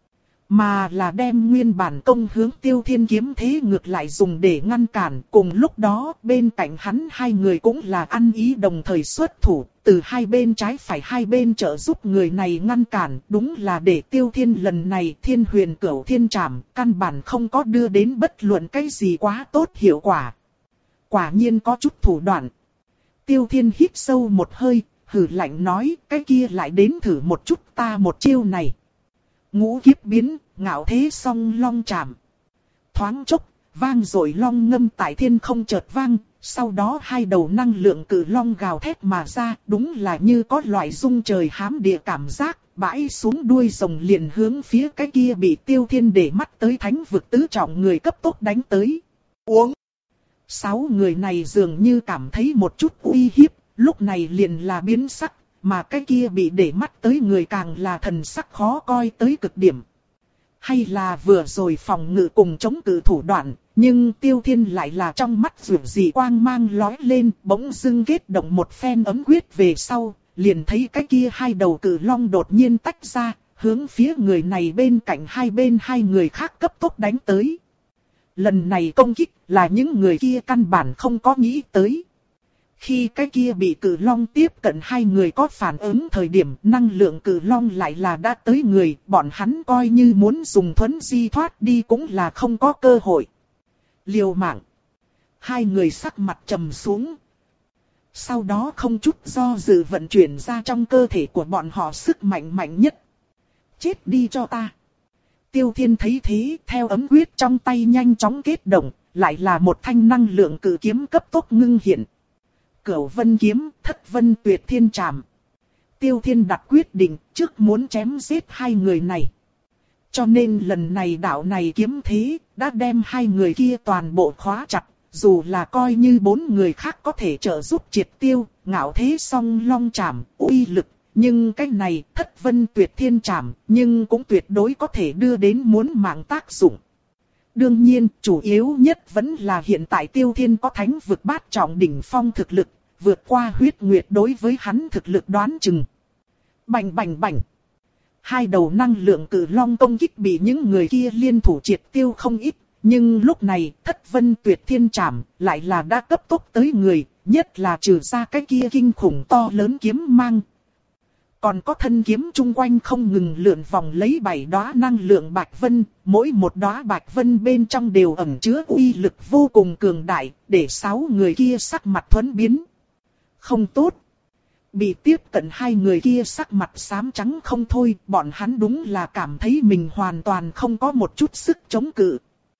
mà là đem nguyên bản công hướng Tiêu Thiên kiếm thế ngược lại dùng để ngăn cản. Cùng lúc đó, bên cạnh hắn hai người cũng là ăn ý đồng thời xuất thủ, từ hai bên trái phải hai bên trợ giúp người này ngăn cản. Đúng là để Tiêu Thiên lần này thiên huyền cửu thiên trảm, căn bản không có đưa đến bất luận cái gì quá tốt hiệu quả. Quả nhiên có chút thủ đoạn. Tiêu Thiên hít sâu một hơi, hừ lạnh nói, cái kia lại đến thử một chút ta một chiêu này. Ngũ kiếp biến, ngạo thế song long chạm. Thoáng chốc, vang rồi long ngâm tại thiên không chợt vang, sau đó hai đầu năng lượng cự long gào thét mà ra, đúng là như có loại rung trời hám địa cảm giác, bãi xuống đuôi rồng liền hướng phía cái kia bị Tiêu Thiên để mắt tới thánh vực tứ trọng người cấp tốc đánh tới. Uống! Sáu người này dường như cảm thấy một chút uy hiếp, lúc này liền là biến sắc. Mà cái kia bị để mắt tới người càng là thần sắc khó coi tới cực điểm. Hay là vừa rồi phòng ngự cùng chống cự thủ đoạn, nhưng Tiêu Thiên lại là trong mắt rủi dị quang mang lói lên, bỗng dưng kết động một phen ấm quyết về sau, liền thấy cái kia hai đầu cự long đột nhiên tách ra, hướng phía người này bên cạnh hai bên hai người khác cấp tốc đánh tới. Lần này công kích là những người kia căn bản không có nghĩ tới. Khi cái kia bị cự long tiếp cận hai người có phản ứng thời điểm, năng lượng cự long lại là đã tới người, bọn hắn coi như muốn dùng thuấn di thoát đi cũng là không có cơ hội. Liều mạng. Hai người sắc mặt trầm xuống. Sau đó không chút do dự vận chuyển ra trong cơ thể của bọn họ sức mạnh mạnh nhất. Chết đi cho ta. Tiêu Thiên thấy thế, theo ấm quyết trong tay nhanh chóng kết động, lại là một thanh năng lượng cự kiếm cấp tốc ngưng hiện. Cửu vân kiếm, thất vân tuyệt thiên trảm. Tiêu Thiên đặt quyết định trước muốn chém giết hai người này. Cho nên lần này đạo này kiếm thế, đã đem hai người kia toàn bộ khóa chặt. Dù là coi như bốn người khác có thể trợ giúp triệt tiêu, ngạo thế song long trảm, uy lực. Nhưng cái này, thất vân tuyệt thiên trảm, nhưng cũng tuyệt đối có thể đưa đến muốn mạng tác dụng. Đương nhiên, chủ yếu nhất vẫn là hiện tại Tiêu Thiên có thánh vực bát trọng đỉnh phong thực lực, vượt qua huyết nguyệt đối với hắn thực lực đoán chừng. Bành bành bành. Hai đầu năng lượng cự long công kích bị những người kia liên thủ triệt tiêu không ít, nhưng lúc này thất vân tuyệt thiên trảm lại là đã cấp tốc tới người, nhất là trừ ra cái kia kinh khủng to lớn kiếm mang. Còn có thân kiếm chung quanh không ngừng lượn vòng lấy bảy đóa năng lượng bạch vân, mỗi một đóa bạch vân bên trong đều ẩn chứa uy lực vô cùng cường đại, để sáu người kia sắc mặt thuẫn biến. Không tốt. Bị tiếp cận hai người kia sắc mặt xám trắng không thôi, bọn hắn đúng là cảm thấy mình hoàn toàn không có một chút sức chống cự.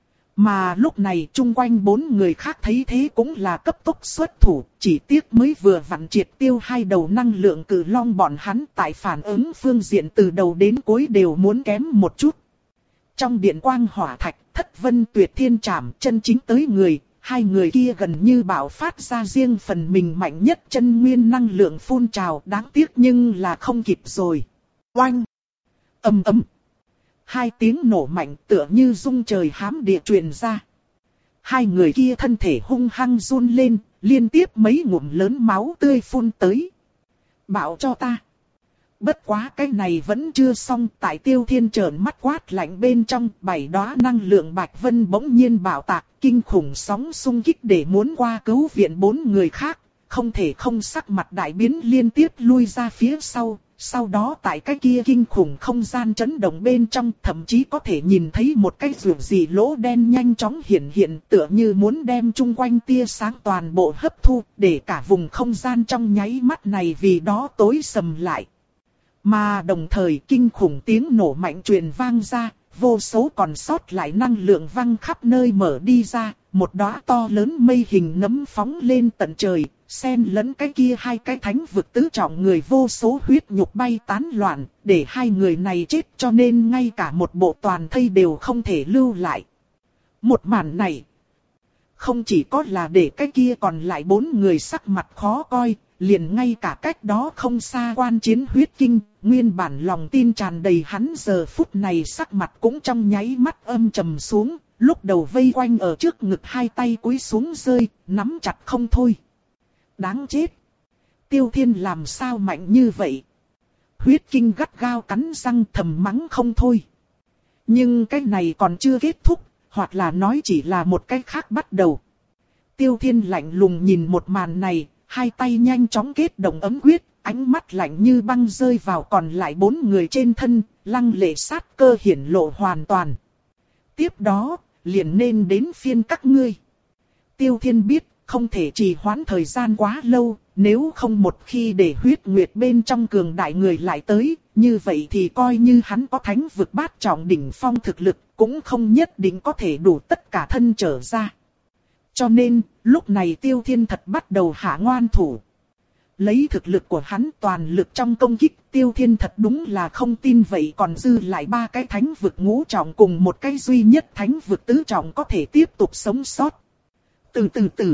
Mà lúc này chung quanh bốn người khác thấy thế cũng là cấp tốc xuất thủ, chỉ tiếc mới vừa vặn triệt tiêu hai đầu năng lượng cự long bọn hắn tại phản ứng phương diện từ đầu đến cuối đều muốn kém một chút. Trong điện quang hỏa thạch, thất vân tuyệt thiên trảm chân chính tới người, hai người kia gần như bạo phát ra riêng phần mình mạnh nhất chân nguyên năng lượng phun trào, đáng tiếc nhưng là không kịp rồi. Oanh! Ầm ầm! Hai tiếng nổ mạnh tựa như rung trời hám địa truyền ra. Hai người kia thân thể hung hăng run lên, liên tiếp mấy ngụm lớn máu tươi phun tới. Bảo cho ta! Bất quá cái này vẫn chưa xong, tại Tiêu Thiên trợn mắt quát lạnh bên trong, bảy đóa năng lượng bạch vân bỗng nhiên bạo tạc, kinh khủng sóng xung kích để muốn qua cứu viện bốn người khác, không thể không sắc mặt đại biến liên tiếp lui ra phía sau. Sau đó tại cái kia kinh khủng không gian chấn động bên trong, thậm chí có thể nhìn thấy một cái rượu gì lỗ đen nhanh chóng hiện hiện, tựa như muốn đem chung quanh tia sáng toàn bộ hấp thu, để cả vùng không gian trong nháy mắt này vì đó tối sầm lại. Mà đồng thời kinh khủng tiếng nổ mạnh truyền vang ra, vô số còn sót lại năng lượng văng khắp nơi mở đi ra, một đóa to lớn mây hình nấm phóng lên tận trời, xen lẫn cái kia hai cái thánh vực tứ trọng người, vô số huyết nhục bay tán loạn, để hai người này chết cho nên ngay cả một bộ toàn thây đều không thể lưu lại. Một màn này, không chỉ có là để cái kia còn lại bốn người sắc mặt khó coi, liền ngay cả cách đó không xa quan chiến huyết kinh, nguyên bản lòng tin tràn đầy hắn giờ phút này sắc mặt cũng trong nháy mắt âm trầm xuống, lúc đầu vây quanh ở trước ngực hai tay cúi xuống rơi, nắm chặt không thôi. Đáng chết! Tiêu Thiên làm sao mạnh như vậy? Huyết kinh gắt gao cắn răng thầm mắng không thôi. Nhưng cái này còn chưa kết thúc, hoặc là nói chỉ là một cái khác bắt đầu. Tiêu Thiên lạnh lùng nhìn một màn này, hai tay nhanh chóng kết động ấm quyết, ánh mắt lạnh như băng rơi vào còn lại bốn người trên thân, lăng lệ sát cơ hiển lộ hoàn toàn. Tiếp đó, liền nên đến phiên các ngươi. Tiêu Thiên biết, không thể trì hoãn thời gian quá lâu, nếu không một khi để huyết nguyệt bên trong cường đại người lại tới, như vậy thì coi như hắn có thánh vực bát trọng đỉnh phong thực lực, cũng không nhất định có thể đủ tất cả thân trở ra. Cho nên, lúc này Tiêu Thiên thật bắt đầu hạ ngoan thủ. Lấy thực lực của hắn toàn lực trong công kích, Tiêu Thiên thật đúng là không tin vậy còn dư lại ba cái thánh vực ngũ trọng cùng một cái duy nhất thánh vực tứ trọng có thể tiếp tục sống sót. Từ từ từ,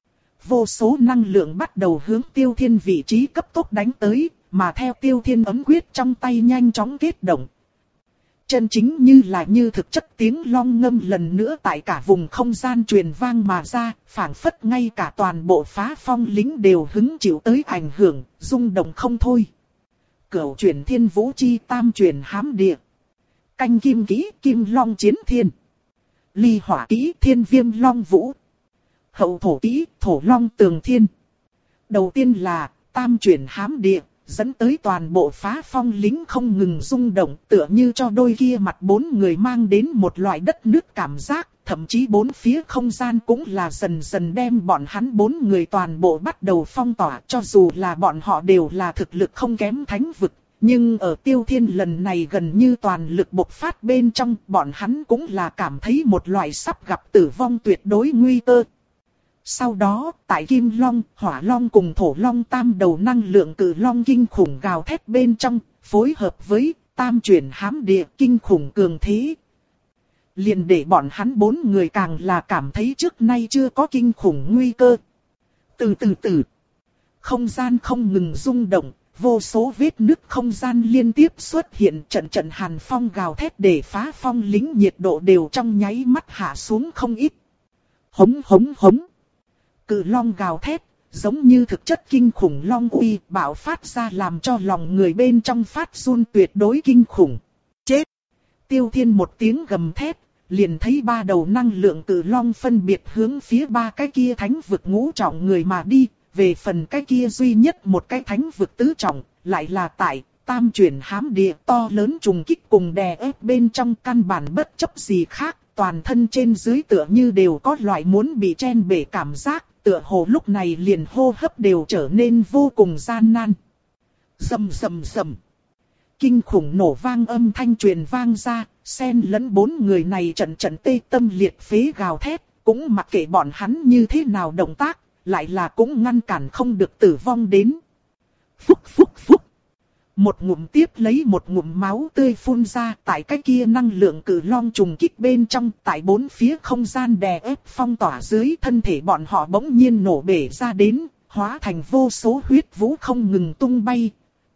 vô số năng lượng bắt đầu hướng Tiêu Thiên vị trí cấp tốc đánh tới, mà theo Tiêu Thiên ấm quyết trong tay nhanh chóng kết động. Chân chính như là như thực chất tiếng long ngâm lần nữa tại cả vùng không gian truyền vang mà ra, phảng phất ngay cả toàn bộ Phá Phong lính đều hứng chịu tới ảnh hưởng, rung động không thôi. Cửu chuyển thiên vũ chi tam chuyển hám địa. Canh kim kỹ kim long chiến thiên. Ly hỏa kỹ thiên viêm long vũ. Hậu thổ kỹ thổ long tường thiên. Đầu tiên là tam chuyển hám địa. Dẫn tới toàn bộ Phá Phong lính không ngừng rung động, tựa như cho đôi kia mặt bốn người mang đến một loại đất nước cảm giác, thậm chí bốn phía không gian cũng là dần dần đem bọn hắn bốn người toàn bộ bắt đầu phong tỏa, cho dù là bọn họ đều là thực lực không kém thánh vực, nhưng ở Tiêu Thiên lần này gần như toàn lực bộc phát bên trong, bọn hắn cũng là cảm thấy một loại sắp gặp tử vong tuyệt đối nguy cơ. Sau đó, tại Kim Long, Hỏa Long cùng Thổ Long tam đầu năng lượng cự long kinh khủng gào thét bên trong, phối hợp với tam chuyển hám địa kinh khủng cường thế. Liền để bọn hắn bốn người càng là cảm thấy trước nay chưa có kinh khủng nguy cơ. Từ từ từ, không gian không ngừng rung động, vô số vết nứt không gian liên tiếp xuất hiện, trận trận hàn phong gào thét để Phá Phong lính nhiệt độ đều trong nháy mắt hạ xuống không ít. Hống hống hống. Cự long gào thét, giống như thực chất kinh khủng long uy bạo phát ra làm cho lòng người bên trong phát run tuyệt đối kinh khủng. Chết! Tiêu Thiên một tiếng gầm thét, liền thấy ba đầu năng lượng cự long phân biệt hướng phía ba cái kia thánh vực ngũ trọng người mà đi, về phần cái kia duy nhất một cái thánh vực tứ trọng, lại là tại tam chuyển hám địa to lớn trùng kích cùng đè ép bên trong căn bản bất chấp gì khác, toàn thân trên dưới tựa như đều có loại muốn bị chen bể cảm giác. Tựa hồ lúc này liền hô hấp đều trở nên vô cùng gian nan. Rầm rầm rầm. Kinh khủng nổ vang âm thanh truyền vang ra, xen lẫn bốn người này trận trận tê tâm liệt phế gào thét, cũng mặc kệ bọn hắn như thế nào động tác, lại là cũng ngăn cản không được tử vong đến. Phúc phúc phúc. Một ngụm tiếp lấy một ngụm máu tươi phun ra, tại cái kia năng lượng cự long trùng kích bên trong, tại bốn phía không gian đè ép phong tỏa dưới thân thể bọn họ bỗng nhiên nổ bể ra đến, hóa thành vô số huyết vũ không ngừng tung bay.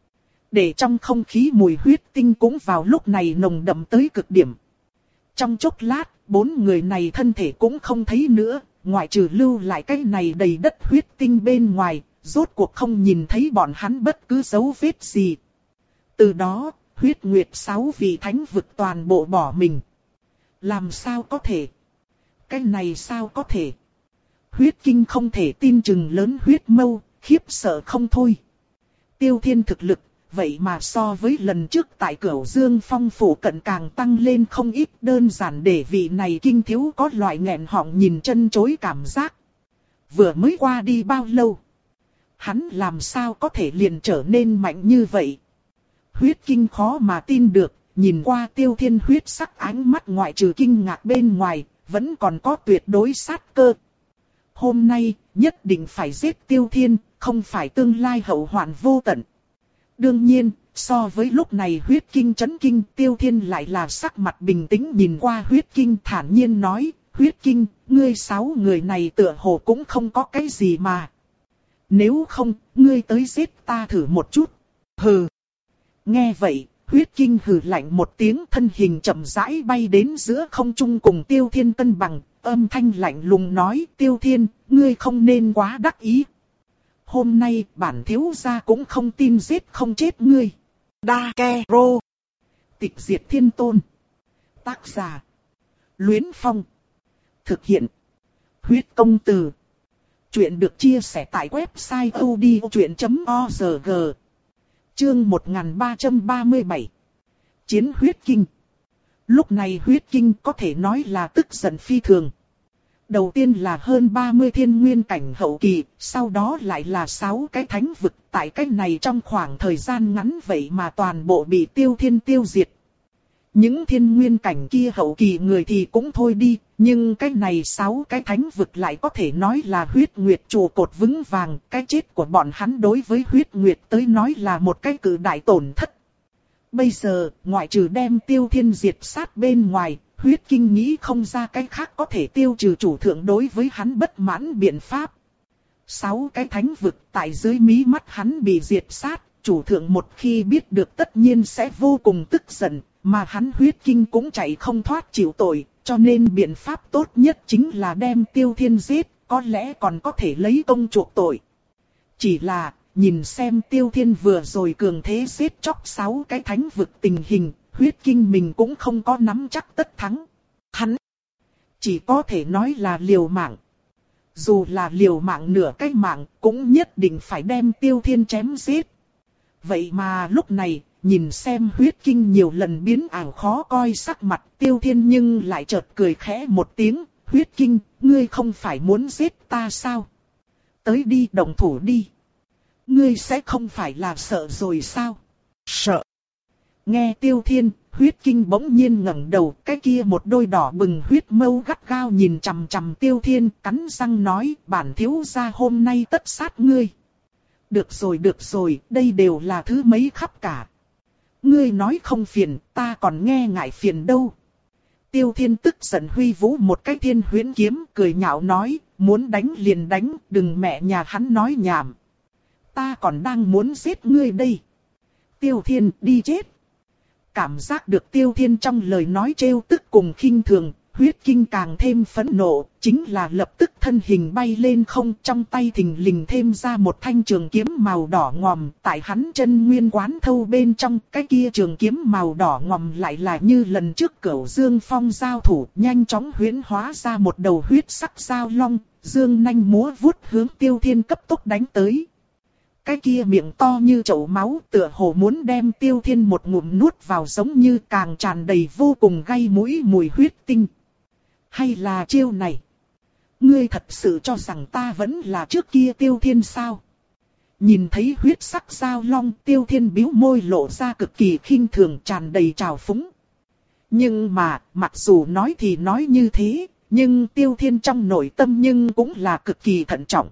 Để trong không khí mùi huyết tinh cũng vào lúc này nồng đậm tới cực điểm. Trong chốc lát, bốn người này thân thể cũng không thấy nữa, ngoại trừ lưu lại cái này đầy đất huyết tinh bên ngoài, rốt cuộc không nhìn thấy bọn hắn bất cứ dấu vết gì. Từ đó, huyết nguyệt sáu vị thánh vực toàn bộ bỏ mình. Làm sao có thể? Cái này sao có thể? Huyết Kinh không thể tin chừng lớn huyết mâu, khiếp sợ không thôi. Tiêu Thiên thực lực, vậy mà so với lần trước tại Cửu Dương Phong phủ cận càng tăng lên không ít, đơn giản để vị này kinh thiếu có loại nghẹn họng nhìn chân chối cảm giác. Vừa mới qua đi bao lâu? Hắn làm sao có thể liền trở nên mạnh như vậy? Huyết Kinh khó mà tin được, nhìn qua Tiêu Thiên huyết sắc ánh mắt ngoại trừ kinh ngạc bên ngoài, vẫn còn có tuyệt đối sát cơ. Hôm nay, nhất định phải giết Tiêu Thiên, không phải tương lai hậu hoạn vô tận. Đương nhiên, so với lúc này huyết kinh chấn kinh, Tiêu Thiên lại là sắc mặt bình tĩnh nhìn qua huyết kinh thản nhiên nói, huyết kinh, ngươi sáu người này tựa hồ cũng không có cái gì mà. Nếu không, ngươi tới giết ta thử một chút. Hừ. Nghe vậy, huyết kinh hừ lạnh một tiếng, thân hình chậm rãi bay đến giữa không trung cùng Tiêu Thiên cân bằng, âm thanh lạnh lùng nói, Tiêu Thiên, ngươi không nên quá đắc ý. Hôm nay bản thiếu gia cũng không tin giết không chết ngươi. Đa Ke Rô. Tịch diệt thiên tôn. Tác giả. Luyến Phong. Thực hiện. Huyết công từ. Chuyện được chia sẻ tại website odchuyện chấm org. Chương một nghìn ba trăm ba mươi bảy. Chiến huyết kinh. Lúc này huyết kinh có thể nói là tức giận phi thường. Đầu tiên là hơn ba mươi thiên nguyên cảnh hậu kỳ, sau đó lại là sáu cái thánh vực, tại cái này trong khoảng thời gian ngắn vậy mà toàn bộ bị Tiêu Thiên tiêu diệt. Những thiên nguyên cảnh kia hậu kỳ người thì cũng thôi đi, nhưng cái này sáu cái thánh vực lại có thể nói là huyết nguyệt trụ cột vững vàng, cái chết của bọn hắn đối với huyết nguyệt tới nói là một cái cự đại tổn thất. Bây giờ, ngoại trừ đem Tiêu Thiên diệt sát bên ngoài, huyết kinh nghĩ không ra cái khác có thể tiêu trừ chủ thượng đối với hắn bất mãn biện pháp. Sáu cái thánh vực tại dưới mí mắt hắn bị diệt sát, chủ thượng một khi biết được tất nhiên sẽ vô cùng tức giận, mà hắn huyết kinh cũng chạy không thoát chịu tội, cho nên biện pháp tốt nhất chính là đem Tiêu Thiên giết, có lẽ còn có thể lấy công chuộc tội. Chỉ là, nhìn xem Tiêu Thiên vừa rồi cường thế giết chóc sáu cái thánh vực tình hình, huyết kinh mình cũng không có nắm chắc tất thắng. Hắn chỉ có thể nói là liều mạng. Dù là liều mạng nửa cái mạng, cũng nhất định phải đem Tiêu Thiên chém giết. Vậy mà lúc này, nhìn xem huyết kinh nhiều lần biến ảo khó coi sắc mặt Tiêu Thiên nhưng lại chợt cười khẽ một tiếng, huyết kinh, ngươi không phải muốn giết ta sao? Tới đi động thủ đi. Ngươi sẽ không phải là sợ rồi sao? Sợ. Nghe Tiêu Thiên, huyết kinh bỗng nhiên ngẩng đầu, cái kia một đôi đỏ bừng huyết mâu gắt gao nhìn chằm chằm Tiêu Thiên, cắn răng nói, bản thiếu gia hôm nay tất sát ngươi. Được rồi được rồi, đây đều là thứ mấy khắp cả. Ngươi nói không phiền, ta còn nghe ngại phiền đâu. Tiêu Thiên tức giận huy vũ một cái thiên huyễn kiếm, cười nhạo nói, muốn đánh liền đánh, đừng mẹ nhà hắn nói nhảm. Ta còn đang muốn giết ngươi đây. Tiêu Thiên đi chết. Cảm giác được Tiêu Thiên trong lời nói trêu tức cùng khinh thường, huyết kinh càng thêm phẫn nộ, chính là lập tức thân hình bay lên không, trong tay thình lình thêm ra một thanh trường kiếm màu đỏ ngòm, tại hắn chân nguyên quán thâu bên trong, cái kia trường kiếm màu đỏ ngòm lại là như lần trước Cửu Dương Phong giao thủ, nhanh chóng huyễn hóa ra một đầu huyết sắc giao long, dương nanh múa vuốt hướng Tiêu Thiên cấp tốc đánh tới. Cái kia miệng to như chậu máu tựa hồ muốn đem Tiêu Thiên một ngụm nuốt vào, giống như càng tràn đầy vô cùng gây mũi mùi huyết tinh. Hay là chiêu này? Ngươi thật sự cho rằng ta vẫn là trước kia Tiêu Thiên sao? Nhìn thấy huyết sắc giao long, Tiêu Thiên bĩu môi lộ ra cực kỳ khinh thường, tràn đầy trào phúng. Nhưng mà, mặc dù nói thì nói như thế, nhưng Tiêu Thiên trong nội tâm nhưng cũng là cực kỳ thận trọng.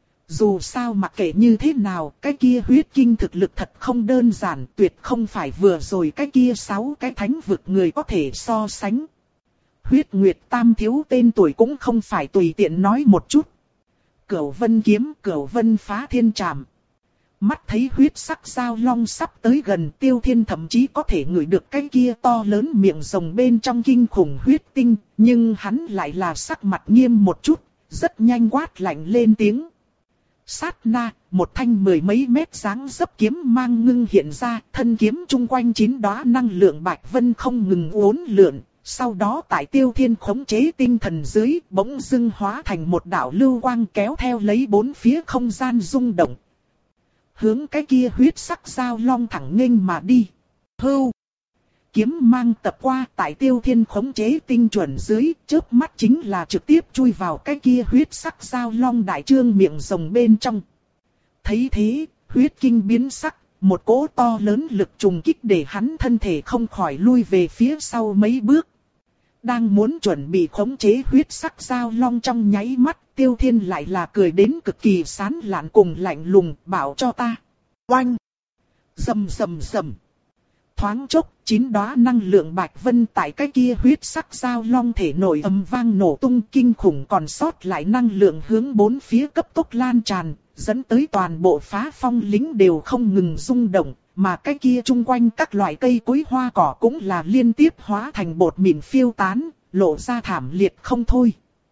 Dù sao mặc kệ như thế nào, cái kia huyết kinh thực lực thật không đơn giản, tuyệt không phải vừa rồi cái kia sáu cái thánh vực người có thể so sánh. Huyết Nguyệt Tam thiếu tên tuổi cũng không phải tùy tiện nói một chút. Cửu Vân kiếm, Cửu Vân phá thiên trảm. Mắt thấy huyết sắc giao long sắp tới gần, Tiêu Thiên thậm chí có thể ngửi được cái kia to lớn miệng rồng bên trong kinh khủng huyết tinh, nhưng hắn lại là sắc mặt nghiêm một chút, rất nhanh quát lạnh lên tiếng. Sát na, một thanh mười mấy mét dáng dấp kiếm mang ngưng hiện ra, thân kiếm chung quanh chín đóa năng lượng bạch vân không ngừng uốn lượn. Sau đó tại Tiêu Thiên khống chế tinh thần dưới, bỗng dưng hóa thành một đạo lưu quang kéo theo lấy bốn phía không gian rung động. Hướng cái kia huyết sắc giao long thẳng nghênh mà đi. Hưu! Kiếm mang tập qua tại Tiêu Thiên khống chế tinh chuẩn dưới, chớp mắt chính là trực tiếp chui vào cái kia huyết sắc giao long đại trương miệng rồng bên trong. Thấy thế, huyết kinh biến sắc, một cỗ to lớn lực trùng kích để hắn thân thể không khỏi lui về phía sau mấy bước. Đang muốn chuẩn bị khống chế huyết sắc giao long trong nháy mắt, Tiêu Thiên lại là cười đến cực kỳ sán lạn cùng lạnh lùng, bảo cho ta. Oanh! Rầm rầm rầm! Thoáng chốc, chín đóa năng lượng bạch vân tại cái kia huyết sắc giao long thể nổi ầm vang nổ tung kinh khủng, còn sót lại năng lượng hướng bốn phía cấp tốc lan tràn, dẫn tới toàn bộ Phá Phong lính đều không ngừng rung động, mà cái kia chung quanh các loại cây cối hoa cỏ cũng là liên tiếp hóa thành bột mịn phiêu tán, lộ ra thảm liệt không thôi.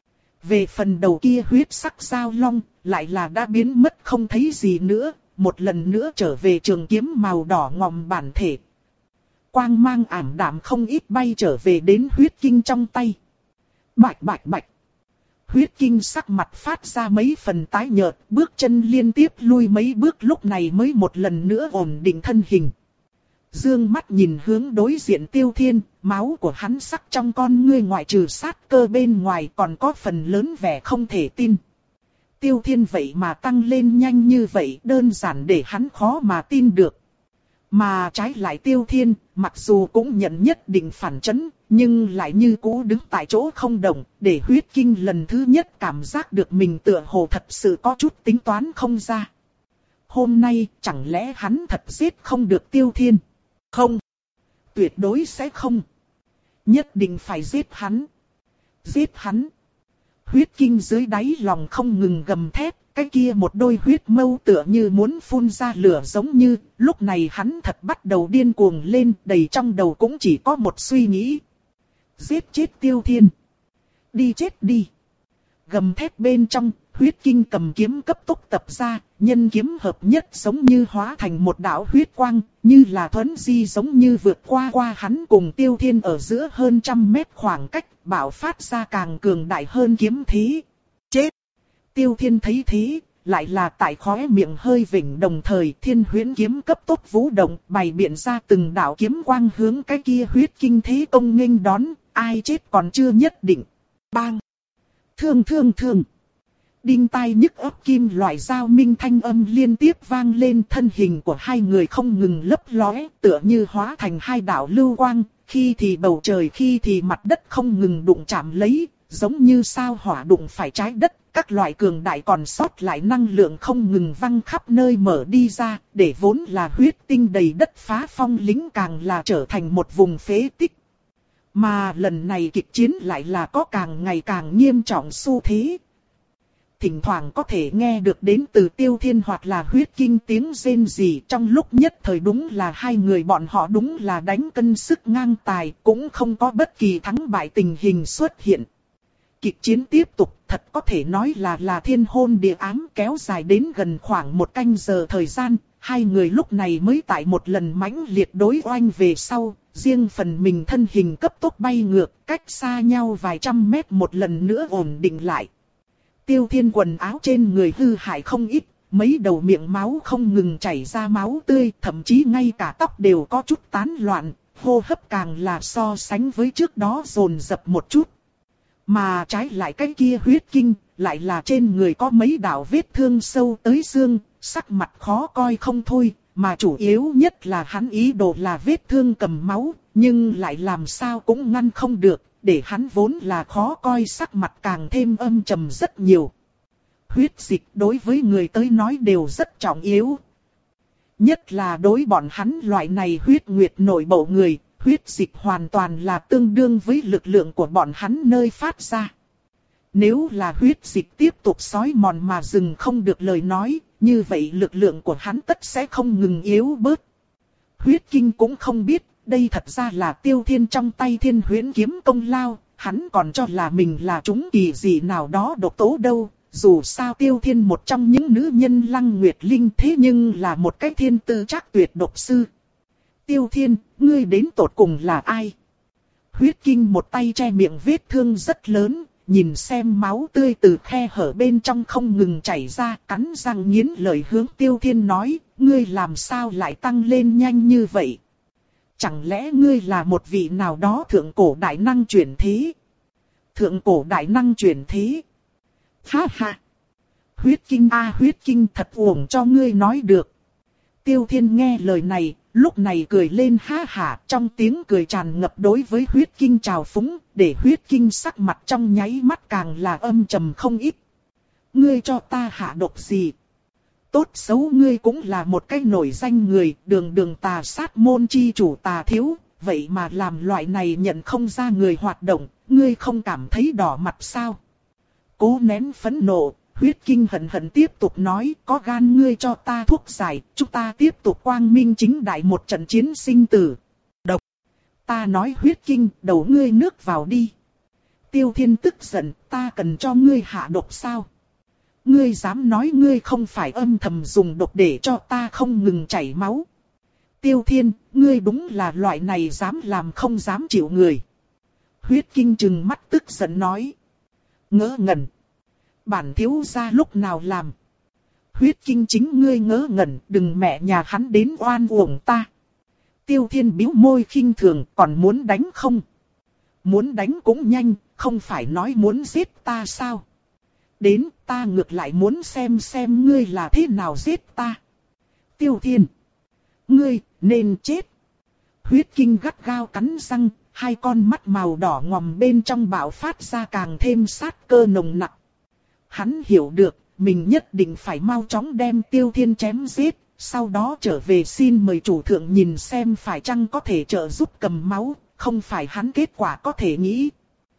Về phần đầu kia huyết sắc giao long, lại là đã biến mất không thấy gì nữa, một lần nữa trở về trường kiếm màu đỏ ngòm bản thể. Quang mang ảm đạm không ít bay trở về đến huyết kinh trong tay. Bạch bạch bạch. Huyết kinh sắc mặt phát ra mấy phần tái nhợt, bước chân liên tiếp lui mấy bước lúc này mới một lần nữa ổn định thân hình. Dương mắt nhìn hướng đối diện Tiêu Thiên, máu của hắn sắc trong con ngươi ngoại trừ sát cơ bên ngoài còn có phần lớn vẻ không thể tin. Tiêu Thiên vậy mà tăng lên nhanh như vậy, đơn giản để hắn khó mà tin được. Mà trái lại Tiêu Thiên, mặc dù cũng nhận nhất định phản chấn, nhưng lại như cũ đứng tại chỗ không động, để huyết kinh lần thứ nhất cảm giác được mình tựa hồ thật sự có chút tính toán không ra. Hôm nay, chẳng lẽ hắn thật giết không được Tiêu Thiên? Không. Tuyệt đối sẽ không. Nhất định phải giết hắn. Giết hắn. Huyết kinh dưới đáy lòng không ngừng gầm thét. Cái kia một đôi huyết mâu tựa như muốn phun ra lửa giống như, lúc này hắn thật bắt đầu điên cuồng lên, đầy trong đầu cũng chỉ có một suy nghĩ. Giết chết Tiêu Thiên. Đi chết đi. Gầm thét bên trong, huyết kinh cầm kiếm cấp tốc tập ra, nhân kiếm hợp nhất giống như hóa thành một đạo huyết quang, như là thuấn di giống như vượt qua qua hắn cùng Tiêu Thiên ở giữa hơn trăm mét khoảng cách, bạo phát ra càng cường đại hơn kiếm thế. Chết! Tiêu Thiên thấy thế, lại là tại khóe miệng hơi vỉnh, đồng thời thiên huyễn kiếm cấp tốc vũ động, bày biện ra từng đạo kiếm quang hướng cái kia huyết kinh thế công nghênh đón, ai chết còn chưa nhất định. Bang! Thương thương thương! Đinh tai nhức óc kim loại dao minh thanh âm liên tiếp vang lên, thân hình của hai người không ngừng lấp lóe, tựa như hóa thành hai đạo lưu quang, khi thì bầu trời khi thì mặt đất không ngừng đụng chạm lấy, giống như sao hỏa đụng phải trái đất. Các loại cường đại còn sót lại năng lượng không ngừng văng khắp nơi mở đi ra, để vốn là huyết tinh đầy đất Phá Phong lính càng là trở thành một vùng phế tích. Mà lần này kịch chiến lại là có càng ngày càng nghiêm trọng xu thế. Thỉnh thoảng có thể nghe được đến từ Tiêu Thiên hoặc là huyết kinh tiếng rên rỉ, trong lúc nhất thời đúng là hai người bọn họ đúng là đánh cân sức ngang tài, cũng không có bất kỳ thắng bại tình hình xuất hiện. Kịch chiến tiếp tục, thật có thể nói là là thiên hôn địa ám, kéo dài đến gần khoảng một canh giờ thời gian, hai người lúc này mới tại một lần mãnh liệt đối oanh về sau, riêng phần mình thân hình cấp tốc bay ngược, cách xa nhau vài trăm mét một lần nữa ổn định lại. Tiêu Thiên quần áo trên người hư hại không ít, mấy đầu miệng máu không ngừng chảy ra máu tươi, thậm chí ngay cả tóc đều có chút tán loạn, hô hấp càng là so sánh với trước đó dồn dập một chút. Mà trái lại cái kia huyết kinh, lại là trên người có mấy đạo vết thương sâu tới xương, sắc mặt khó coi không thôi, mà chủ yếu nhất là hắn ý đồ là vết thương cầm máu, nhưng lại làm sao cũng ngăn không được, để hắn vốn là khó coi sắc mặt càng thêm âm trầm rất nhiều. Huyết dịch đối với người tới nói đều rất trọng yếu. Nhất là đối bọn hắn loại này huyết nguyệt nội bộ người, huyết dịch hoàn toàn là tương đương với lực lượng của bọn hắn nơi phát ra. Nếu là huyết dịch tiếp tục xói mòn mà dừng không được lời nói, như vậy lực lượng của hắn tất sẽ không ngừng yếu bớt. Huyết kinh cũng không biết, đây thật ra là Tiêu Thiên trong tay thiên huyễn kiếm công lao, hắn còn cho là mình là chúng kỳ gì nào đó độc tố đâu, dù sao Tiêu Thiên một trong những nữ nhân Lăng Nguyệt Linh thế nhưng là một cái thiên tư chắc tuyệt độc sư. Tiêu Thiên, ngươi đến tột cùng là ai? Huyết Kinh một tay che miệng vết thương rất lớn, nhìn xem máu tươi từ khe hở bên trong không ngừng chảy ra, cắn răng nghiến lời hướng Tiêu Thiên nói, ngươi làm sao lại tăng lên nhanh như vậy? Chẳng lẽ ngươi là một vị nào đó thượng cổ đại năng chuyển thế? Thượng cổ đại năng chuyển thế? Ha ha! Huyết Kinh a Huyết Kinh thật uổng cho ngươi nói được. Tiêu Thiên nghe lời này, lúc này cười lên ha hả, trong tiếng cười tràn ngập đối với Huyết Kinh trào phúng, để Huyết Kinh sắc mặt trong nháy mắt càng là âm trầm không ít. Ngươi cho ta hạ độc gì? Tốt xấu ngươi cũng là một cái nổi danh người, đường đường tà sát môn chi chủ Tà Thiếu, vậy mà làm loại này nhận không ra người hoạt động, ngươi không cảm thấy đỏ mặt sao? Cố nén phẫn nộ, Huyết Kinh hận hận tiếp tục nói, có gan ngươi cho ta thuốc giải, chúng ta tiếp tục quang minh chính đại một trận chiến sinh tử. Độc! Ta nói Huyết Kinh, đầu ngươi nước vào đi. Tiêu Thiên tức giận, ta cần cho ngươi hạ độc sao? Ngươi dám nói ngươi không phải âm thầm dùng độc để cho ta không ngừng chảy máu. Tiêu Thiên, ngươi đúng là loại này dám làm không dám chịu người. Huyết Kinh trừng mắt tức giận nói. Ngớ ngẩn. Bản thiếu gia lúc nào làm? Huyết Kinh chính ngươi ngớ ngẩn, đừng mẹ nhà hắn đến oan uổng ta. Tiêu Thiên bĩu môi khinh thường, còn muốn đánh không? Muốn đánh cũng nhanh, không phải nói muốn giết ta sao? Đến, ta ngược lại muốn xem xem ngươi là thế nào giết ta. Tiêu Thiên, ngươi, nên chết. Huyết Kinh gắt gao cắn răng, hai con mắt màu đỏ ngòm bên trong bạo phát ra càng thêm sát cơ nồng nặc. Hắn hiểu được, mình nhất định phải mau chóng đem Tiêu Thiên chém giết, sau đó trở về xin mời chủ thượng nhìn xem phải chăng có thể trợ giúp cầm máu, không phải hắn kết quả có thể nghĩ.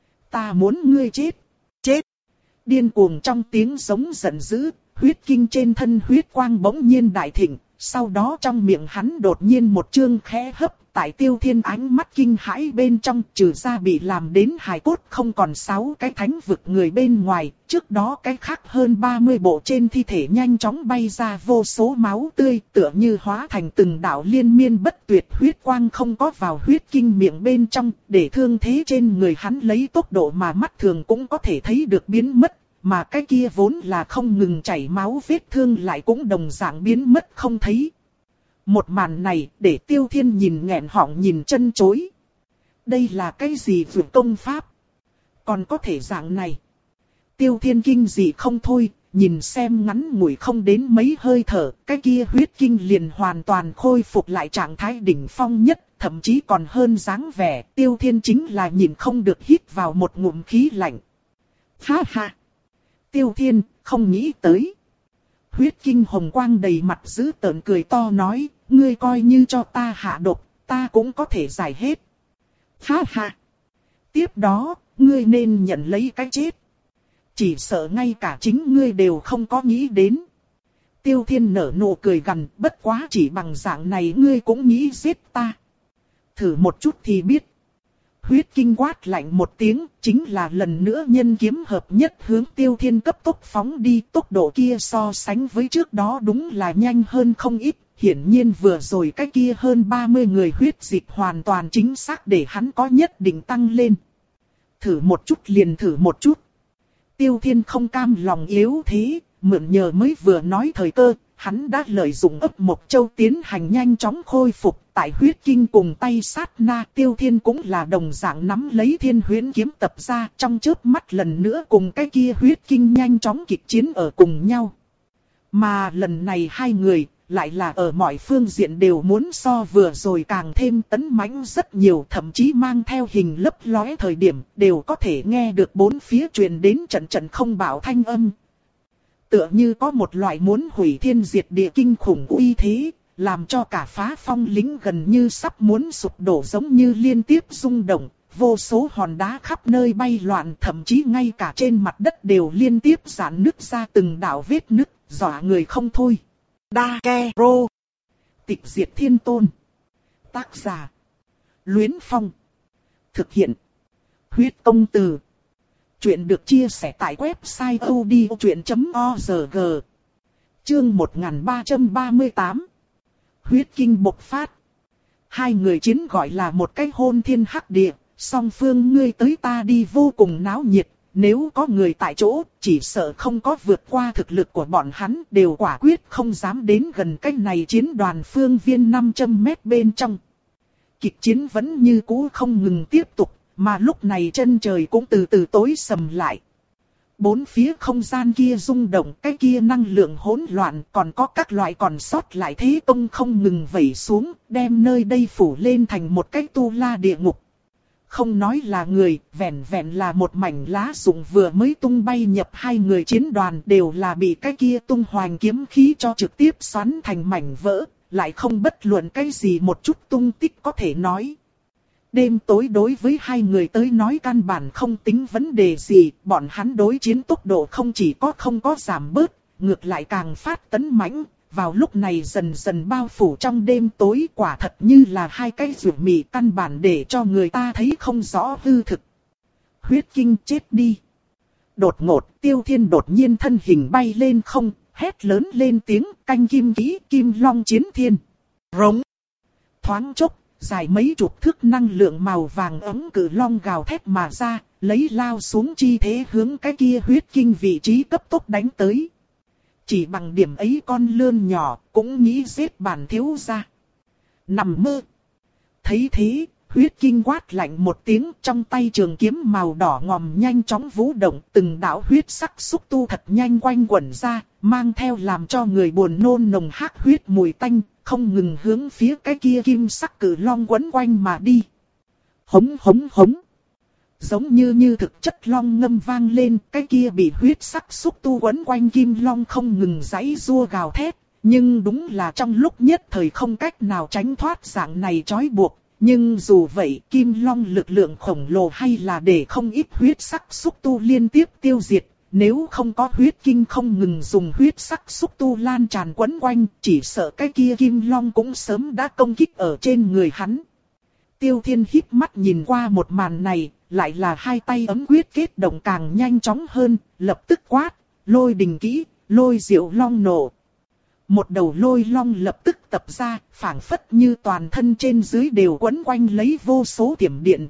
Ta muốn ngươi chết, chết. Điên cuồng trong tiếng giống giận dữ, Huyết Kinh trên thân huyết quang bỗng nhiên đại thịnh, sau đó trong miệng hắn đột nhiên một chương khẽ hấp, tại Tiêu Thiên ánh mắt kinh hãi bên trong, trừ ra bị làm đến hài cốt không còn sáu cái thánh vực người bên ngoài, trước đó cái khác hơn ba mươi bộ trên thi thể nhanh chóng bay ra vô số máu tươi, tựa như hóa thành từng đạo liên miên bất tuyệt huyết quang không có vào Huyết Kinh miệng bên trong, để thương thế trên người hắn lấy tốc độ mà mắt thường cũng có thể thấy được biến mất. Mà cái kia vốn là không ngừng chảy máu vết thương lại cũng đồng dạng biến mất không thấy. Một màn này để Tiêu Thiên nhìn nghẹn họng nhìn chân chối. Đây là cái gì vượt công pháp? Còn có thể dạng này. Tiêu Thiên kinh dị không thôi, nhìn xem ngắn ngủi không đến mấy hơi thở, cái kia Huyết Kinh liền hoàn toàn khôi phục lại trạng thái đỉnh phong nhất, thậm chí còn hơn dáng vẻ. Tiêu Thiên chính là nhìn không được hít vào một ngụm khí lạnh. Ha ha! Tiêu Thiên, không nghĩ tới. Huyết Kinh hồng quang đầy mặt giữ tợn cười to nói, ngươi coi như cho ta hạ độc, ta cũng có thể giải hết. Ha ha! Tiếp đó, ngươi nên nhận lấy cái chết. Chỉ sợ ngay cả chính ngươi đều không có nghĩ đến. Tiêu Thiên nở nụ cười gằn, bất quá chỉ bằng dạng này ngươi cũng nghĩ giết ta. Thử một chút thì biết. Huyết Kinh quát lạnh một tiếng, chính là lần nữa nhân kiếm hợp nhất hướng Tiêu Thiên cấp tốc phóng đi. Tốc độ kia so sánh với trước đó đúng là nhanh hơn không ít. Hiển nhiên vừa rồi cái kia hơn ba mươi người huyết dịch hoàn toàn chính xác để hắn có nhất định tăng lên. Thử một chút liền thử một chút. Tiêu Thiên không cam lòng yếu thế, mượn nhờ mới vừa nói thời cơ, hắn đã lợi dụng ấp Mộc Châu tiến hành nhanh chóng khôi phục. Tại Huyết Kinh cùng tay sát na, Tiêu Thiên cũng là đồng dạng nắm lấy Thiên Huyễn kiếm tập ra, trong chớp mắt lần nữa cùng cái kia Huyết Kinh nhanh chóng kịch chiến ở cùng nhau. Mà lần này hai người, lại là ở mọi phương diện đều muốn so vừa rồi càng thêm tấn mãnh rất nhiều, thậm chí mang theo hình lấp lóe thời điểm, đều có thể nghe được bốn phía truyền đến trận trận không bạo thanh âm. Tựa như có một loại muốn hủy thiên diệt địa kinh khủng uy thế, làm cho cả Phá Phong lính gần như sắp muốn sụp đổ, giống như liên tiếp rung động, vô số hòn đá khắp nơi bay loạn, thậm chí ngay cả trên mặt đất đều liên tiếp rạn nứt ra từng đạo vết nứt, dọa người không thôi. Dakero, Tịch Diệt Thiên Tôn. Tác giả: Luyến Phong. Thực hiện: Huyết Công Từ. Chuyện được chia sẻ tại website odchuyện chấm org. Chương một nghìn ba trăm ba mươi tám. Huyết kinh bộc phát. Hai người chiến gọi là một cái hôn thiên hắc địa, song phương ngươi tới ta đi vô cùng náo nhiệt. Nếu có người tại chỗ, chỉ sợ không có vượt qua thực lực của bọn hắn, đều quả quyết không dám đến gần cái này chiến đoàn phương viên năm trăm mét bên trong. Kịch chiến vẫn như cũ không ngừng tiếp tục, mà lúc này chân trời cũng từ từ tối sầm lại. Bốn phía không gian kia rung động, cái kia năng lượng hỗn loạn, còn có các loại còn sót lại thế công không ngừng vẩy xuống, đem nơi đây phủ lên thành một cái tu la địa ngục. Không nói là người, vẹn vẹn là một mảnh lá rụng vừa mới tung bay nhập hai người chiến đoàn đều là bị cái kia tung hoành kiếm khí cho trực tiếp xoắn thành mảnh vỡ, lại không bất luận cái gì một chút tung tích có thể nói. Đêm tối đối với hai người tới nói căn bản không tính vấn đề gì, bọn hắn đối chiến tốc độ không chỉ có không có giảm bớt, ngược lại càng phát tấn mãnh. Vào lúc này dần dần bao phủ trong đêm tối, quả thật như là hai cái rượu mì căn bản để cho người ta thấy không rõ hư thực. Huyết kinh chết đi. Đột ngột Tiêu Thiên đột nhiên thân hình bay lên không, hét lớn lên tiếng canh kim kỹ kim long chiến thiên. Rống. Thoáng chốc, dài mấy chục thước năng lượng màu vàng ấm cử long gào thét mà ra, lấy lao xuống chi thế hướng cái kia huyết kinh vị trí cấp tốc đánh tới. Chỉ bằng điểm ấy con lươn nhỏ cũng nghĩ giết bản thiếu gia. Nằm mơ. Thấy thế, huyết kinh quát lạnh một tiếng, trong tay trường kiếm màu đỏ ngòm nhanh chóng vũ động, từng đạo huyết sắc xúc tu thật nhanh quanh quẩn ra, mang theo làm cho người buồn nôn nồng hắc huyết mùi tanh, không ngừng hướng phía cái kia kim sắc cử long quấn quanh mà đi. Hống hống hống. Giống như như thực chất long ngâm vang lên, cái kia bị huyết sắc xúc tu quấn quanh kim long không ngừng giãy giụa gào thét, nhưng đúng là trong lúc nhất thời không cách nào tránh thoát dạng này trói buộc. Nhưng dù vậy, kim long lực lượng khổng lồ hay là để không ít huyết sắc xúc tu liên tiếp tiêu diệt, nếu không có huyết kinh không ngừng dùng huyết sắc xúc tu lan tràn quấn quanh, chỉ sợ cái kia kim long cũng sớm đã công kích ở trên người hắn. Tiêu Thiên híp mắt nhìn qua một màn này, lại là hai tay ấm quyết kết động càng nhanh chóng hơn, lập tức quát, lôi đình kỹ, lôi diệu long nổ. Một đầu lôi long lập tức tập ra, phảng phất như toàn thân trên dưới đều quấn quanh lấy vô số tiềm điện.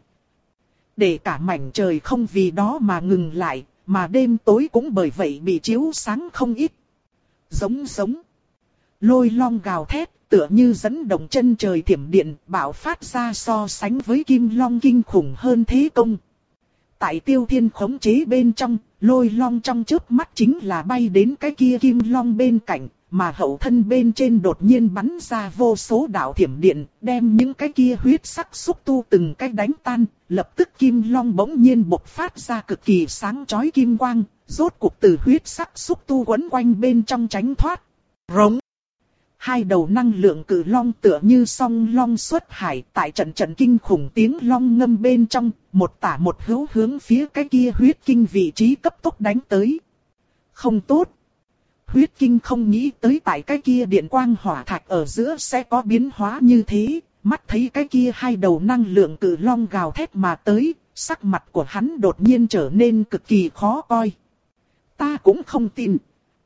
Để cả mảnh trời không vì đó mà ngừng lại, mà đêm tối cũng bởi vậy bị chiếu sáng không ít. Giống giống. Lôi long gào thét, tựa như dẫn động chân trời thiểm điện, bạo phát ra so sánh với kim long kinh khủng hơn thế công. Tại Tiêu Thiên khống chế bên trong, lôi long trong chớp mắt chính là bay đến cái kia kim long bên cạnh, mà hậu thân bên trên đột nhiên bắn ra vô số đạo thiểm điện, đem những cái kia huyết sắc xúc tu từng cái đánh tan, lập tức kim long bỗng nhiên bộc phát ra cực kỳ sáng chói kim quang, rốt cuộc từ huyết sắc xúc tu quấn quanh bên trong tránh thoát. Rống. Hai đầu năng lượng cử long tựa như song long xuất hải, tại trận trận kinh khủng tiếng long ngâm bên trong, một tả một hữu hướng phía cái kia huyết kinh vị trí cấp tốc đánh tới. Không tốt. Huyết kinh không nghĩ tới tại cái kia điện quang hỏa thạch ở giữa sẽ có biến hóa như thế, mắt thấy cái kia hai đầu năng lượng cử long gào thét mà tới, sắc mặt của hắn đột nhiên trở nên cực kỳ khó coi. Ta cũng không tin.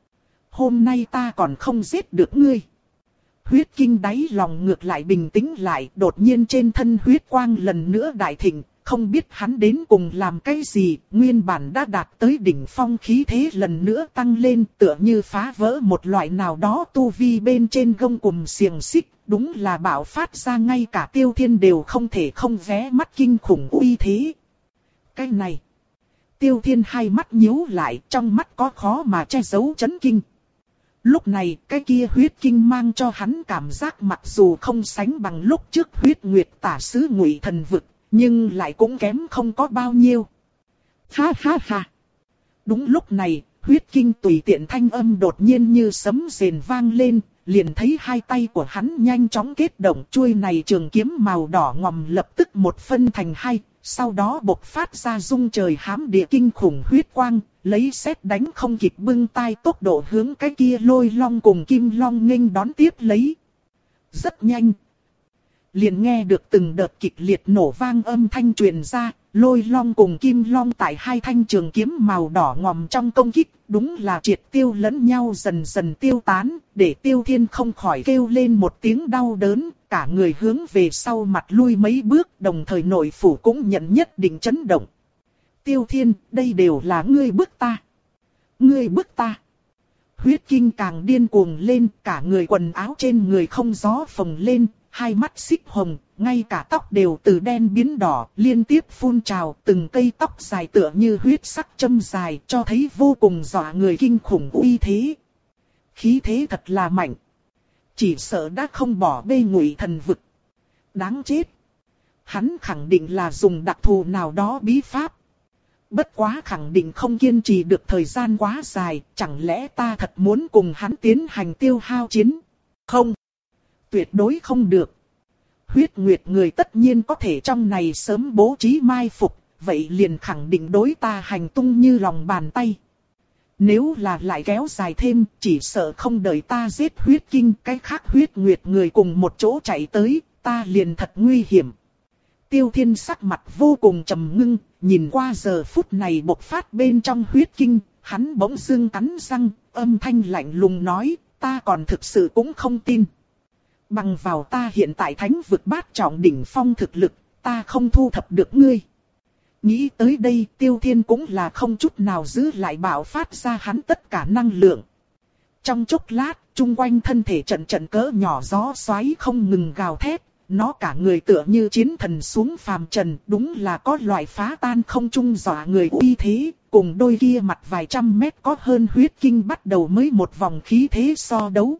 Hôm nay ta còn không giết được ngươi. Huyết kinh đáy lòng ngược lại bình tĩnh lại, đột nhiên trên thân huyết quang lần nữa đại thịnh, không biết hắn đến cùng làm cái gì, nguyên bản đã đạt tới đỉnh phong khí thế lần nữa tăng lên, tựa như phá vỡ một loại nào đó tu vi bên trên gông cùm xiềng xích, đúng là bạo phát ra ngay cả Tiêu Thiên đều không thể không vé mắt kinh khủng uy thế. Cái này, Tiêu Thiên hai mắt nhíu lại, trong mắt có khó mà che giấu chấn kinh. Lúc này, cái kia huyết kinh mang cho hắn cảm giác mặc dù không sánh bằng lúc trước huyết nguyệt tả sứ Ngụy Thần Vực, nhưng lại cũng kém không có bao nhiêu. Ha ha ha. Đúng lúc này, huyết kinh tùy tiện thanh âm đột nhiên như sấm rền vang lên, liền thấy hai tay của hắn nhanh chóng kết động, chuôi này trường kiếm màu đỏ ngòm lập tức một phân thành hai, sau đó bộc phát ra rung trời hám địa kinh khủng huyết quang, lấy sét đánh không kịp bưng tay tốc độ hướng cái kia lôi long cùng kim long nghênh đón tiếp lấy. Rất nhanh. liền nghe được từng đợt kịch liệt nổ vang âm thanh truyền ra, Lôi Long cùng Kim Long tại hai thanh trường kiếm màu đỏ ngòm trong công kích, đúng là triệt tiêu lẫn nhau dần dần tiêu tán, để Tiêu Thiên không khỏi kêu lên một tiếng đau đớn, cả người hướng về sau mặt lui mấy bước, đồng thời nội phủ cũng nhận nhất định chấn động. Tiêu Thiên, đây đều là ngươi bức ta. Ngươi bức ta. Huyết Kinh càng điên cuồng lên, cả người quần áo trên người không gió phồng lên, hai mắt xích hồng, ngay cả tóc đều từ đen biến đỏ, liên tiếp phun trào, từng cây tóc dài tựa như huyết sắc châm dài, cho thấy vô cùng dọa người kinh khủng uy thế. Khí thế thật là mạnh. Chỉ sợ đã không bỏ bê Ngụy Thần vực. Đáng chết. Hắn khẳng định là dùng đặc thù nào đó bí pháp. Bất quá khẳng định không kiên trì được thời gian quá dài, chẳng lẽ ta thật muốn cùng hắn tiến hành tiêu hao chiến? Không. Tuyệt đối không được. Huyết Nguyệt người tất nhiên có thể trong này sớm bố trí mai phục, vậy liền khẳng định đối ta hành tung như lòng bàn tay. Nếu là lại kéo dài thêm, chỉ sợ không đợi ta giết Huyết Kinh, cái khác Huyết Nguyệt người cùng một chỗ chạy tới, ta liền thật nguy hiểm. Tiêu Thiên sắc mặt vô cùng trầm ngưng, nhìn qua giờ phút này bộc phát bên trong Huyết Kinh, hắn bỗng dưng cắn răng, âm thanh lạnh lùng nói, ta còn thực sự cũng không tin. Bằng vào ta hiện tại thánh vực bát trọng đỉnh phong thực lực, ta không thu thập được ngươi. Nghĩ tới đây, Tiêu Thiên cũng là không chút nào giữ lại bạo phát ra hắn tất cả năng lượng. Trong chốc lát, chung quanh thân thể trận trận cỡ nhỏ gió xoáy không ngừng gào thét, nó cả người tựa như chiến thần xuống phàm trần, đúng là có loại phá tan không trung dọa người uy thế, cùng đôi kia mặt vài trăm mét có hơn Huyết Kinh bắt đầu mới một vòng khí thế so đấu.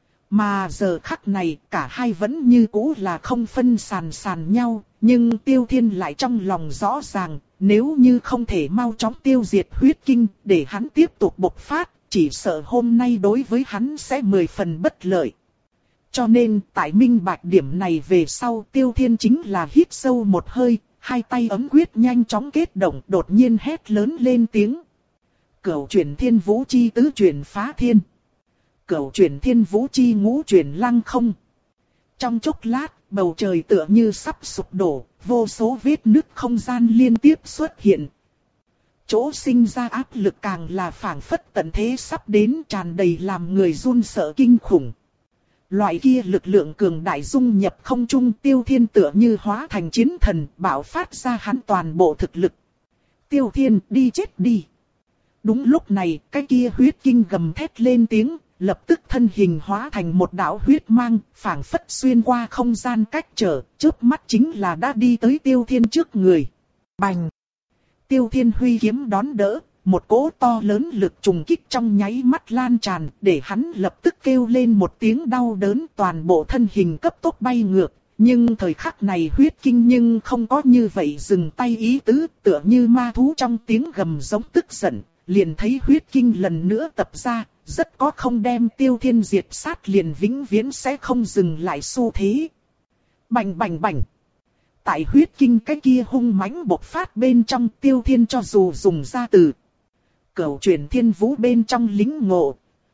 Mà giờ khắc này, cả hai vẫn như cũ là không phân sàn sàn nhau, nhưng Tiêu Thiên lại trong lòng rõ ràng, nếu như không thể mau chóng tiêu diệt Huyết Kinh, để hắn tiếp tục bộc phát, chỉ sợ hôm nay đối với hắn sẽ mười phần bất lợi. Cho nên, tại minh bạch điểm này về sau, Tiêu Thiên chính là hít sâu một hơi, hai tay ấm quyết nhanh chóng kết động, đột nhiên hét lớn lên tiếng. Cửu chuyển thiên vũ chi tứ chuyển phá thiên. Cửu chuyển thiên vũ chi ngũ chuyển lăng không. Trong chốc lát, bầu trời tựa như sắp sụp đổ, vô số vết nứt không gian liên tiếp xuất hiện. Chỗ sinh ra áp lực càng là phảng phất tận thế sắp đến, tràn đầy làm người run sợ kinh khủng. Loại kia lực lượng cường đại dung nhập không trung, Tiêu Thiên tựa như hóa thành chiến thần, bạo phát ra hắn toàn bộ thực lực. Tiêu Thiên, đi chết đi. Đúng lúc này, cái kia Huyết Kinh gầm thét lên tiếng, lập tức thân hình hóa thành một đạo huyết mang, phảng phất xuyên qua không gian cách trở, chớp mắt chính là đã đi tới Tiêu Thiên trước người. Bành! Tiêu Thiên huy kiếm đón đỡ, một cỗ to lớn lực trùng kích trong nháy mắt lan tràn, để hắn lập tức kêu lên một tiếng đau đớn, toàn bộ thân hình cấp tốc bay ngược. Nhưng thời khắc này Huyết Kinh nhưng không có như vậy dừng tay ý tứ, tựa như ma thú trong tiếng gầm giống tức giận, liền thấy Huyết Kinh lần nữa tập ra, rất có không đem Tiêu Thiên diệt sát liền vĩnh viễn sẽ không dừng lại xu thế. Bành bành bành! Tại Huyết Kinh cái kia hung mãnh bộc phát bên trong, Tiêu Thiên cho dù dùng ra từ Cửu chuyển thiên vũ bên trong lính ngộ,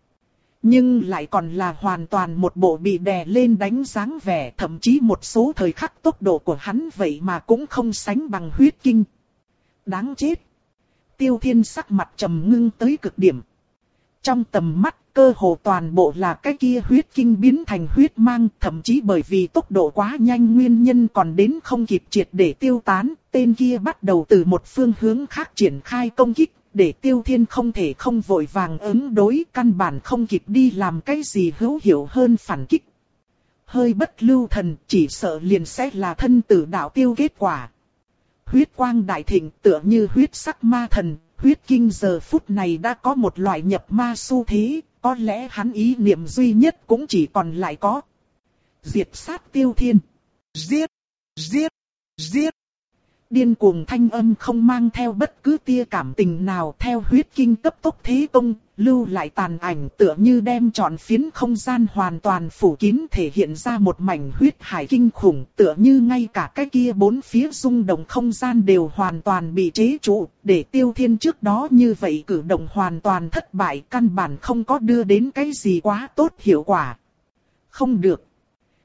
nhưng lại còn là hoàn toàn một bộ bị đè lên đánh dáng vẻ, thậm chí một số thời khắc tốc độ của hắn vậy mà cũng không sánh bằng Huyết Kinh. Đáng chết! Tiêu Thiên sắc mặt trầm ngưng tới cực điểm. Trong tầm mắt, cơ hồ toàn bộ là cái kia Huyết Kinh biến thành huyết mang, thậm chí bởi vì tốc độ quá nhanh nguyên nhân còn đến không kịp triệt để tiêu tán, tên kia bắt đầu từ một phương hướng khác triển khai công kích, để Tiêu Thiên không thể không vội vàng ứng đối, căn bản không kịp đi làm cái gì hữu hiệu hơn phản kích. Hơi bất lưu thần, chỉ sợ liền sẽ là thân tử đạo tiêu kết quả. Huyết quang đại thịnh tựa như huyết sắc ma thần. Huyết Kinh giờ phút này đã có một loại nhập ma xu thế, có lẽ hắn ý niệm duy nhất cũng chỉ còn lại có diệt sát Tiêu Thiên. Giết! Giết! Giết! Điên cuồng thanh âm không mang theo bất cứ tia cảm tình nào, theo Huyết Kinh cấp tốc thế công, lưu lại tàn ảnh tựa như đem trọn phiến không gian hoàn toàn phủ kín, thể hiện ra một mảnh huyết hải kinh khủng, tựa như ngay cả cái kia bốn phía rung động không gian đều hoàn toàn bị chế trụ, để Tiêu Thiên trước đó như vậy cử động hoàn toàn thất bại, căn bản không có đưa đến cái gì quá tốt hiệu quả. Không được.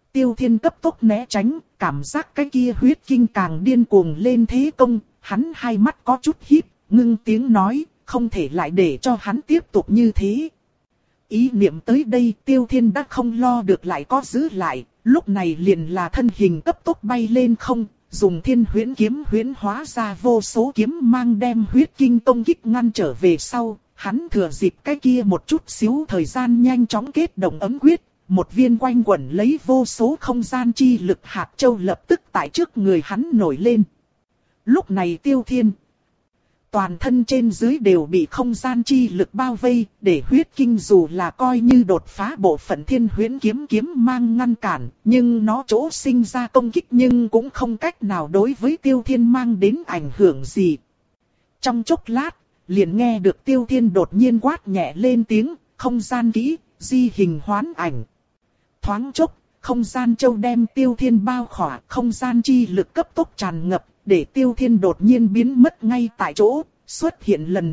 Tiêu Thiên cấp tốc né tránh, cảm giác cái kia huyết kinh càng điên cuồng lên thế công, hắn hai mắt có chút híp, ngưng tiếng nói, không thể lại để cho hắn tiếp tục như thế. Ý niệm tới đây Tiêu Thiên đã không lo được lại có giữ lại, lúc này liền là thân hình cấp tốc bay lên không, dùng thiên huyễn kiếm huyễn hóa ra vô số kiếm mang đem huyết kinh công kích ngăn trở về sau, hắn thừa dịp cái kia một chút xíu thời gian nhanh chóng kết động ấm quyết, một viên quanh quẩn lấy vô số không gian chi lực hạt châu lập tức tại trước người hắn nổi lên. Lúc này Tiêu Thiên, toàn thân trên dưới đều bị không gian chi lực bao vây, để huyết kinh dù là coi như đột phá bộ phận thiên huyễn kiếm kiếm mang ngăn cản, nhưng nó chỗ sinh ra công kích nhưng cũng không cách nào đối với Tiêu Thiên mang đến ảnh hưởng gì. Trong chốc lát, liền nghe được Tiêu Thiên đột nhiên quát nhẹ lên tiếng, không gian kỹ, di hình hoán ảnh. Thoáng chốc, không gian châu đem Tiêu Thiên bao khỏa, không gian chi lực cấp tốc tràn ngập, để Tiêu Thiên đột nhiên biến mất ngay tại chỗ, xuất hiện lần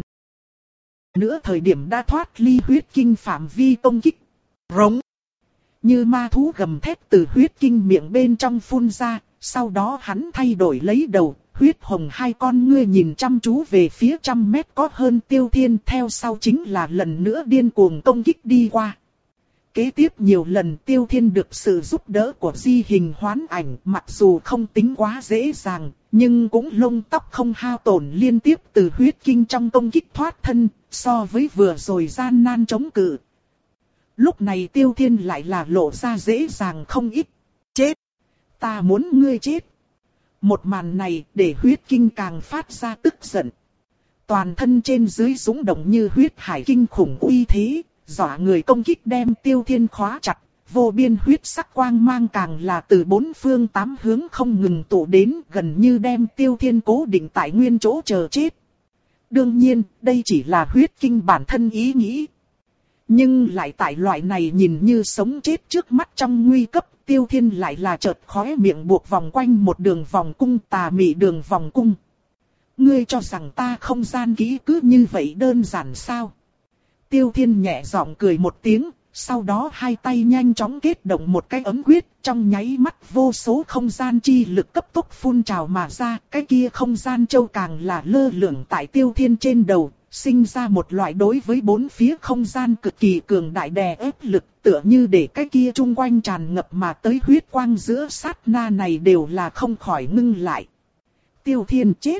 nữa thời điểm đã thoát ly huyết kinh phạm vi công kích. Rống! Như ma thú gầm thét từ huyết kinh miệng bên trong phun ra, sau đó hắn thay đổi lấy đầu, huyết hồng hai con ngươi nhìn chăm chú về phía trăm mét có hơn Tiêu Thiên, theo sau chính là lần nữa điên cuồng công kích đi qua. Kế tiếp nhiều lần Tiêu Thiên được sự giúp đỡ của di hình hoán ảnh, mặc dù không tính quá dễ dàng, nhưng cũng lông tóc không hao tổn liên tiếp từ huyết kinh trong công kích thoát thân, so với vừa rồi gian nan chống cự. Lúc này Tiêu Thiên lại là lộ ra dễ dàng không ít. Chết! Ta muốn ngươi chết! Một màn này để huyết kinh càng phát ra tức giận. Toàn thân trên dưới dũng động như huyết hải kinh khủng uy thế, dọa người công kích đem Tiêu Thiên khóa chặt, vô biên huyết sắc quang mang càng là từ bốn phương tám hướng không ngừng tụ đến, gần như đem Tiêu Thiên cố định tại nguyên chỗ chờ chết. Đương nhiên, đây chỉ là huyết kinh bản thân ý nghĩ. Nhưng lại tại loại này nhìn như sống chết trước mắt trong nguy cấp, Tiêu Thiên lại là chợt khóe miệng buộc vòng quanh một đường vòng cung, tà mị đường vòng cung. Ngươi cho rằng ta không gian kỹ cứ như vậy đơn giản sao? Tiêu Thiên nhẹ giọng cười một tiếng, sau đó hai tay nhanh chóng kết động một cái ấm quyết, trong nháy mắt vô số không gian chi lực cấp tốc phun trào mà ra, cái kia không gian châu càng là lơ lửng tại Tiêu Thiên trên đầu, sinh ra một loại đối với bốn phía không gian cực kỳ cường đại đè ép lực, tựa như để cái kia chung quanh tràn ngập mà tới huyết quang giữa sát na này đều là không khỏi ngưng lại. Tiêu Thiên chết!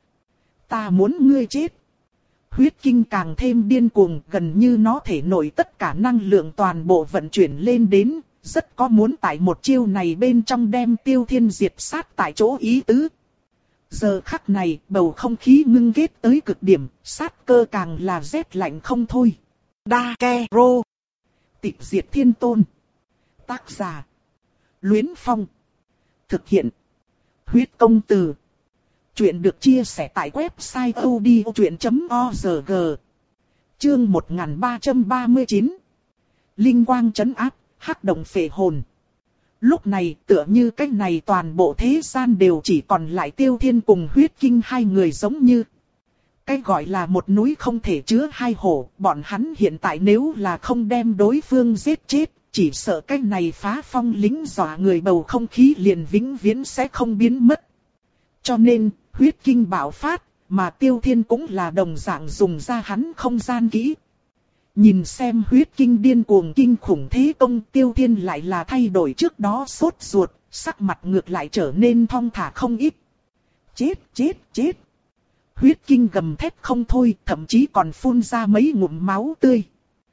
Ta muốn ngươi chết! Huyết kinh càng thêm điên cuồng, gần như nó thể nổi tất cả năng lượng toàn bộ vận chuyển lên đến, rất có muốn tại một chiêu này bên trong đem Tiêu Thiên diệt sát tại chỗ ý tứ. Giờ khắc này, bầu không khí ngưng kết tới cực điểm, sát cơ càng là rét lạnh không thôi. Dakero. Tịch diệt thiên tôn. Tác giả: Luyến Phong. Thực hiện: Huyết công từ. Chuyện được chia sẻ tại website odchuyện chấm org. Chương một nghìn ba trăm ba mươi chín. Linh quang trấn áp, hắc động phệ hồn. Lúc này tựa như cách này toàn bộ thế gian đều chỉ còn lại Tiêu Thiên cùng huyết kinh hai người giống như. Cái gọi là một núi không thể chứa hai hổ, bọn hắn hiện tại nếu là không đem đối phương giết chết, chỉ sợ cái này phá phong lính dọa người bầu không khí liền vĩnh viễn sẽ không biến mất. Cho nên, huyết kinh bạo phát, mà Tiêu Thiên cũng là đồng dạng dùng ra hắn không gian kỹ. Nhìn xem huyết kinh điên cuồng kinh khủng thế công, Tiêu Thiên lại là thay đổi trước đó sốt ruột, sắc mặt ngược lại trở nên thong thả không ít. Chết, chết, chết. Huyết kinh gầm thét không thôi, thậm chí còn phun ra mấy ngụm máu tươi.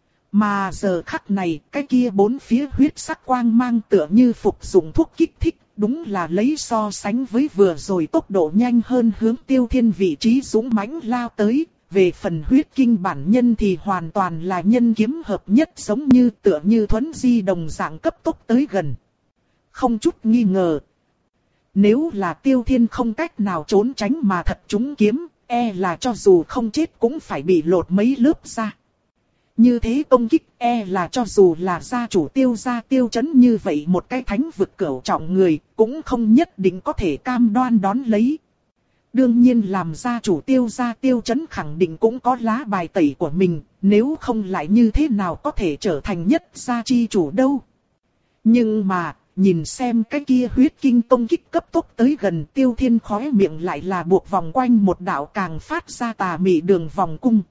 Mà giờ khắc này, cái kia bốn phía huyết sắc quang mang tựa như phục dụng thuốc kích thích, đúng là lấy so sánh với vừa rồi tốc độ nhanh hơn hướng Tiêu Thiên vị trí dũng mãnh lao tới. Về phần huyết kinh bản nhân thì hoàn toàn là nhân kiếm hợp nhất, giống như tựa như thuấn di đồng dạng cấp tốc tới gần. Không chút nghi ngờ, nếu là Tiêu Thiên không cách nào trốn tránh mà thật trúng kiếm, e là cho dù không chết cũng phải bị lột mấy lớp ra. Như thế công kích e là cho dù là gia chủ Tiêu gia Tiêu Chấn như vậy một cái thánh vực cửu trọng người, cũng không nhất định có thể cam đoan đón lấy. Đương nhiên làm gia chủ Tiêu gia Tiêu Chấn khẳng định cũng có lá bài tẩy của mình, nếu không lại như thế nào có thể trở thành nhất gia chi chủ đâu. Nhưng mà, nhìn xem cái kia huyết kinh công kích cấp tốc tới gần, Tiêu Thiên khóe miệng lại là buộc vòng quanh một đạo càng phát ra tà mị đường vòng cung.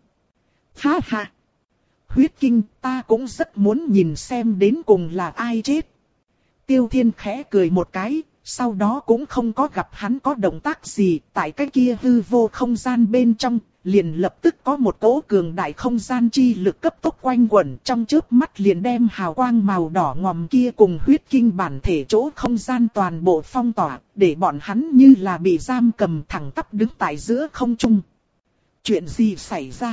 Ha ha! Huyết kinh, ta cũng rất muốn nhìn xem đến cùng là ai chết. Tiêu Thiên khẽ cười một cái, sau đó cũng không có gặp hắn có động tác gì, tại cái kia hư vô không gian bên trong, liền lập tức có một cỗ cường đại không gian chi lực cấp tốc quanh quẩn, trong chớp mắt liền đem hào quang màu đỏ ngòm kia cùng huyết kinh bản thể chỗ không gian toàn bộ phong tỏa, để bọn hắn như là bị giam cầm thẳng tắp đứng tại giữa không trung. Chuyện gì xảy ra?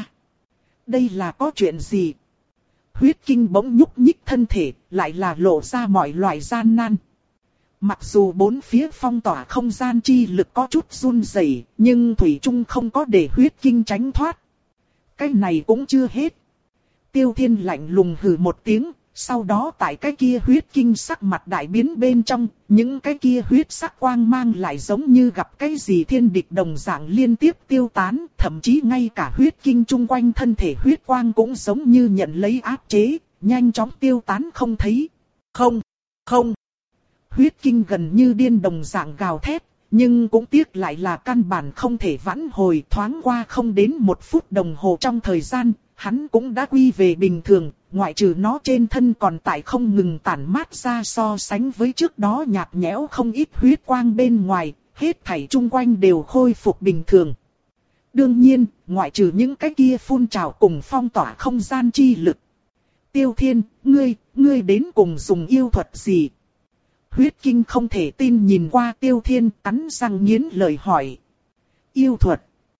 Đây là có chuyện gì? Huyết kinh bỗng nhúc nhích thân thể, lại là lộ ra mọi loại gian nan. Mặc dù bốn phía phong tỏa không gian chi lực có chút run rẩy, nhưng thủy chung không có để huyết kinh tránh thoát. Cái này cũng chưa hết. Tiêu Thiên lạnh lùng hừ một tiếng, sau đó tại cái kia huyết kinh sắc mặt đại biến bên trong, những cái kia huyết sắc quang mang lại giống như gặp cái gì thiên địch đồng dạng liên tiếp tiêu tán, thậm chí ngay cả huyết kinh chung quanh thân thể huyết quang cũng giống như nhận lấy áp chế, nhanh chóng tiêu tán không thấy. Không, không. Huyết kinh gần như điên đồng dạng gào thét, nhưng cũng tiếc lại là căn bản không thể vãn hồi, thoáng qua không đến một phút đồng hồ trong thời gian, hắn cũng đã quy về bình thường, ngoại trừ nó trên thân còn tại không ngừng tản mát ra so sánh với trước đó nhạt nhẽo không ít huyết quang bên ngoài, hết thảy chung quanh đều khôi phục bình thường. Đương nhiên, ngoại trừ những cái kia phun trào cùng phong tỏa không gian chi lực. Tiêu Thiên, ngươi, ngươi đến cùng dùng yêu thuật gì? Huyết kinh không thể tin nhìn qua Tiêu Thiên, cắn răng nghiến lời hỏi. Yêu thuật.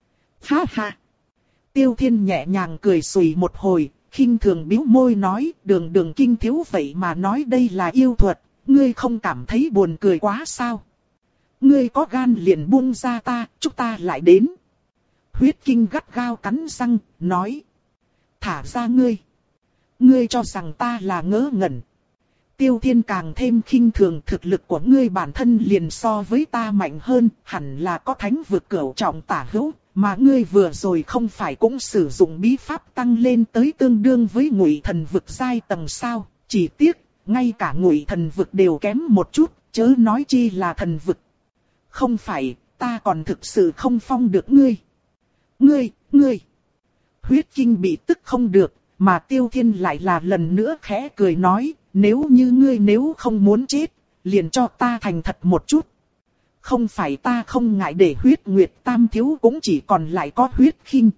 Ha ha. Tiêu Thiên nhẹ nhàng cười xùy một hồi, khinh thường bĩu môi nói, đường đường kinh thiếu vậy mà nói đây là yêu thuật, ngươi không cảm thấy buồn cười quá sao? Ngươi có gan liền buông ra ta, chúng ta lại đến. Huyết kinh gắt gao cắn răng, nói. Thả ra ngươi. Ngươi cho rằng ta là ngớ ngẩn. Tiêu Thiên càng thêm khinh thường, thực lực của ngươi bản thân liền so với ta mạnh hơn, hẳn là có thánh vực cửu trọng tả hữu, mà ngươi vừa rồi không phải cũng sử dụng bí pháp tăng lên tới tương đương với ngụy thần vực giai tầng sao, chỉ tiếc, ngay cả ngụy thần vực đều kém một chút, chớ nói chi là thần vực. Không phải, ta còn thực sự không phong được ngươi. Ngươi, ngươi. Huyết kinh bị tức không được, mà Tiêu Thiên lại là lần nữa khẽ cười nói, nếu như ngươi nếu không muốn chết, liền cho ta thành thật một chút. Không phải ta không ngại để huyết nguyệt tam thiếu cũng chỉ còn lại có huyết khinh.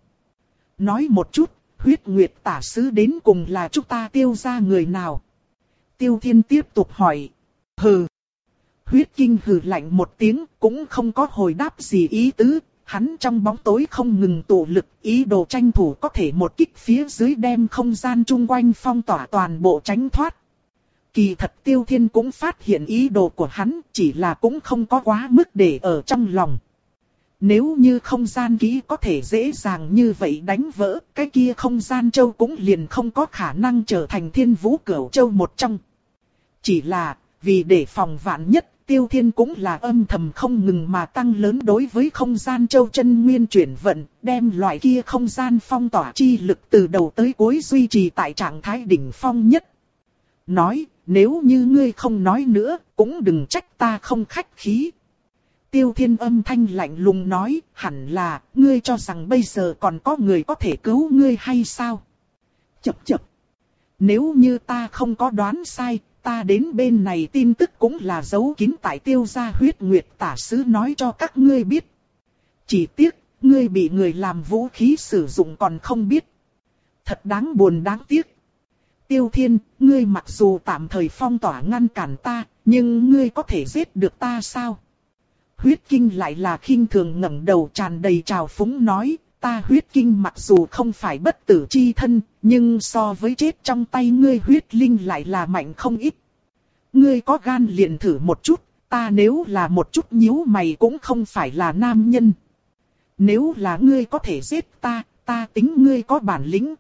Nói một chút, huyết nguyệt tả sứ đến cùng là chúng ta Tiêu gia người nào? Tiêu Thiên tiếp tục hỏi. Hừ. Huyết kinh hừ lạnh một tiếng, cũng không có hồi đáp gì ý tứ. Hắn trong bóng tối không ngừng tụ lực, ý đồ tranh thủ có thể một kích phía dưới đem không gian chung quanh phong tỏa toàn bộ tránh thoát. Kỳ thật Tiêu Thiên cũng phát hiện ý đồ của hắn, chỉ là cũng không có quá mức để ở trong lòng. Nếu như không gian kỹ có thể dễ dàng như vậy đánh vỡ, cái kia không gian châu cũng liền không có khả năng trở thành thiên vũ cửu châu một trong. Chỉ là, vì để phòng vạn nhất, Tiêu Thiên cũng là âm thầm không ngừng mà tăng lớn đối với không gian châu chân nguyên chuyển vận, đem loại kia không gian phong tỏa chi lực từ đầu tới cuối duy trì tại trạng thái đỉnh phong nhất. Nói, nếu như ngươi không nói nữa, cũng đừng trách ta không khách khí. Tiêu Thiên âm thanh lạnh lùng nói, hẳn là, ngươi cho rằng bây giờ còn có người có thể cứu ngươi hay sao? Chập chập. Nếu như ta không có đoán sai, ta đến bên này tin tức cũng là giấu kín tại Tiêu gia huyết nguyệt tả sứ nói cho các ngươi biết. Chỉ tiếc, ngươi bị người làm vũ khí sử dụng còn không biết. Thật đáng buồn đáng tiếc. Tiêu Thiên, ngươi mặc dù tạm thời phong tỏa ngăn cản ta, nhưng ngươi có thể giết được ta sao? Huyết kinh lại là khinh thường ngẩng đầu tràn đầy trào phúng nói, ta huyết kinh mặc dù không phải bất tử chi thân, nhưng so với chết trong tay ngươi huyết linh lại là mạnh không ít. Ngươi có gan liền thử một chút, ta nếu là một chút nhíu mày cũng không phải là nam nhân. Nếu là ngươi có thể giết ta, ta tính ngươi có bản lĩnh.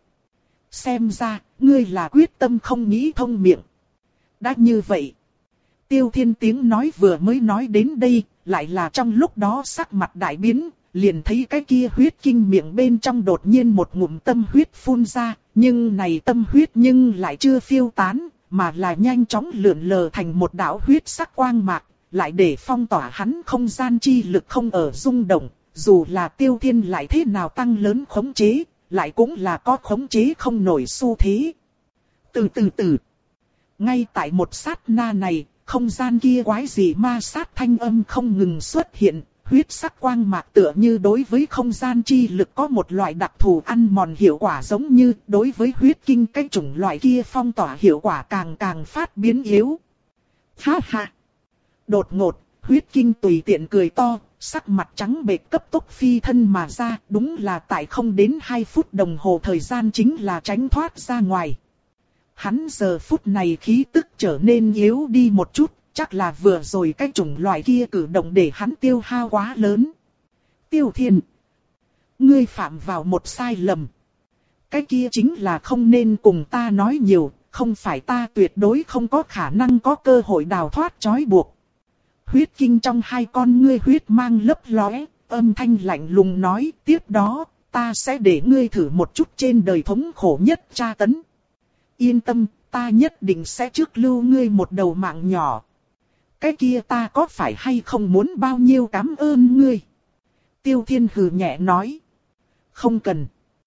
Xem ra, ngươi là quyết tâm không nghĩ thông miệng. Đã như vậy. Tiêu Thiên tiếng nói vừa mới nói đến đây, lại là trong lúc đó sắc mặt đại biến, liền thấy cái kia huyết kinh miệng bên trong đột nhiên một ngụm tâm huyết phun ra, nhưng này tâm huyết nhưng lại chưa phiêu tán, mà là nhanh chóng lượn lờ thành một đạo huyết sắc quang mạc, lại để phong tỏa hắn không gian chi lực không ở rung động, dù là Tiêu Thiên lại thế nào tăng lớn khống chế, lại cũng là có khống chế không nổi xu thế. Từ từ từ, ngay tại một sát na này, không gian kia quái dị ma sát thanh âm không ngừng xuất hiện, huyết sắc quang mạc tựa như đối với không gian chi lực có một loại đặc thù ăn mòn hiệu quả, giống như đối với huyết kinh cái chủng loại kia phong tỏa hiệu quả càng càng phát biến yếu. Ha ha! Đột ngột, huyết kinh tùy tiện cười to, sắc mặt trắng bệch cấp tốc phi thân mà ra, đúng là tại không đến hai phút đồng hồ thời gian chính là tránh thoát ra ngoài. Hắn giờ phút này khí tức trở nên yếu đi một chút, chắc là vừa rồi cái chủng loại kia cử động để hắn tiêu hao quá lớn. Tiêu Thiên, ngươi phạm vào một sai lầm. Cái kia chính là không nên cùng ta nói nhiều, không phải ta tuyệt đối không có khả năng có cơ hội đào thoát trói buộc. Huyết kinh trong hai con ngươi huyết mang lấp lóe, âm thanh lạnh lùng nói, tiếp đó, ta sẽ để ngươi thử một chút trên đời thống khổ nhất tra tấn. Yên tâm, ta nhất định sẽ trước lưu ngươi một đầu mạng nhỏ. Cái kia ta có phải hay không muốn bao nhiêu cảm ơn ngươi? Tiêu Thiên hừ nhẹ nói. Không cần.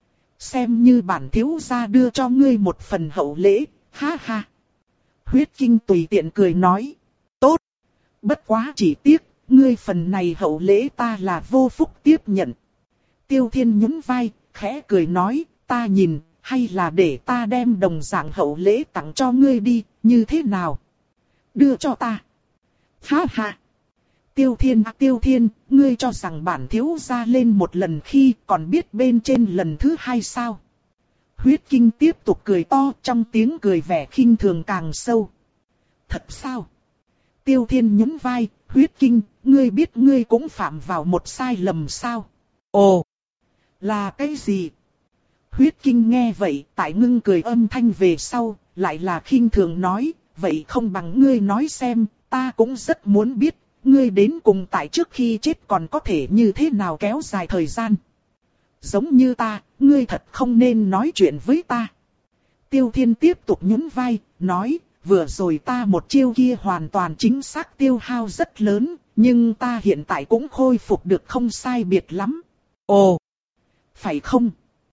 Xem như bản thiếu gia đưa cho ngươi một phần hậu lễ, ha ha. Huyết kinh tùy tiện cười nói. Tốt. Bất quá chỉ tiếc, ngươi phần này hậu lễ ta là vô phúc tiếp nhận. Tiêu Thiên nhún vai, khẽ cười nói, ta nhìn, hay là để ta đem đồng dạng hậu lễ tặng cho ngươi đi, như thế nào? Đưa cho ta. Ha ha. Tiêu Thiên à, Tiêu Thiên, ngươi cho rằng bản thiếu gia lên một lần khi còn biết bên trên lần thứ hai sao? Huyết kinh tiếp tục cười to, trong tiếng cười vẻ khinh thường càng sâu. Thật sao? Tiêu Thiên nhún vai, huyết kinh, ngươi biết ngươi cũng phạm vào một sai lầm sao? Ồ, là cái gì? Huyết kinh nghe vậy, tại ngưng cười âm thanh về sau, lại là khinh thường nói, vậy không bằng ngươi nói xem, ta cũng rất muốn biết, ngươi đến cùng tại trước khi chết còn có thể như thế nào kéo dài thời gian. Giống như ta, ngươi thật không nên nói chuyện với ta. Tiêu Thiên tiếp tục nhún vai, nói, vừa rồi ta một chiêu kia hoàn toàn chính xác tiêu hao rất lớn, nhưng ta hiện tại cũng khôi phục được không sai biệt lắm. Ồ, phải không?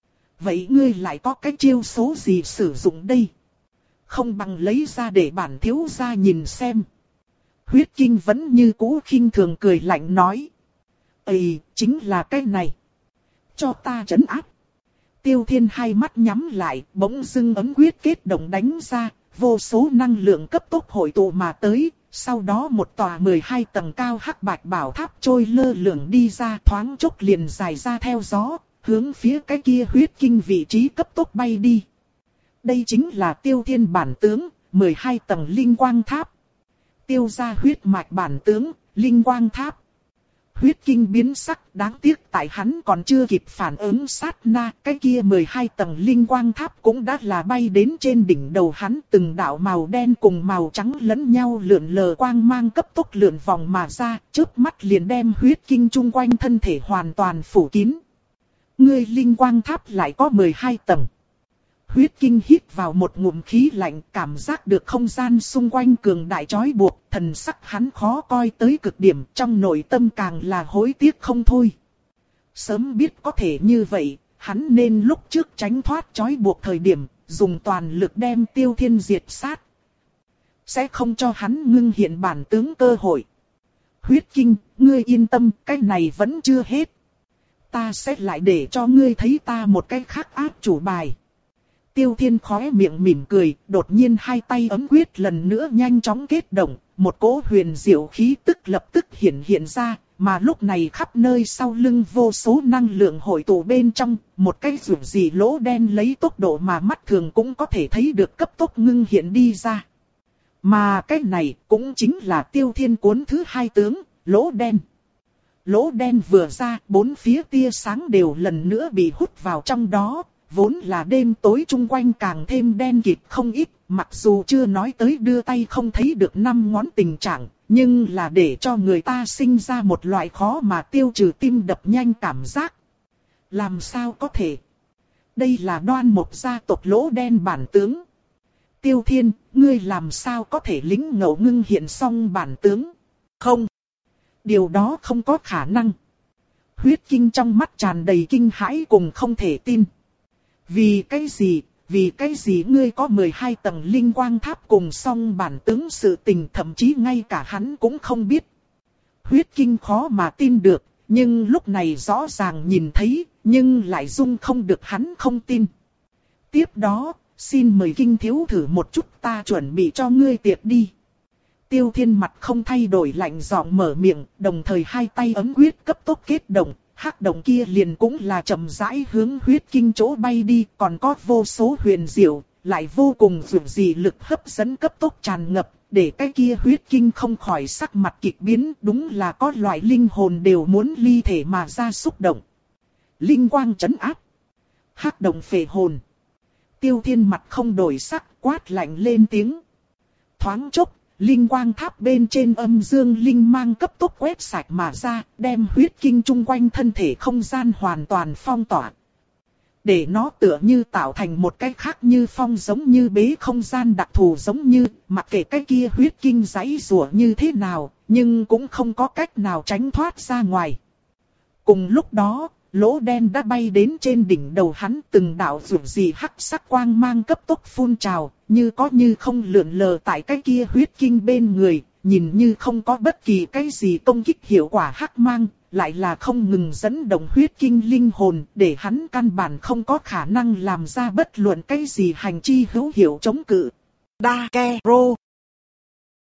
Vậy ngươi lại có cái chiêu số gì sử dụng đây? Không bằng lấy ra để bản thiếu gia nhìn xem. Huyết kinh vẫn như cũ khinh thường cười lạnh nói. Ây, chính là cái này. Cho ta trấn áp. Tiêu Thiên hai mắt nhắm lại, bỗng dưng ấm quyết kết động đánh ra, vô số năng lượng cấp tốc hội tụ mà tới. Sau đó một tòa mười hai tầng cao hắc bạch bảo tháp trôi lơ lửng đi ra, thoáng chốc liền dài ra theo gió, hướng phía cái kia huyết kinh vị trí cấp tốc bay đi. Đây chính là Tiêu Thiên bản tướng, mười hai tầng linh quang tháp. Tiêu ra huyết mạch bản tướng, linh quang tháp. Huyết kinh biến sắc, đáng tiếc tại hắn còn chưa kịp phản ứng sát na, cái kia mười hai tầng linh quang tháp cũng đã là bay đến trên đỉnh đầu hắn, từng đạo màu đen cùng màu trắng lẫn nhau lượn lờ quang mang cấp tốc lượn vòng mà ra, chớp mắt liền đem huyết kinh chung quanh thân thể hoàn toàn phủ kín. Ngươi linh quang tháp lại có mười hai tầng. Huyết kinh hít vào một ngụm khí lạnh, cảm giác được không gian xung quanh cường đại chói buộc, thần sắc hắn khó coi tới cực điểm, trong nội tâm càng là hối tiếc không thôi. Sớm biết có thể như vậy, hắn nên lúc trước tránh thoát chói buộc thời điểm, dùng toàn lực đem Tiêu Thiên diệt sát. Sẽ không cho hắn ngưng hiện bản tướng cơ hội. Huyết kinh, ngươi yên tâm, cái này vẫn chưa hết. Ta sẽ lại để cho ngươi thấy ta một cái khác áp chủ bài. Tiêu Thiên khóe miệng mỉm cười, đột nhiên hai tay ấm quyết lần nữa nhanh chóng kết động, một cỗ huyền diệu khí tức lập tức hiện hiện ra, mà lúc này khắp nơi sau lưng vô số năng lượng hội tụ bên trong, một cái rủi dị lỗ đen lấy tốc độ mà mắt thường cũng có thể thấy được cấp tốc ngưng hiện đi ra. Mà cái này cũng chính là Tiêu Thiên cuốn thứ hai tướng, lỗ đen. Lỗ đen vừa ra, bốn phía tia sáng đều lần nữa bị hút vào trong đó. Vốn là đêm tối chung quanh càng thêm đen kịt không ít, mặc dù chưa nói tới đưa tay không thấy được năm ngón tình trạng, nhưng là để cho người ta sinh ra một loại khó mà tiêu trừ tim đập nhanh cảm giác. Làm sao có thể? Đây là Đoan Mộc gia tộc lỗ đen bản tướng. Tiêu Thiên, ngươi làm sao có thể lĩnh ngộ ngưng hiện xong bản tướng? Không. Điều đó không có khả năng. Huyết Kinh trong mắt tràn đầy kinh hãi cùng không thể tin. Vì cái gì, vì cái gì ngươi có mười hai tầng linh quang tháp cùng song bản tướng sự tình thậm chí ngay cả hắn cũng không biết. Huyết Kinh khó mà tin được, nhưng lúc này rõ ràng nhìn thấy, nhưng lại dung không được hắn không tin. Tiếp đó, xin mời Kinh thiếu thử một chút, ta chuẩn bị cho ngươi tiệc đi. Tiêu Thiên mặt không thay đổi lạnh giọng mở miệng, đồng thời hai tay ấm quyết cấp tốc kết động, hắc động kia liền cũng là chậm rãi hướng Huyết Kinh chỗ bay đi, còn có vô số huyền diệu, lại vô cùng dường dị lực hấp dẫn cấp tốc tràn ngập, để cái kia Huyết Kinh không khỏi sắc mặt kịch biến, đúng là có loại linh hồn đều muốn ly thể mà ra xúc động. Linh quang trấn áp, hắc động phệ hồn. Tiêu Thiên mặt không đổi sắc, quát lạnh lên tiếng. Thoáng chốc, linh quang tháp bên trên âm dương linh mang cấp tốc quét sạch mà ra, đem Huyết Kinh chung quanh thân thể không gian hoàn toàn phong tỏa. Để nó tựa như tạo thành một cái khác như phong giống như bế không gian đặc thù giống như, mặc kệ cái kia Huyết Kinh giãy giụa như thế nào, nhưng cũng không có cách nào tránh thoát ra ngoài. Cùng lúc đó, lỗ đen đã bay đến trên đỉnh đầu hắn, từng đạo rực rỡ hắc sắc quang mang cấp tốc phun trào, như có như không lượn lờ tại cái kia Huyết Kinh bên người, nhìn như không có bất kỳ cái gì công kích hiệu quả hắc mang, lại là không ngừng dẫn động Huyết Kinh linh hồn, để hắn căn bản không có khả năng làm ra bất luận cái gì hành chi hữu hiệu chống cự. Đa ke rô.